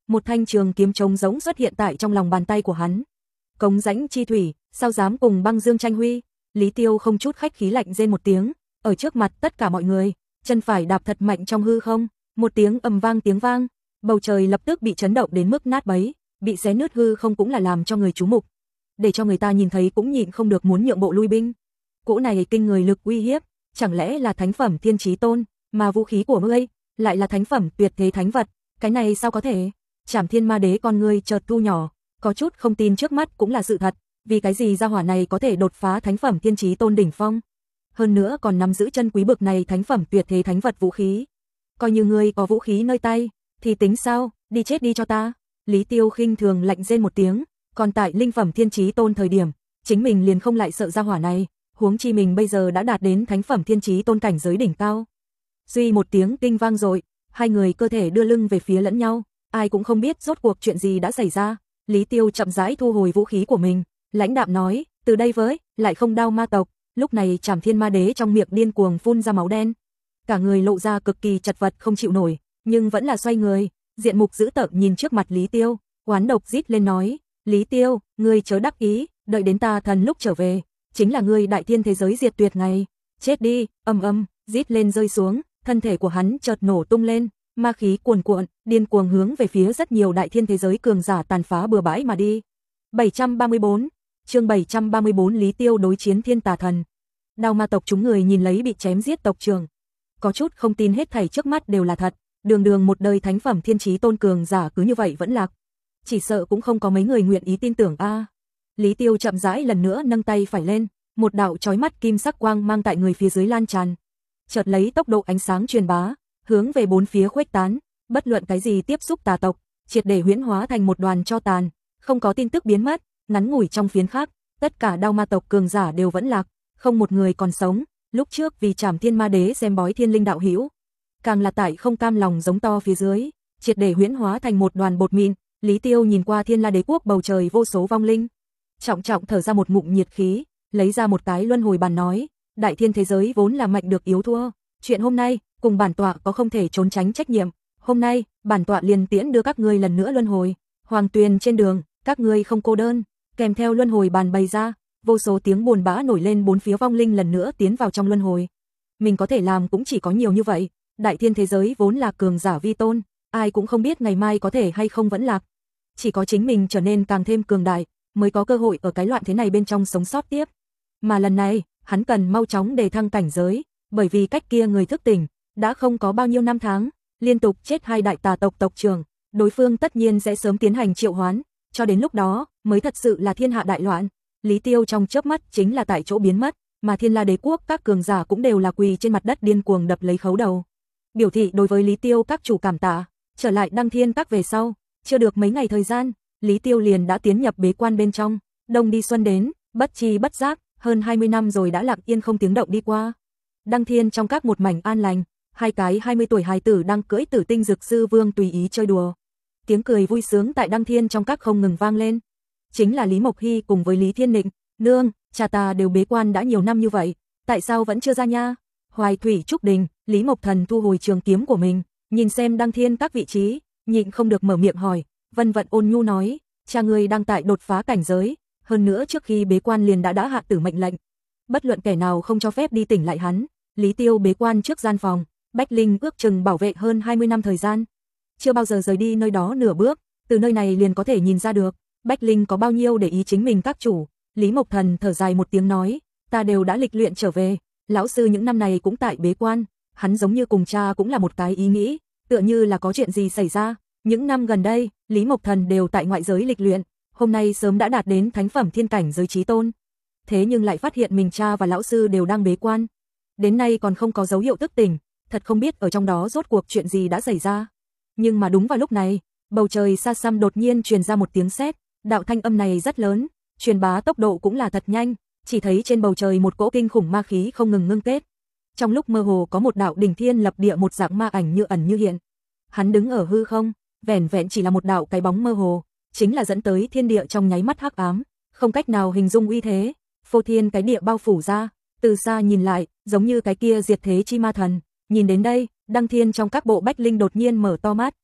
Speaker 1: một thanh trường kiếm trống rỗng xuất hiện tại trong lòng bàn tay của hắn. Cống rãnh chi thủy, sao dám cùng băng dương tranh huy? Lý Tiêu không chút khách khí lạnh rên một tiếng, ở trước mặt tất cả mọi người, chân phải đạp thật mạnh trong hư không, một tiếng ầm vang tiếng vang, bầu trời lập tức bị chấn động đến mức nát bấy, bị xé nứt hư không cũng là làm cho người chú mục, để cho người ta nhìn thấy cũng nhịn không được muốn nhượng bộ lui binh. Cỗ này kinh người lực uy hiếp, chẳng lẽ là thánh phẩm Thiên Chí Tôn, mà vũ khí của ngươi lại là thánh phẩm tuyệt thế thánh vật, cái này sao có thể? Trảm Thiên Ma Đế con ngươi chợt thu nhỏ, có chút không tin trước mắt cũng là sự thật, vì cái gì gia hỏa này có thể đột phá thánh phẩm Thiên Chí Tôn đỉnh phong, hơn nữa còn nắm giữ chân quý bực này thánh phẩm tuyệt thế thánh vật vũ khí. Coi như ngươi có vũ khí nơi tay, thì tính sao, đi chết đi cho ta. Lý Tiêu khinh thường lạnh rên một tiếng, còn tại linh phẩm Thiên Chí Tôn thời điểm, chính mình liền không lại sợ gia hỏa này, huống chi mình bây giờ đã đạt đến thánh phẩm Thiên Chí Tôn cảnh giới đỉnh cao. Duy một tiếng kinh vang rồi, hai người cơ thể đưa lưng về phía lẫn nhau, ai cũng không biết rốt cuộc chuyện gì đã xảy ra. Lý Tiêu chậm rãi thu hồi vũ khí của mình, lãnh đạm nói, từ đây với, lại không đao ma tộc. Lúc này Trảm Thiên Ma Đế trong miệng điên cuồng phun ra máu đen, cả người lộ ra cực kỳ chật vật không chịu nổi, nhưng vẫn là xoay người, diện mục dữ tợn nhìn trước mặt Lý Tiêu, oán độc rít lên nói, Lý Tiêu, ngươi chớ đắc ý, đợi đến ta thần lúc trở về, chính là ngươi đại thiên thế giới diệt tuyệt ngày, chết đi, âm âm, rít lên rơi xuống, thân thể của hắn chợt nổ tung lên, ma khí cuồn cuộn, điên cuồng hướng về phía rất nhiều đại thiên thế giới cường giả tàn phá bừa bãi mà đi. bảy trăm ba mươi bốn, chương bảy trăm ba mươi bốn Lý Tiêu đối chiến Thiên Tà Thần. Đao ma tộc chúng người nhìn lấy bị chém giết tộc trưởng, có chút không tin hết thảy trước mắt đều là thật, đường đường một đời thánh phẩm Thiên Chí Tôn cường giả cứ như vậy vẫn lạc, chỉ sợ cũng không có mấy người nguyện ý tin tưởng a. À. Lý Tiêu chậm rãi lần nữa nâng tay phải lên, một đạo chói mắt kim sắc quang mang tại người phía dưới lan tràn, chợt lấy tốc độ ánh sáng truyền bá, hướng về bốn phía khuếch tán, bất luận cái gì tiếp xúc tà tộc, triệt để huyễn hóa thành một đoàn tro tàn, không có tin tức biến mất, ngắn ngủi trong phiến khắc, tất cả đao ma tộc cường giả đều vẫn lạc, không một người còn sống. Lúc trước vì Trảm Thiên Ma Đế xem bói thiên linh đạo hữu, càng là tại không cam lòng giống to phía dưới, triệt để huyễn hóa thành một đoàn bột mịn. Lý Tiêu nhìn qua Thiên La Đế quốc bầu trời vô số vong linh, trọng trọng thở ra một ngụm nhiệt khí, lấy ra một cái luân hồi bàn nói, đại thiên thế giới vốn là mạnh được yếu thua, chuyện hôm nay cùng bản tọa có không thể trốn tránh trách nhiệm, hôm nay bản tọa liền tiễn đưa các ngươi lần nữa luân hồi, Hoàng Tuyền trên đường, các ngươi không cô đơn. Kèm theo luân hồi bàn bày ra, vô số tiếng buồn bã nổi lên, bốn phía vong linh lần nữa tiến vào trong luân hồi. Mình có thể làm cũng chỉ có nhiều như vậy, đại thiên thế giới vốn là cường giả vi tôn, ai cũng không biết ngày mai có thể hay không vẫn lạc. Chỉ có chính mình trở nên càng thêm cường đại, mới có cơ hội ở cái loạn thế này bên trong sống sót tiếp. Mà lần này, hắn cần mau chóng đề thăng cảnh giới, bởi vì cách kia người thức tỉnh, đã không có bao nhiêu năm tháng, liên tục chết hai đại tà tộc tộc trưởng, đối phương tất nhiên sẽ sớm tiến hành triệu hoán, cho đến lúc đó mới thật sự là thiên hạ đại loạn. Lý Tiêu trong chớp mắt chính là tại chỗ biến mất, mà Thiên La Đế quốc các cường giả cũng đều là quỳ trên mặt đất điên cuồng đập lấy khấu đầu, biểu thị đối với Lý Tiêu các chủ cảm tạ. Trở lại Đăng Thiên các về sau, chưa được mấy ngày thời gian, Lý Tiêu liền đã tiến nhập bế quan bên trong, đông đi xuân đến, bất chi bất giác, hơn hai mươi năm rồi đã lặng yên không tiếng động đi qua. Đăng Thiên trong các một mảnh an lành, hai cái hai mươi tuổi hài tử đang cưỡi Tử Tinh Dực Sư Vương tùy ý chơi đùa. Tiếng cười vui sướng tại Đăng Thiên trong các không ngừng vang lên. Chính là Lý Mộc Hy cùng với Lý Thiên Nịnh, nương, cha ta đều bế quan đã nhiều năm như vậy, tại sao vẫn chưa ra nha? Hoài Thủy Trúc Đình, Lý Mộc Thần thu hồi trường kiếm của mình, nhìn xem Đăng Thiên các vị trí, nhịn không được mở miệng hỏi, vân vận ôn nhu nói, cha ngươi đang tại đột phá cảnh giới, hơn nữa trước khi bế quan liền đã đã hạ tử mệnh lệnh, bất luận kẻ nào không cho phép đi tỉnh lại hắn. Lý Tiêu bế quan trước gian phòng, Bách Linh ước chừng bảo vệ hơn hai mươi năm thời gian, chưa bao giờ rời đi nơi đó nửa bước, từ nơi này liền có thể nhìn ra được Bách Linh có bao nhiêu để ý chính mình các chủ. Lý Mộc Thần thở dài một tiếng nói, ta đều đã lịch luyện trở về, lão sư những năm này cũng tại bế quan, hắn giống như cùng cha cũng là một cái ý nghĩ, tựa như là có chuyện gì xảy ra. Những năm gần đây, Lý Mộc Thần đều tại ngoại giới lịch luyện, hôm nay sớm đã đạt đến thánh phẩm thiên cảnh giới chí tôn, thế nhưng lại phát hiện mình cha và lão sư đều đang bế quan, đến nay còn không có dấu hiệu thức tỉnh, thật không biết ở trong đó rốt cuộc chuyện gì đã xảy ra. Nhưng mà đúng vào lúc này, bầu trời xa xăm đột nhiên truyền ra một tiếng sét, đạo thanh âm này rất lớn, truyền bá tốc độ cũng là thật nhanh, chỉ thấy trên bầu trời một cỗ kinh khủng ma khí không ngừng ngưng kết. Trong lúc mơ hồ có một đạo đỉnh thiên lập địa một dạng ma ảnh như ẩn như hiện. Hắn đứng ở hư không, vẻn vẹn chỉ là một đạo cái bóng mơ hồ, chính là dẫn tới thiên địa trong nháy mắt hắc ám, không cách nào hình dung uy thế, phô thiên cái địa bao phủ ra, từ xa nhìn lại, giống như cái kia diệt thế chi ma thần. Nhìn đến đây, Đăng Thiên trong các bộ Bách Linh đột nhiên mở to mắt.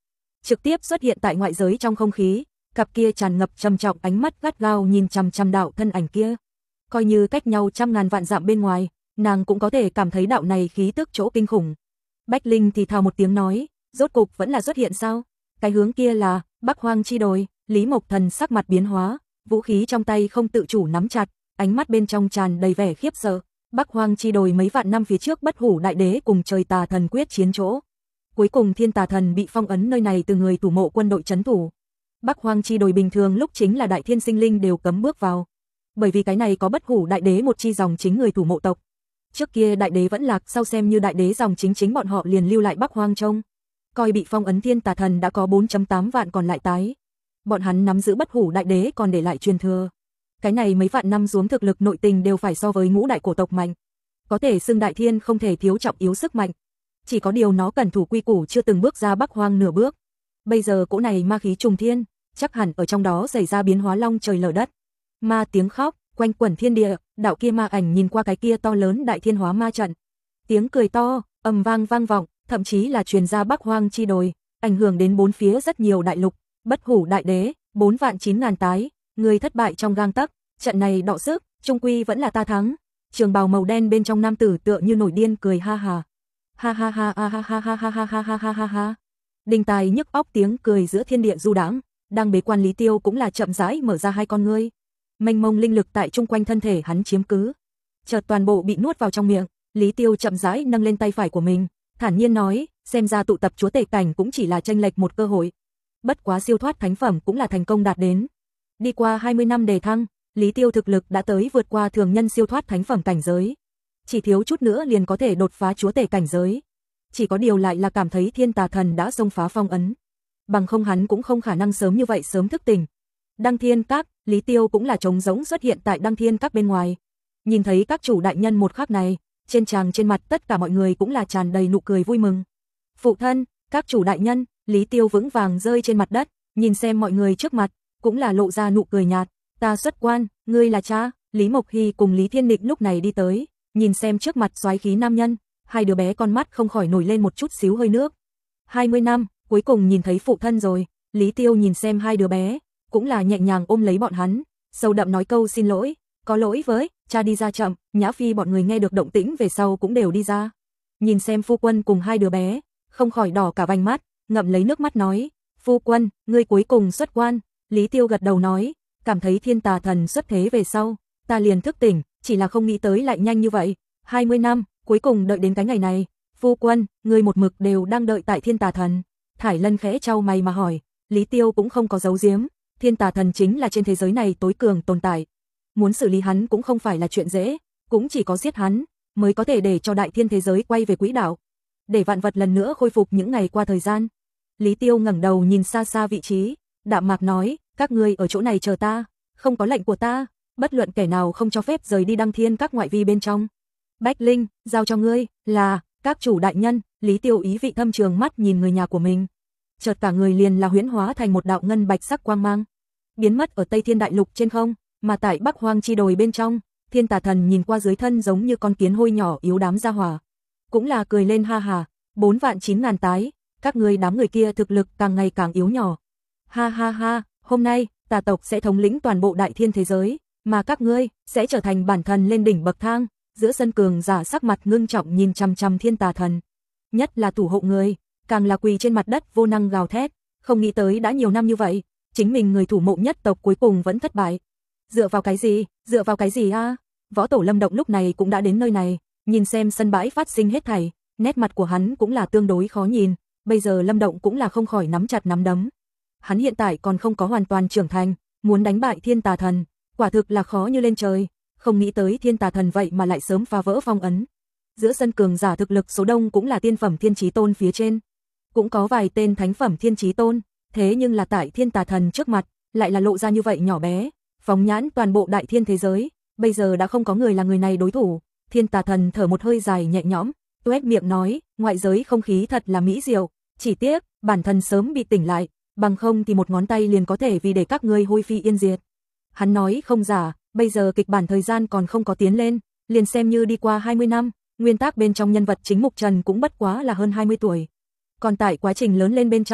Speaker 1: trực tiếp xuất hiện tại ngoại giới trong không khí, cặp kia tràn ngập trầm trọng ánh mắt gắt gao nhìn chằm chằm đạo thân ảnh kia. Coi như cách nhau trăm ngàn vạn dặm bên ngoài, nàng cũng có thể cảm thấy đạo này khí tức chỗ kinh khủng. Bách Linh thì thào một tiếng nói, rốt cục vẫn là xuất hiện sao? Cái hướng kia là Bắc Hoang chi đồi. Lý Mộc Thần sắc mặt biến hóa, vũ khí trong tay không tự chủ nắm chặt, ánh mắt bên trong tràn đầy vẻ khiếp sợ. Bắc Hoang chi đồi mấy vạn năm phía trước Bất Hủ Đại Đế cùng Trời Tà Thần quyết chiến chỗ. Cuối cùng Thiên Tà Thần bị phong ấn nơi này từ người thủ mộ quân đội trấn thủ. Bắc Hoang chi đồi bình thường lúc chính là đại thiên sinh linh đều cấm bước vào. Bởi vì cái này có Bất Hủ Đại Đế một chi dòng chính người thủ mộ tộc. Trước kia Đại Đế vẫn lạc, sau xem như Đại Đế dòng chính chính bọn họ liền lưu lại Bắc Hoang trông. Coi bị phong ấn Thiên Tà Thần đã có bốn phẩy tám vạn còn lại tái. Bọn hắn nắm giữ Bất Hủ Đại Đế còn để lại truyền thừa. Cái này mấy vạn năm xuống thực lực nội tình đều phải so với ngũ đại cổ tộc mạnh. Có thể xưng Đại Thiên không thể thiếu trọng yếu sức mạnh. Chỉ có điều nó cẩn thủ quy củ chưa từng bước ra Bắc Hoang nửa bước. Bây giờ cỗ này ma khí trùng thiên, chắc hẳn ở trong đó xảy ra biến hóa long trời lở đất. Ma tiếng khóc, quanh quẩn thiên địa, đạo kia ma ảnh nhìn qua cái kia to lớn đại thiên hóa ma trận. Tiếng cười to, ầm vang vang vọng, thậm chí là truyền ra Bắc Hoang chi đồi, ảnh hưởng đến bốn phía rất nhiều đại lục. Bất Hủ Đại Đế, bốn vạn chín ngàn tái, người thất bại trong gang tấc, trận này đọ sức, trung quy vẫn là ta thắng. Trường bào màu đen bên trong nam tử tựa như nổi điên cười ha ha. Ha ha ha ha ha ha ha ha ha ha ha ha ha. Đinh tai nhức óc tiếng cười giữa thiên địa du đãng, đang bế quan Lý Tiêu cũng là chậm rãi mở ra hai con ngươi. Mênh mông linh lực tại chung quanh thân thể hắn chiếm cứ, chợt toàn bộ bị nuốt vào trong miệng. Lý Tiêu chậm rãi nâng lên tay phải của mình, thản nhiên nói, xem ra tụ tập chúa tể cảnh cũng chỉ là chênh lệch một cơ hội. Bất quá siêu thoát thánh phẩm cũng là thành công đạt đến. Đi qua hai mươi năm đề thăng, Lý Tiêu thực lực đã tới vượt qua thường nhân siêu thoát thánh phẩm cảnh giới. Chỉ thiếu chút nữa liền có thể đột phá chúa tể cảnh giới. Chỉ có điều lại là cảm thấy Thiên Tà Thần đã xông phá phong ấn. Bằng không hắn cũng không khả năng sớm như vậy sớm thức tỉnh. Đăng Thiên Các, Lý Tiêu cũng là trống rỗng xuất hiện tại Đăng Thiên Các bên ngoài. Nhìn thấy các chủ đại nhân một khắc này, trên tràng trên mặt tất cả mọi người cũng là tràn đầy nụ cười vui mừng. Phụ thân, các chủ đại nhân, Lý Tiêu vững vàng rơi trên mặt đất, nhìn xem mọi người trước mặt, cũng là lộ ra nụ cười nhạt. Ta xuất quan, ngươi là cha. Lý Mộc Hy cùng Lý Thiên Định lúc này đi tới, nhìn xem trước mặt soái khí nam nhân, hai đứa bé con mắt không khỏi nổi lên một chút xíu hơi nước. hai mươi năm, cuối cùng nhìn thấy phụ thân rồi. Lý Tiêu nhìn xem hai đứa bé, cũng là nhẹ nhàng ôm lấy bọn hắn, sâu đậm nói câu xin lỗi, có lỗi với, cha đi ra chậm. Nhã Phi bọn người nghe được động tĩnh về sau cũng đều đi ra. Nhìn xem phu quân cùng hai đứa bé, không khỏi đỏ cả vành mắt, ngậm lấy nước mắt nói, phu quân, ngươi cuối cùng xuất quan. Lý Tiêu gật đầu nói, cảm thấy Thiên Tà Thần xuất thế về sau, ta liền thức tỉnh, chỉ là không nghĩ tới lại nhanh như vậy. hai mươi năm, cuối cùng đợi đến cái ngày này. Phu quân, ngươi một mực đều đang đợi tại Thiên Tà Thần. Thải Lân khẽ trao mày mà hỏi. Lý Tiêu cũng không có giấu giếm, Thiên Tà Thần chính là trên thế giới này tối cường tồn tại. Muốn xử lý hắn cũng không phải là chuyện dễ, cũng chỉ có giết hắn mới có thể để cho đại thiên thế giới quay về quỹ đạo, để vạn vật lần nữa khôi phục những ngày qua thời gian. Lý Tiêu ngẩng đầu nhìn xa xa vị trí, đạm mạc nói, các ngươi ở chỗ này chờ ta, không có lệnh của ta, bất luận kẻ nào không cho phép rời đi Đăng Thiên Các ngoại vi bên trong. Bách Linh, giao cho ngươi. Là các chủ đại nhân. Lý Tiêu ý vị thâm trường mắt nhìn người nhà của mình, chợt cả người liền là huyễn hóa thành một đạo ngân bạch sắc quang mang, biến mất ở Tây Thiên Đại Lục trên không, mà tại Bắc Hoang chi đồi bên trong. Thiên Tà Thần nhìn qua dưới thân giống như con kiến hôi nhỏ yếu đám gia hỏa, cũng là cười lên ha ha, bốn vạn chín ngàn tái, các ngươi đám người kia thực lực càng ngày càng yếu nhỏ. Ha ha ha, hôm nay, Tà tộc sẽ thống lĩnh toàn bộ đại thiên thế giới, mà các ngươi sẽ trở thành bản thần lên đỉnh bậc thang. Giữa sân cường giả sắc mặt ngưng trọng nhìn chằm chằm Thiên Tà Thần, nhất là thủ hộ người, càng là quỳ trên mặt đất vô năng gào thét, không nghĩ tới đã nhiều năm như vậy, chính mình người thủ mộ nhất tộc cuối cùng vẫn thất bại. Dựa vào cái gì, dựa vào cái gì a? Võ Tổ Lâm Động lúc này cũng đã đến nơi này, nhìn xem sân bãi phát sinh hết thảy, nét mặt của hắn cũng là tương đối khó nhìn, bây giờ Lâm Động cũng là không khỏi nắm chặt nắm đấm. Hắn hiện tại còn không có hoàn toàn trưởng thành, muốn đánh bại Thiên Tà Thần, quả thực là khó như lên trời, không nghĩ tới Thiên Tà Thần vậy mà lại sớm phá vỡ phong ấn. Giữa sân cường giả thực lực số đông cũng là tiên phẩm Thiên Chí Tôn phía trên, cũng có vài tên thánh phẩm Thiên Chí Tôn, thế nhưng là tại Thiên Tà Thần trước mặt, lại là lộ ra như vậy nhỏ bé, phóng nhãn toàn bộ đại thiên thế giới, bây giờ đã không có người là người này đối thủ. Thiên Tà Thần thở một hơi dài nhẹ nhõm, tuét miệng nói, ngoại giới không khí thật là mỹ diệu, chỉ tiếc, bản thân sớm bị tỉnh lại, bằng không thì một ngón tay liền có thể vì để các ngươi hôi phi yên diệt. Hắn nói không giả, bây giờ kịch bản thời gian còn không có tiến lên, liền xem như đi qua hai mươi năm, nguyên tác bên trong nhân vật chính Mục Trần cũng bất quá là hơn hai mươi tuổi. Còn tại quá trình lớn lên bên trong,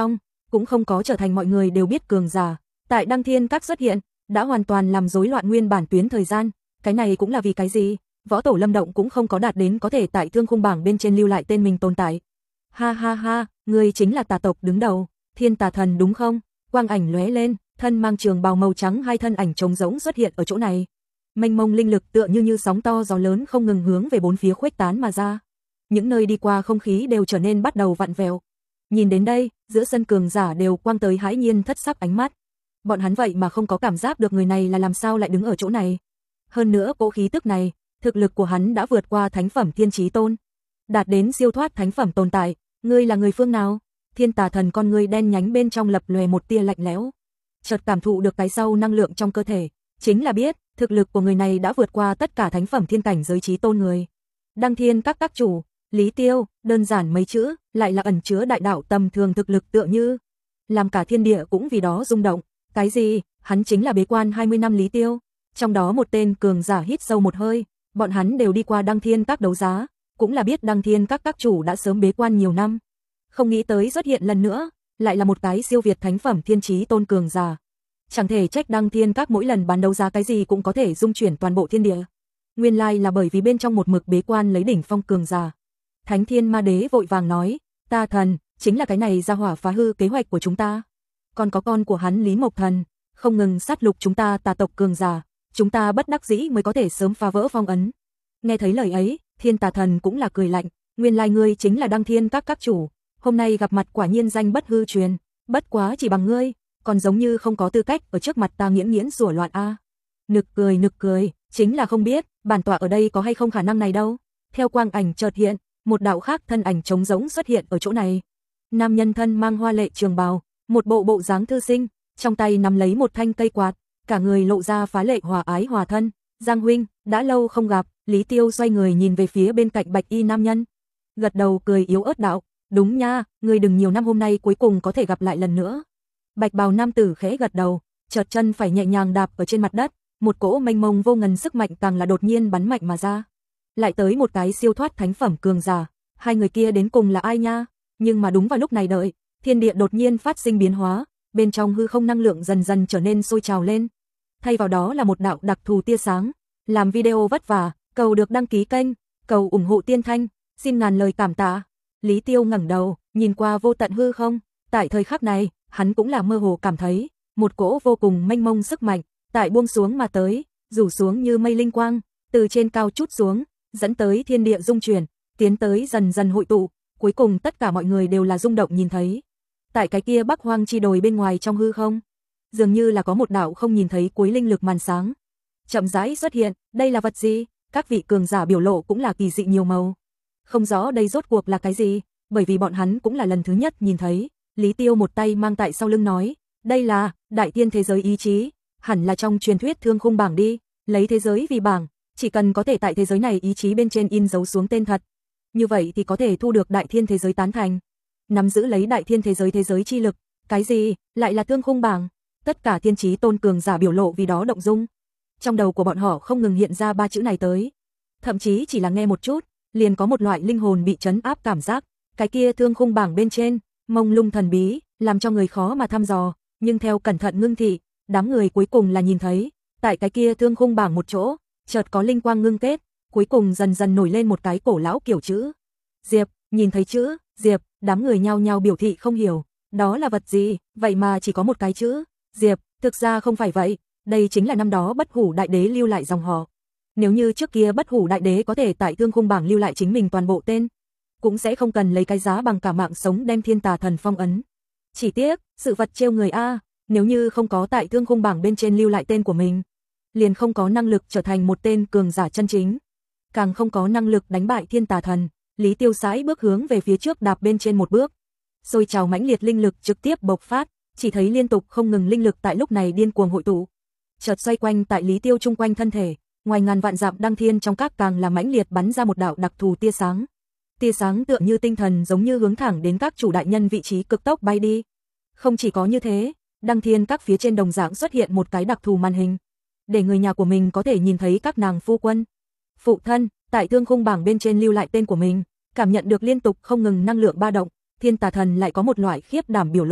Speaker 1: cũng không có trở thành mọi người đều biết cường giả. Tại Đăng Thiên Các xuất hiện, đã hoàn toàn làm rối loạn nguyên bản tuyến thời gian. Cái này cũng là vì cái gì? Võ tổ Lâm Động cũng không có đạt đến có thể tại thương khung bảng bên trên lưu lại tên mình tồn tại. Ha ha ha, ngươi chính là tà tộc đứng đầu, Thiên Tà Thần đúng không? Quang ảnh lóe lên, thân mang trường bào màu trắng hai thân ảnh trống rỗng xuất hiện ở chỗ này. Mênh mông linh lực tựa như như sóng to gió lớn không ngừng hướng về bốn phía khuếch tán mà ra. Những nơi đi qua không khí đều trở nên bắt đầu vặn vẹo. Nhìn đến đây, giữa sân cường giả đều quang tới hãi nhiên thất sắc ánh mắt. Bọn hắn vậy mà không có cảm giác được người này là làm sao lại đứng ở chỗ này. Hơn nữa cỗ khí tức này, thực lực của hắn đã vượt qua thánh phẩm Thiên Chí Tôn, đạt đến siêu thoát thánh phẩm tồn tại. Ngươi là người phương nào? Thiên Tà Thần con ngươi đen nhánh bên trong lập lòe một tia lạnh lẽo. Chợt cảm thụ được cái sau năng lượng trong cơ thể, chính là biết, thực lực của người này đã vượt qua tất cả thánh phẩm thiên cảnh giới chí tôn người. Đăng Thiên Các các chủ, Lý Tiêu, đơn giản mấy chữ, lại là ẩn chứa đại đạo tầm thường thực lực tựa như làm cả thiên địa cũng vì đó rung động. Cái gì? Hắn chính là bế quan hai mươi năm Lý Tiêu. Trong đó một tên cường giả hít sâu một hơi, bọn hắn đều đi qua Đăng Thiên Các đấu giá, cũng là biết Đăng Thiên Các các chủ đã sớm bế quan nhiều năm. Không nghĩ tới xuất hiện lần nữa, lại là một cái siêu việt thánh phẩm thiên chí tôn cường giả. Chẳng thể trách Đăng Thiên Các mỗi lần bán đấu giá cái gì cũng có thể dung chuyển toàn bộ thiên địa. Nguyên lai là bởi vì bên trong một mực bế quan lấy đỉnh phong cường giả. Thánh Thiên Ma Đế vội vàng nói, Ta Thần, chính là cái này ra hỏa phá hư kế hoạch của chúng ta. Còn có con của hắn Lý Mộc Thần, không ngừng sát lục chúng ta tà tộc cường giả, chúng ta bất đắc dĩ mới có thể sớm phá vỡ phong ấn. Nghe thấy lời ấy, Thiên Tà Thần cũng là cười lạnh, nguyên lai ngươi chính là Đăng Thiên Các các chủ, hôm nay gặp mặt quả nhiên danh bất hư truyền, bất quá chỉ bằng ngươi, còn giống như không có tư cách ở trước mặt ta nghiễn nghiễn rủa loạn a. Nực cười nực cười, chính là không biết, bản tọa ở đây có hay không khả năng này đâu. Theo quang ảnh chợt hiện, một đạo khác thân ảnh trống rỗng xuất hiện ở chỗ này. Nam nhân thân mang hoa lệ trường bào, một bộ bộ dáng thư sinh, trong tay nắm lấy một thanh cây quạt, cả người lộ ra phá lệ hòa ái hòa thân. Giang huynh, đã lâu không gặp. Lý Tiêu xoay người nhìn về phía bên cạnh bạch y nam nhân, gật đầu cười yếu ớt đạo, đúng nha, ngươi đừng nhiều năm hôm nay cuối cùng có thể gặp lại lần nữa. Bạch bào nam tử khẽ gật đầu, chợt chân phải nhẹ nhàng đạp ở trên mặt đất, một cỗ mênh mông vô ngần sức mạnh càng là đột nhiên bắn mạnh mà ra. Lại tới một cái siêu thoát thánh phẩm cường giả, hai người kia đến cùng là ai nha? Nhưng mà đúng vào lúc này đợi, thiên địa đột nhiên phát sinh biến hóa, bên trong hư không năng lượng dần dần trở nên sôi trào lên. Thay vào đó là một đạo đặc thù tia sáng. Làm video vất vả, cầu được đăng ký kênh, cầu ủng hộ Tiên Thanh, xin ngàn lời cảm tạ. Lý Tiêu ngẩng đầu, nhìn qua vô tận hư không, tại thời khắc này, hắn cũng là mơ hồ cảm thấy một cỗ vô cùng mênh mông sức mạnh tại buông xuống mà tới, rủ xuống như mây linh quang, từ trên cao chút xuống, dẫn tới thiên địa rung chuyển, tiến tới dần dần hội tụ, cuối cùng tất cả mọi người đều là rung động nhìn thấy. Tại cái kia Bắc Hoang chi đồi bên ngoài trong hư không, dường như là có một đạo không nhìn thấy cuối linh lực màn sáng chậm rãi xuất hiện, đây là vật gì? Các vị cường giả biểu lộ cũng là kỳ dị nhiều màu. Không rõ đây rốt cuộc là cái gì, bởi vì bọn hắn cũng là lần thứ nhất nhìn thấy. Lý Tiêu một tay mang tại sau lưng nói, đây là đại thiên thế giới ý chí, hẳn là trong truyền thuyết thương khung bảng đi, lấy thế giới vì bảng, chỉ cần có thể tại thế giới này ý chí bên trên in dấu xuống tên thật, như vậy thì có thể thu được đại thiên thế giới tán thành. Nắm giữ lấy đại thiên thế giới thế giới chi lực, cái gì, lại là thương khung bảng? Tất cả thiên chí tôn cường giả biểu lộ vì đó động dung. Trong đầu của bọn họ không ngừng hiện ra ba chữ này tới. Thậm chí chỉ là nghe một chút, liền có một loại linh hồn bị trấn áp cảm giác. Cái kia thương khung bảng bên trên, mông lung thần bí, làm cho người khó mà thăm dò. Nhưng theo cẩn thận ngưng thị, đám người cuối cùng là nhìn thấy, tại cái kia thương khung bảng một chỗ, chợt có linh quang ngưng kết, cuối cùng dần dần nổi lên một cái cổ lão kiểu chữ. Diệp, nhìn thấy chữ, Diệp, đám người nhao nhao biểu thị không hiểu. Đó là vật gì, vậy mà chỉ có một cái chữ. Diệp, thực ra không phải vậy. Đây chính là năm đó Bất Hủ Đại Đế lưu lại dòng họ. Nếu như trước kia Bất Hủ Đại Đế có thể tại thương khung bảng lưu lại chính mình toàn bộ tên, cũng sẽ không cần lấy cái giá bằng cả mạng sống đem Thiên Tà Thần phong ấn. Chỉ tiếc, sự vật trêu người a, nếu như không có tại thương khung bảng bên trên lưu lại tên của mình, liền không có năng lực trở thành một tên cường giả chân chính, càng không có năng lực đánh bại Thiên Tà Thần. Lý Tiêu sải bước hướng về phía trước đạp bên trên một bước, sôi trào mãnh liệt linh lực trực tiếp bộc phát, chỉ thấy liên tục không ngừng linh lực tại lúc này điên cuồng hội tụ, chợt xoay quanh tại Lý Tiêu chung quanh thân thể, ngoài ngàn vạn dặm đăng thiên trong các càng là mãnh liệt bắn ra một đạo đặc thù tia sáng. Tia sáng tựa như tinh thần giống như hướng thẳng đến các chủ đại nhân vị trí cực tốc bay đi. Không chỉ có như thế, đăng thiên các phía trên đồng dạng xuất hiện một cái đặc thù màn hình, để người nhà của mình có thể nhìn thấy các nàng phu quân, phụ thân, tại thương khung bảng bên trên lưu lại tên của mình, cảm nhận được liên tục không ngừng năng lượng ba động. Thiên Tà Thần lại có một loại khiếp đảm biểu lộ,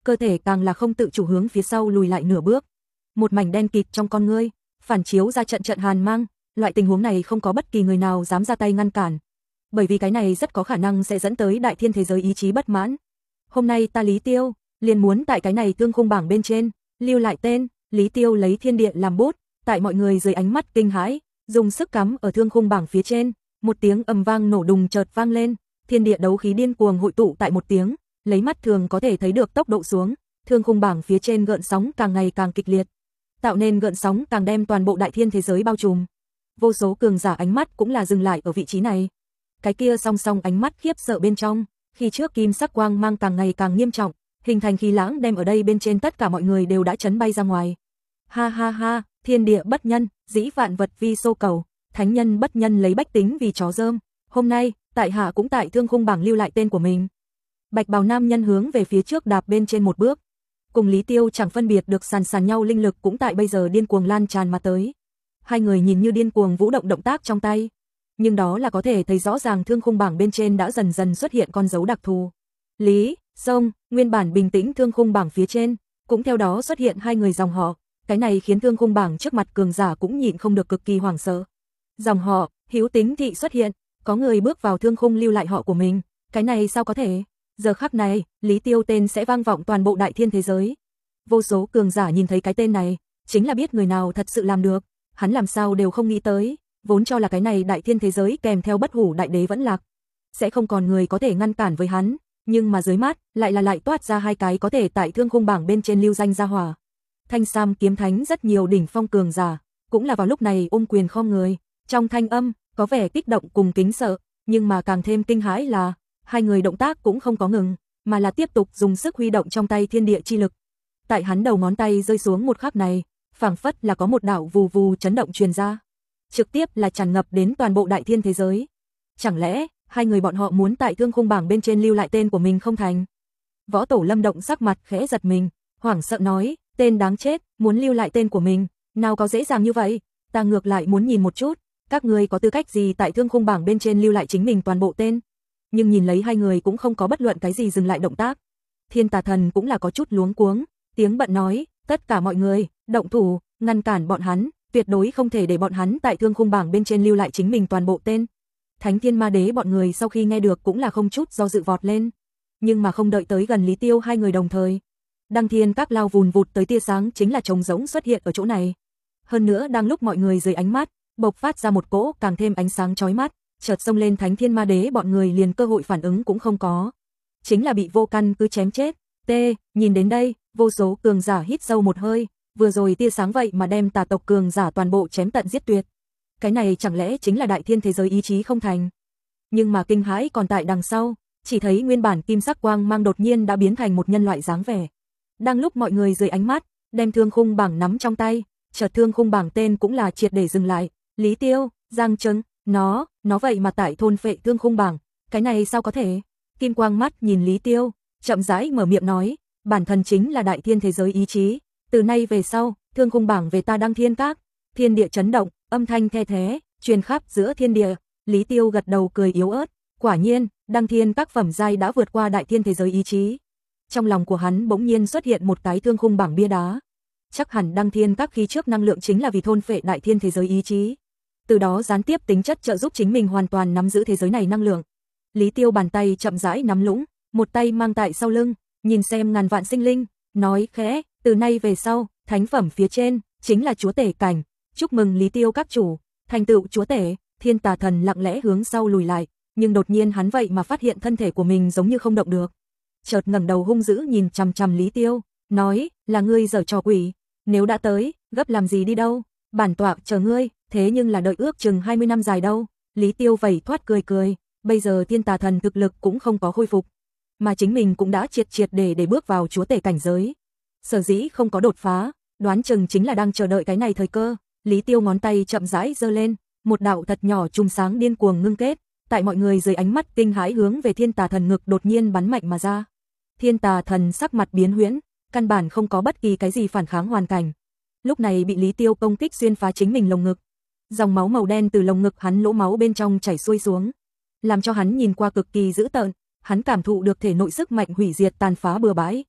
Speaker 1: cơ thể càng là không tự chủ hướng phía sau lùi lại nửa bước. Một mảnh đen kịt trong con ngươi, phản chiếu ra trận trận hàn mang, loại tình huống này không có bất kỳ người nào dám ra tay ngăn cản. Bởi vì cái này rất có khả năng sẽ dẫn tới đại thiên thế giới ý chí bất mãn. Hôm nay ta Lý Tiêu, liền muốn tại cái này thương khung bảng bên trên, lưu lại tên, Lý Tiêu lấy thiên địa làm bút, tại mọi người dưới ánh mắt kinh hãi, dùng sức cắm ở thương khung bảng phía trên, một tiếng ầm vang nổ đùng chợt vang lên, thiên địa đấu khí điên cuồng hội tụ tại một tiếng, lấy mắt thường có thể thấy được tốc độ xuống, thương khung bảng phía trên gợn sóng càng ngày càng kịch liệt, tạo nên gợn sóng càng đem toàn bộ đại thiên thế giới bao trùm. Vô số cường giả ánh mắt cũng là dừng lại ở vị trí này. Cái kia song song ánh mắt khiếp sợ bên trong, khi trước kim sắc quang mang càng ngày càng nghiêm trọng, hình thành khí lãng đem ở đây bên trên tất cả mọi người đều đã chấn bay ra ngoài. Ha ha ha, thiên địa bất nhân, dĩ vạn vật vi xô cầu, thánh nhân bất nhân lấy bách tính vì chó dơm. Hôm nay, tại hạ cũng tại thương khung bảng lưu lại tên của mình. Bạch bào nam nhân hướng về phía trước đạp bên trên một bước. Cùng Lý Tiêu chẳng phân biệt được sàn sàn nhau linh lực cũng tại bây giờ điên cuồng lan tràn mà tới. Hai người nhìn như điên cuồng vũ động động tác trong tay. Nhưng đó là có thể thấy rõ ràng thương khung bảng bên trên đã dần dần xuất hiện con dấu đặc thù. Lý, Sông, nguyên bản bình tĩnh thương khung bảng phía trên, cũng theo đó xuất hiện hai người dòng họ. Cái này khiến thương khung bảng trước mặt cường giả cũng nhịn không được cực kỳ hoảng sợ. Dòng họ, Hữu Tính Thị xuất hiện, có người bước vào thương khung lưu lại họ của mình. Cái này sao có thể? Giờ khắc này, Lý Tiêu tên sẽ vang vọng toàn bộ đại thiên thế giới. Vô số cường giả nhìn thấy cái tên này, chính là biết người nào thật sự làm được. Hắn làm sao đều không nghĩ tới, vốn cho là cái này đại thiên thế giới kèm theo bất hủ đại đế vẫn lạc, sẽ không còn người có thể ngăn cản với hắn, nhưng mà dưới mắt lại là lại toát ra hai cái có thể tại thương khung bảng bên trên lưu danh gia hỏa. Thanh Sam kiếm thánh rất nhiều đỉnh phong cường giả, cũng là vào lúc này ôm quyền khom người, trong thanh âm có vẻ kích động cùng kính sợ, nhưng mà càng thêm kinh hãi là hai người động tác cũng không có ngừng, mà là tiếp tục dùng sức huy động trong tay thiên địa chi lực. Tại hắn đầu ngón tay rơi xuống một khắc này, phảng phất là có một đạo vù vù chấn động truyền ra, trực tiếp là tràn ngập đến toàn bộ đại thiên thế giới. Chẳng lẽ hai người bọn họ muốn tại thương khung bảng bên trên lưu lại tên của mình không thành? Võ Tổ Lâm Động sắc mặt khẽ giật mình, hoảng sợ nói, tên đáng chết, muốn lưu lại tên của mình, nào có dễ dàng như vậy, ta ngược lại muốn nhìn một chút, các ngươi có tư cách gì tại thương khung bảng bên trên lưu lại chính mình toàn bộ tên. Nhưng nhìn lấy hai người cũng không có bất luận cái gì dừng lại động tác. Thiên Tà Thần cũng là có chút luống cuống, tiếng bận nói, tất cả mọi người, động thủ, ngăn cản bọn hắn, tuyệt đối không thể để bọn hắn tại thương khung bảng bên trên lưu lại chính mình toàn bộ tên. Thánh Thiên Ma Đế bọn người sau khi nghe được cũng là không chút do dự vọt lên, nhưng mà không đợi tới gần Lý Tiêu hai người đồng thời, Đăng Thiên Các lao vùn vụt tới tia sáng chính là trống rỗng xuất hiện ở chỗ này. Hơn nữa đang lúc mọi người dưới ánh mắt bộc phát ra một cỗ càng thêm ánh sáng chói mắt, chợt xông lên Thánh Thiên Ma Đế bọn người liền cơ hội phản ứng cũng không có, chính là bị vô căn cứ chém chết. T, nhìn đến đây, vô số cường giả hít sâu một hơi, vừa rồi tia sáng vậy mà đem tà tộc cường giả toàn bộ chém tận giết tuyệt. Cái này chẳng lẽ chính là đại thiên thế giới ý chí không thành? Nhưng mà kinh hãi còn tại đằng sau, chỉ thấy nguyên bản kim sắc quang mang đột nhiên đã biến thành một nhân loại dáng vẻ. Đang lúc mọi người dưới ánh mắt, đem thương khung bảng nắm trong tay, chợt thương khung bảng tên cũng là triệt để dừng lại. Lý Tiêu, Giang Trấn, nó, nó vậy mà tại thôn phệ thương khung bảng, cái này sao có thể? Kim quang mắt nhìn Lý Tiêu, chậm rãi mở miệng nói, bản thân chính là đại thiên thế giới ý chí, từ nay về sau, thương khung bảng về ta Đăng Thiên Các. Thiên địa chấn động, âm thanh the thế, truyền khắp giữa thiên địa. Lý Tiêu gật đầu cười yếu ớt, quả nhiên, Đăng Thiên Các phẩm giai đã vượt qua đại thiên thế giới ý chí. Trong lòng của hắn bỗng nhiên xuất hiện một cái thương khung bảng bia đá. Chắc hẳn Đăng Thiên Các khi trước năng lượng chính là vì thôn phệ đại thiên thế giới ý chí, từ đó gián tiếp tính chất trợ giúp chính mình hoàn toàn nắm giữ thế giới này năng lượng. Lý Tiêu bàn tay chậm rãi nắm lũng, một tay mang tại sau lưng, nhìn xem ngàn vạn sinh linh, nói khẽ, từ nay về sau, thánh phẩm phía trên chính là chúa tể cảnh, chúc mừng Lý Tiêu các chủ, thành tựu chúa tể. Thiên Tà Thần lặng lẽ hướng sau lùi lại, nhưng đột nhiên hắn vậy mà phát hiện thân thể của mình giống như không động được. Chợt ngẩng đầu hung dữ nhìn chằm chằm Lý Tiêu, nói, là ngươi giở trò quỷ, nếu đã tới, gấp làm gì đi đâu, bản tọa chờ ngươi, thế nhưng là đợi ước chừng hai mươi năm dài đâu. Lý Tiêu vẩy thoát cười cười, bây giờ Thiên Tà Thần thực lực cũng không có khôi phục, mà chính mình cũng đã triệt triệt để để bước vào chúa tể cảnh giới. Sở dĩ không có đột phá, đoán chừng chính là đang chờ đợi cái này thời cơ. Lý Tiêu ngón tay chậm rãi giơ lên, một đạo thật nhỏ chùm sáng điên cuồng ngưng kết, tại mọi người dưới ánh mắt kinh hãi hướng về Thiên Tà Thần ngực đột nhiên bắn mạnh mà ra. Thiên Tà Thần sắc mặt biến huyễn, căn bản không có bất kỳ cái gì phản kháng hoàn cảnh. Lúc này bị Lý Tiêu công kích xuyên phá chính mình lồng ngực. Dòng máu màu đen từ lồng ngực hắn lỗ máu bên trong chảy xuôi xuống, làm cho hắn nhìn qua cực kỳ dữ tợn, hắn cảm thụ được thể nội sức mạnh hủy diệt tàn phá bừa bãi.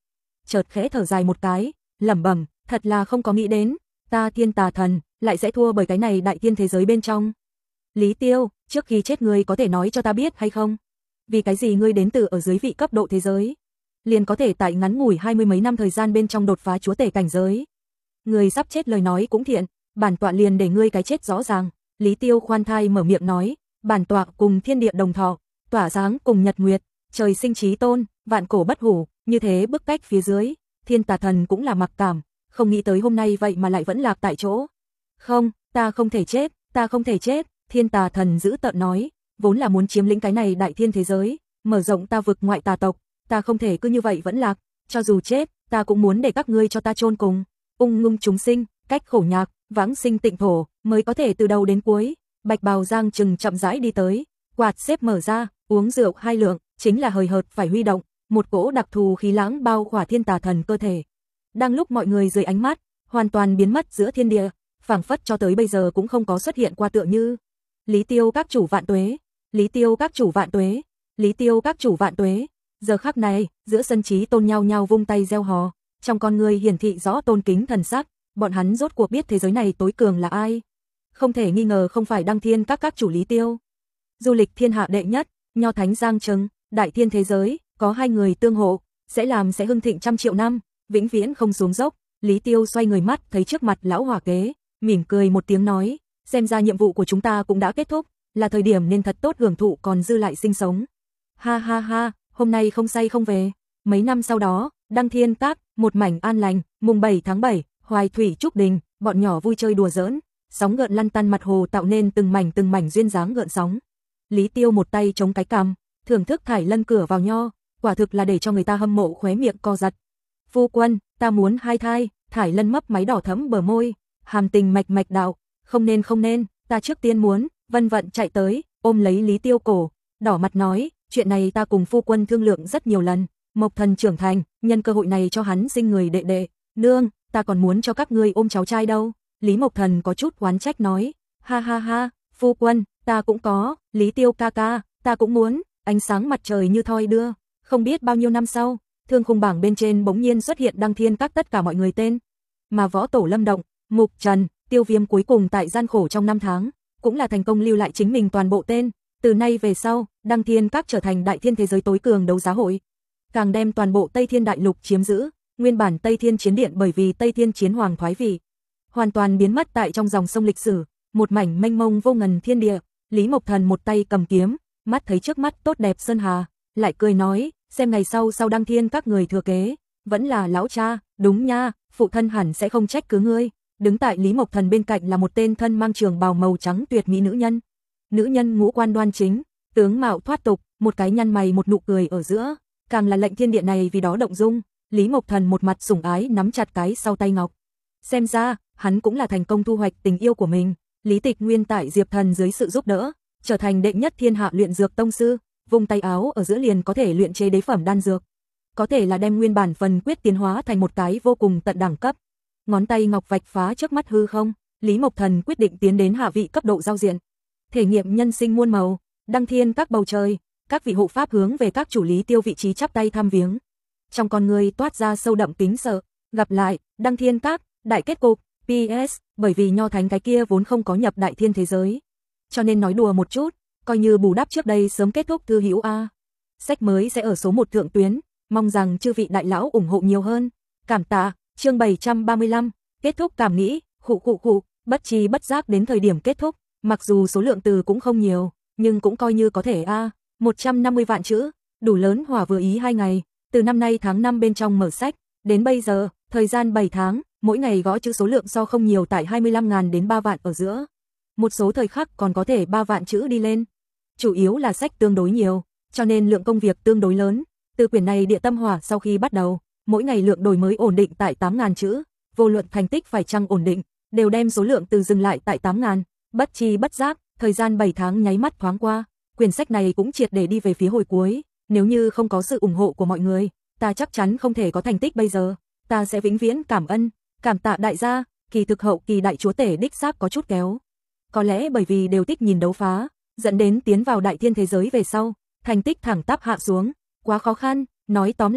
Speaker 1: chợt khẽ thở dài một cái, lẩm bẩm, thật là không có nghĩ đến, ta thiên tà thần, lại sẽ thua bởi cái này đại thiên thế giới bên trong. Lý Tiêu, trước khi chết ngươi có thể nói cho ta biết hay không? Vì cái gì ngươi đến từ ở dưới vị cấp độ thế giới? Liền có thể tại ngắn ngủi hai mươi mấy năm thời gian bên trong đột phá chúa tể cảnh giới. Ngươi sắp chết lời nói cũng thiện, bản tọa liền để ngươi cái chết rõ ràng. Lý Tiêu khoan thai mở miệng nói, bản tọa cùng thiên địa đồng thọ, tỏa sáng cùng nhật nguyệt, trời sinh chí tôn, vạn cổ bất hủ, như thế bức cách phía dưới, thiên tà thần cũng là mặc cảm, không nghĩ tới hôm nay vậy mà lại vẫn lạc tại chỗ. Không, ta không thể chết, ta không thể chết, thiên tà thần giữ tợn nói, vốn là muốn chiếm lĩnh cái này đại thiên thế giới, mở rộng ta vực ngoại tà tộc, ta không thể cứ như vậy vẫn lạc, cho dù chết, ta cũng muốn để các ngươi cho ta chôn cùng. Ung ngung chúng sinh, cách khổ nhạc, vãng sinh tịnh thổ, mới có thể từ đầu đến cuối. Bạch bào Giang Trừng chậm rãi đi tới, quạt xếp mở ra, uống rượu hai lượng, chính là hời hợt phải huy động, một cỗ đặc thù khí lãng bao khỏa thiên tà thần cơ thể. Đang lúc mọi người dưới ánh mắt, hoàn toàn biến mất giữa thiên địa, phảng phất cho tới bây giờ cũng không có xuất hiện qua tựa như. Lý Tiêu các chủ vạn tuế, Lý Tiêu các chủ vạn tuế, Lý Tiêu các chủ vạn tuế. Giờ khắc này, giữa sân trí tôn nhau nhau vung tay reo hò, trong con người hiển thị rõ tôn kính thần sắc, bọn hắn rốt cuộc biết thế giới này tối cường là ai. Không thể nghi ngờ không phải Đăng Thiên các các chủ Lý Tiêu. Du lịch thiên hạ đệ nhất, Nho Thánh Giang Trừng, đại thiên thế giới, có hai người tương hộ, sẽ làm sẽ hưng thịnh trăm triệu năm, vĩnh viễn không xuống dốc. Lý Tiêu xoay người mắt thấy trước mặt lão hỏa kế, mỉm cười một tiếng nói, xem ra nhiệm vụ của chúng ta cũng đã kết thúc, là thời điểm nên thật tốt hưởng thụ còn dư lại sinh sống. Ha ha ha, hôm nay không say không về. Mấy năm sau đó, Đăng Thiên các, một mảnh an lành, mùng bảy tháng bảy, Hoài Thủy Trúc Đình, bọn nhỏ vui chơi đùa giỡn, sóng gợn lăn tăn mặt hồ tạo nên từng mảnh từng mảnh duyên dáng gợn sóng. Lý Tiêu một tay chống cái cằm, thưởng thức thải lân cửa vào nho, quả thực là để cho người ta hâm mộ khóe miệng co giật. Phu quân, ta muốn hai thai. Thải lân mấp máy đỏ thẫm bờ môi, hàm tình mạch mạch đạo, không nên không nên, ta trước tiên muốn. Vân Vận chạy tới, ôm lấy Lý Tiêu cổ, đỏ mặt nói, chuyện này ta cùng phu quân thương lượng rất nhiều lần, Mộc Thần trưởng thành, nhân cơ hội này cho hắn sinh người đệ đệ. Nương, ta còn muốn cho các ngươi ôm cháu trai đâu. Lý Mộc Thần có chút oán trách nói, ha ha ha, phu quân, ta cũng có. Lý Tiêu ca ca, ta cũng muốn. Ánh sáng mặt trời như thoi đưa, không biết bao nhiêu năm sau, thương khung bảng bên trên bỗng nhiên xuất hiện Đăng Thiên các tất cả mọi người tên, mà Võ Tổ Lâm Động, Mục Trần, Tiêu Viêm cuối cùng tại gian khổ trong năm tháng, cũng là thành công lưu lại chính mình toàn bộ tên. Từ nay về sau, Đăng Thiên các trở thành đại thiên thế giới tối cường đấu giá hội, càng đem toàn bộ Tây Thiên đại lục chiếm giữ. Nguyên bản Tây Thiên chiến điện bởi vì Tây Thiên chiến hoàng thoái vị, hoàn toàn biến mất tại trong dòng sông lịch sử, một mảnh mênh mông vô ngần thiên địa. Lý Mộc Thần một tay cầm kiếm, mắt thấy trước mắt tốt đẹp sơn hà, lại cười nói, xem ngày sau sau Đăng Thiên các người thừa kế, vẫn là lão cha. Đúng nha, phụ thân hẳn sẽ không trách cứ ngươi. Đứng tại Lý Mộc Thần bên cạnh là một tên thân mang trường bào màu trắng tuyệt mỹ nữ nhân. Nữ nhân ngũ quan đoan chính, tướng mạo thoát tục, một cái nhăn mày một nụ cười ở giữa, càng là lệnh thiên địa này vì đó động dung. Lý Mộc Thần một mặt sủng ái nắm chặt cái sau tay ngọc. Xem ra, hắn cũng là thành công thu hoạch tình yêu của mình. Lý Tịch Nguyên tại Diệp Thần dưới sự giúp đỡ, trở thành đệ nhất thiên hạ luyện dược tông sư, vùng tay áo ở giữa liền có thể luyện chế đế phẩm đan dược. Có thể là đem nguyên bản phần quyết tiến hóa thành một cái vô cùng tận đẳng cấp. Ngón tay ngọc vạch phá trước mắt hư không, Lý Mộc Thần quyết định tiến đến hạ vị cấp độ giao diện. Thể nghiệm nhân sinh muôn màu, Đăng Thiên các bầu trời, các vị hộ pháp hướng về các chủ Lý Tiêu vị trí chắp tay thăm viếng. Trong con người toát ra sâu đậm kính sợ, gặp lại, Đăng Thiên các, đại kết cục, pê ét, bởi vì Nho Thánh cái kia vốn không có nhập đại thiên thế giới. Cho nên nói đùa một chút, coi như bù đắp trước đây sớm kết thúc thư hữu a. Sách mới sẽ ở số một thượng tuyến, mong rằng chư vị đại lão ủng hộ nhiều hơn. Cảm tạ, chương bảy trăm ba mươi lăm, kết thúc cảm nghĩ, khụ khụ khụ, bất chi bất giác đến thời điểm kết thúc, mặc dù số lượng từ cũng không nhiều, nhưng cũng coi như có thể a, một trăm năm mươi vạn chữ, đủ lớn hòa vừa ý hai ngày, từ năm nay tháng năm bên trong mở sách, đến bây giờ, thời gian bảy tháng, mỗi ngày gõ chữ số lượng so không nhiều tại hai mươi lăm ngàn đến ba vạn ở giữa. Một số thời khắc còn có thể ba vạn chữ đi lên. Chủ yếu là sách tương đối nhiều, cho nên lượng công việc tương đối lớn. Từ quyển này Địa Tâm Hỏa sau khi bắt đầu, mỗi ngày lượng đổi mới ổn định tại tám ngàn chữ, vô luận thành tích phải chăng ổn định, đều đem số lượng từ dừng lại tại tám ngàn. Bất chi bất giác, thời gian bảy tháng nháy mắt thoáng qua, quyển sách này cũng triệt để đi về phía hồi cuối. Nếu như không có sự ủng hộ của mọi người, ta chắc chắn không thể có thành tích bây giờ. Ta sẽ vĩnh viễn cảm ơn, cảm tạ đại gia. Kỳ thực hậu kỳ đại chúa tể đích xác có chút kéo. Có lẽ bởi vì đều thích nhìn đấu phá, dẫn đến tiến vào đại thiên thế giới về sau, thành tích thẳng tắp hạ xuống, quá khó khăn. Nói tóm lại, quyển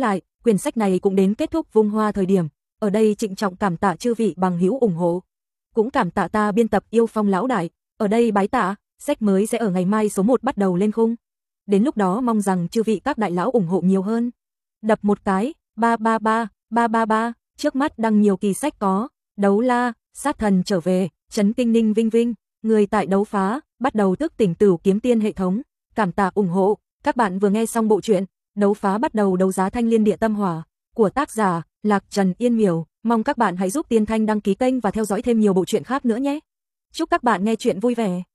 Speaker 1: Quyển sách này cũng đến kết thúc vung hoa thời điểm, ở đây trịnh trọng cảm tạ chư vị bằng hữu ủng hộ. Cũng cảm tạ ta biên tập Yêu Phong lão đại, ở đây bái tạ, sách mới sẽ ở ngày mai số một bắt đầu lên khung. Đến lúc đó mong rằng chư vị các đại lão ủng hộ nhiều hơn. Đập một cái, ba ba ba, ba ba ba, trước mắt đăng nhiều kỳ sách có, Đấu La, Sát Thần trở về, Chấn Kinh Ninh Vinh Vinh, Người tại đấu phá, bắt đầu thức tỉnh Tửu Kiếm Tiên hệ thống, cảm tạ ủng hộ. Các bạn vừa nghe xong bộ truyện Đấu phá bắt đầu đấu giá Thanh Liên Địa Tâm Hỏa của tác giả Lạc Trần Yên Miểu, mong các bạn hãy giúp Tiên Thanh đăng ký kênh và theo dõi thêm nhiều bộ truyện khác nữa nhé. Chúc các bạn nghe truyện vui vẻ.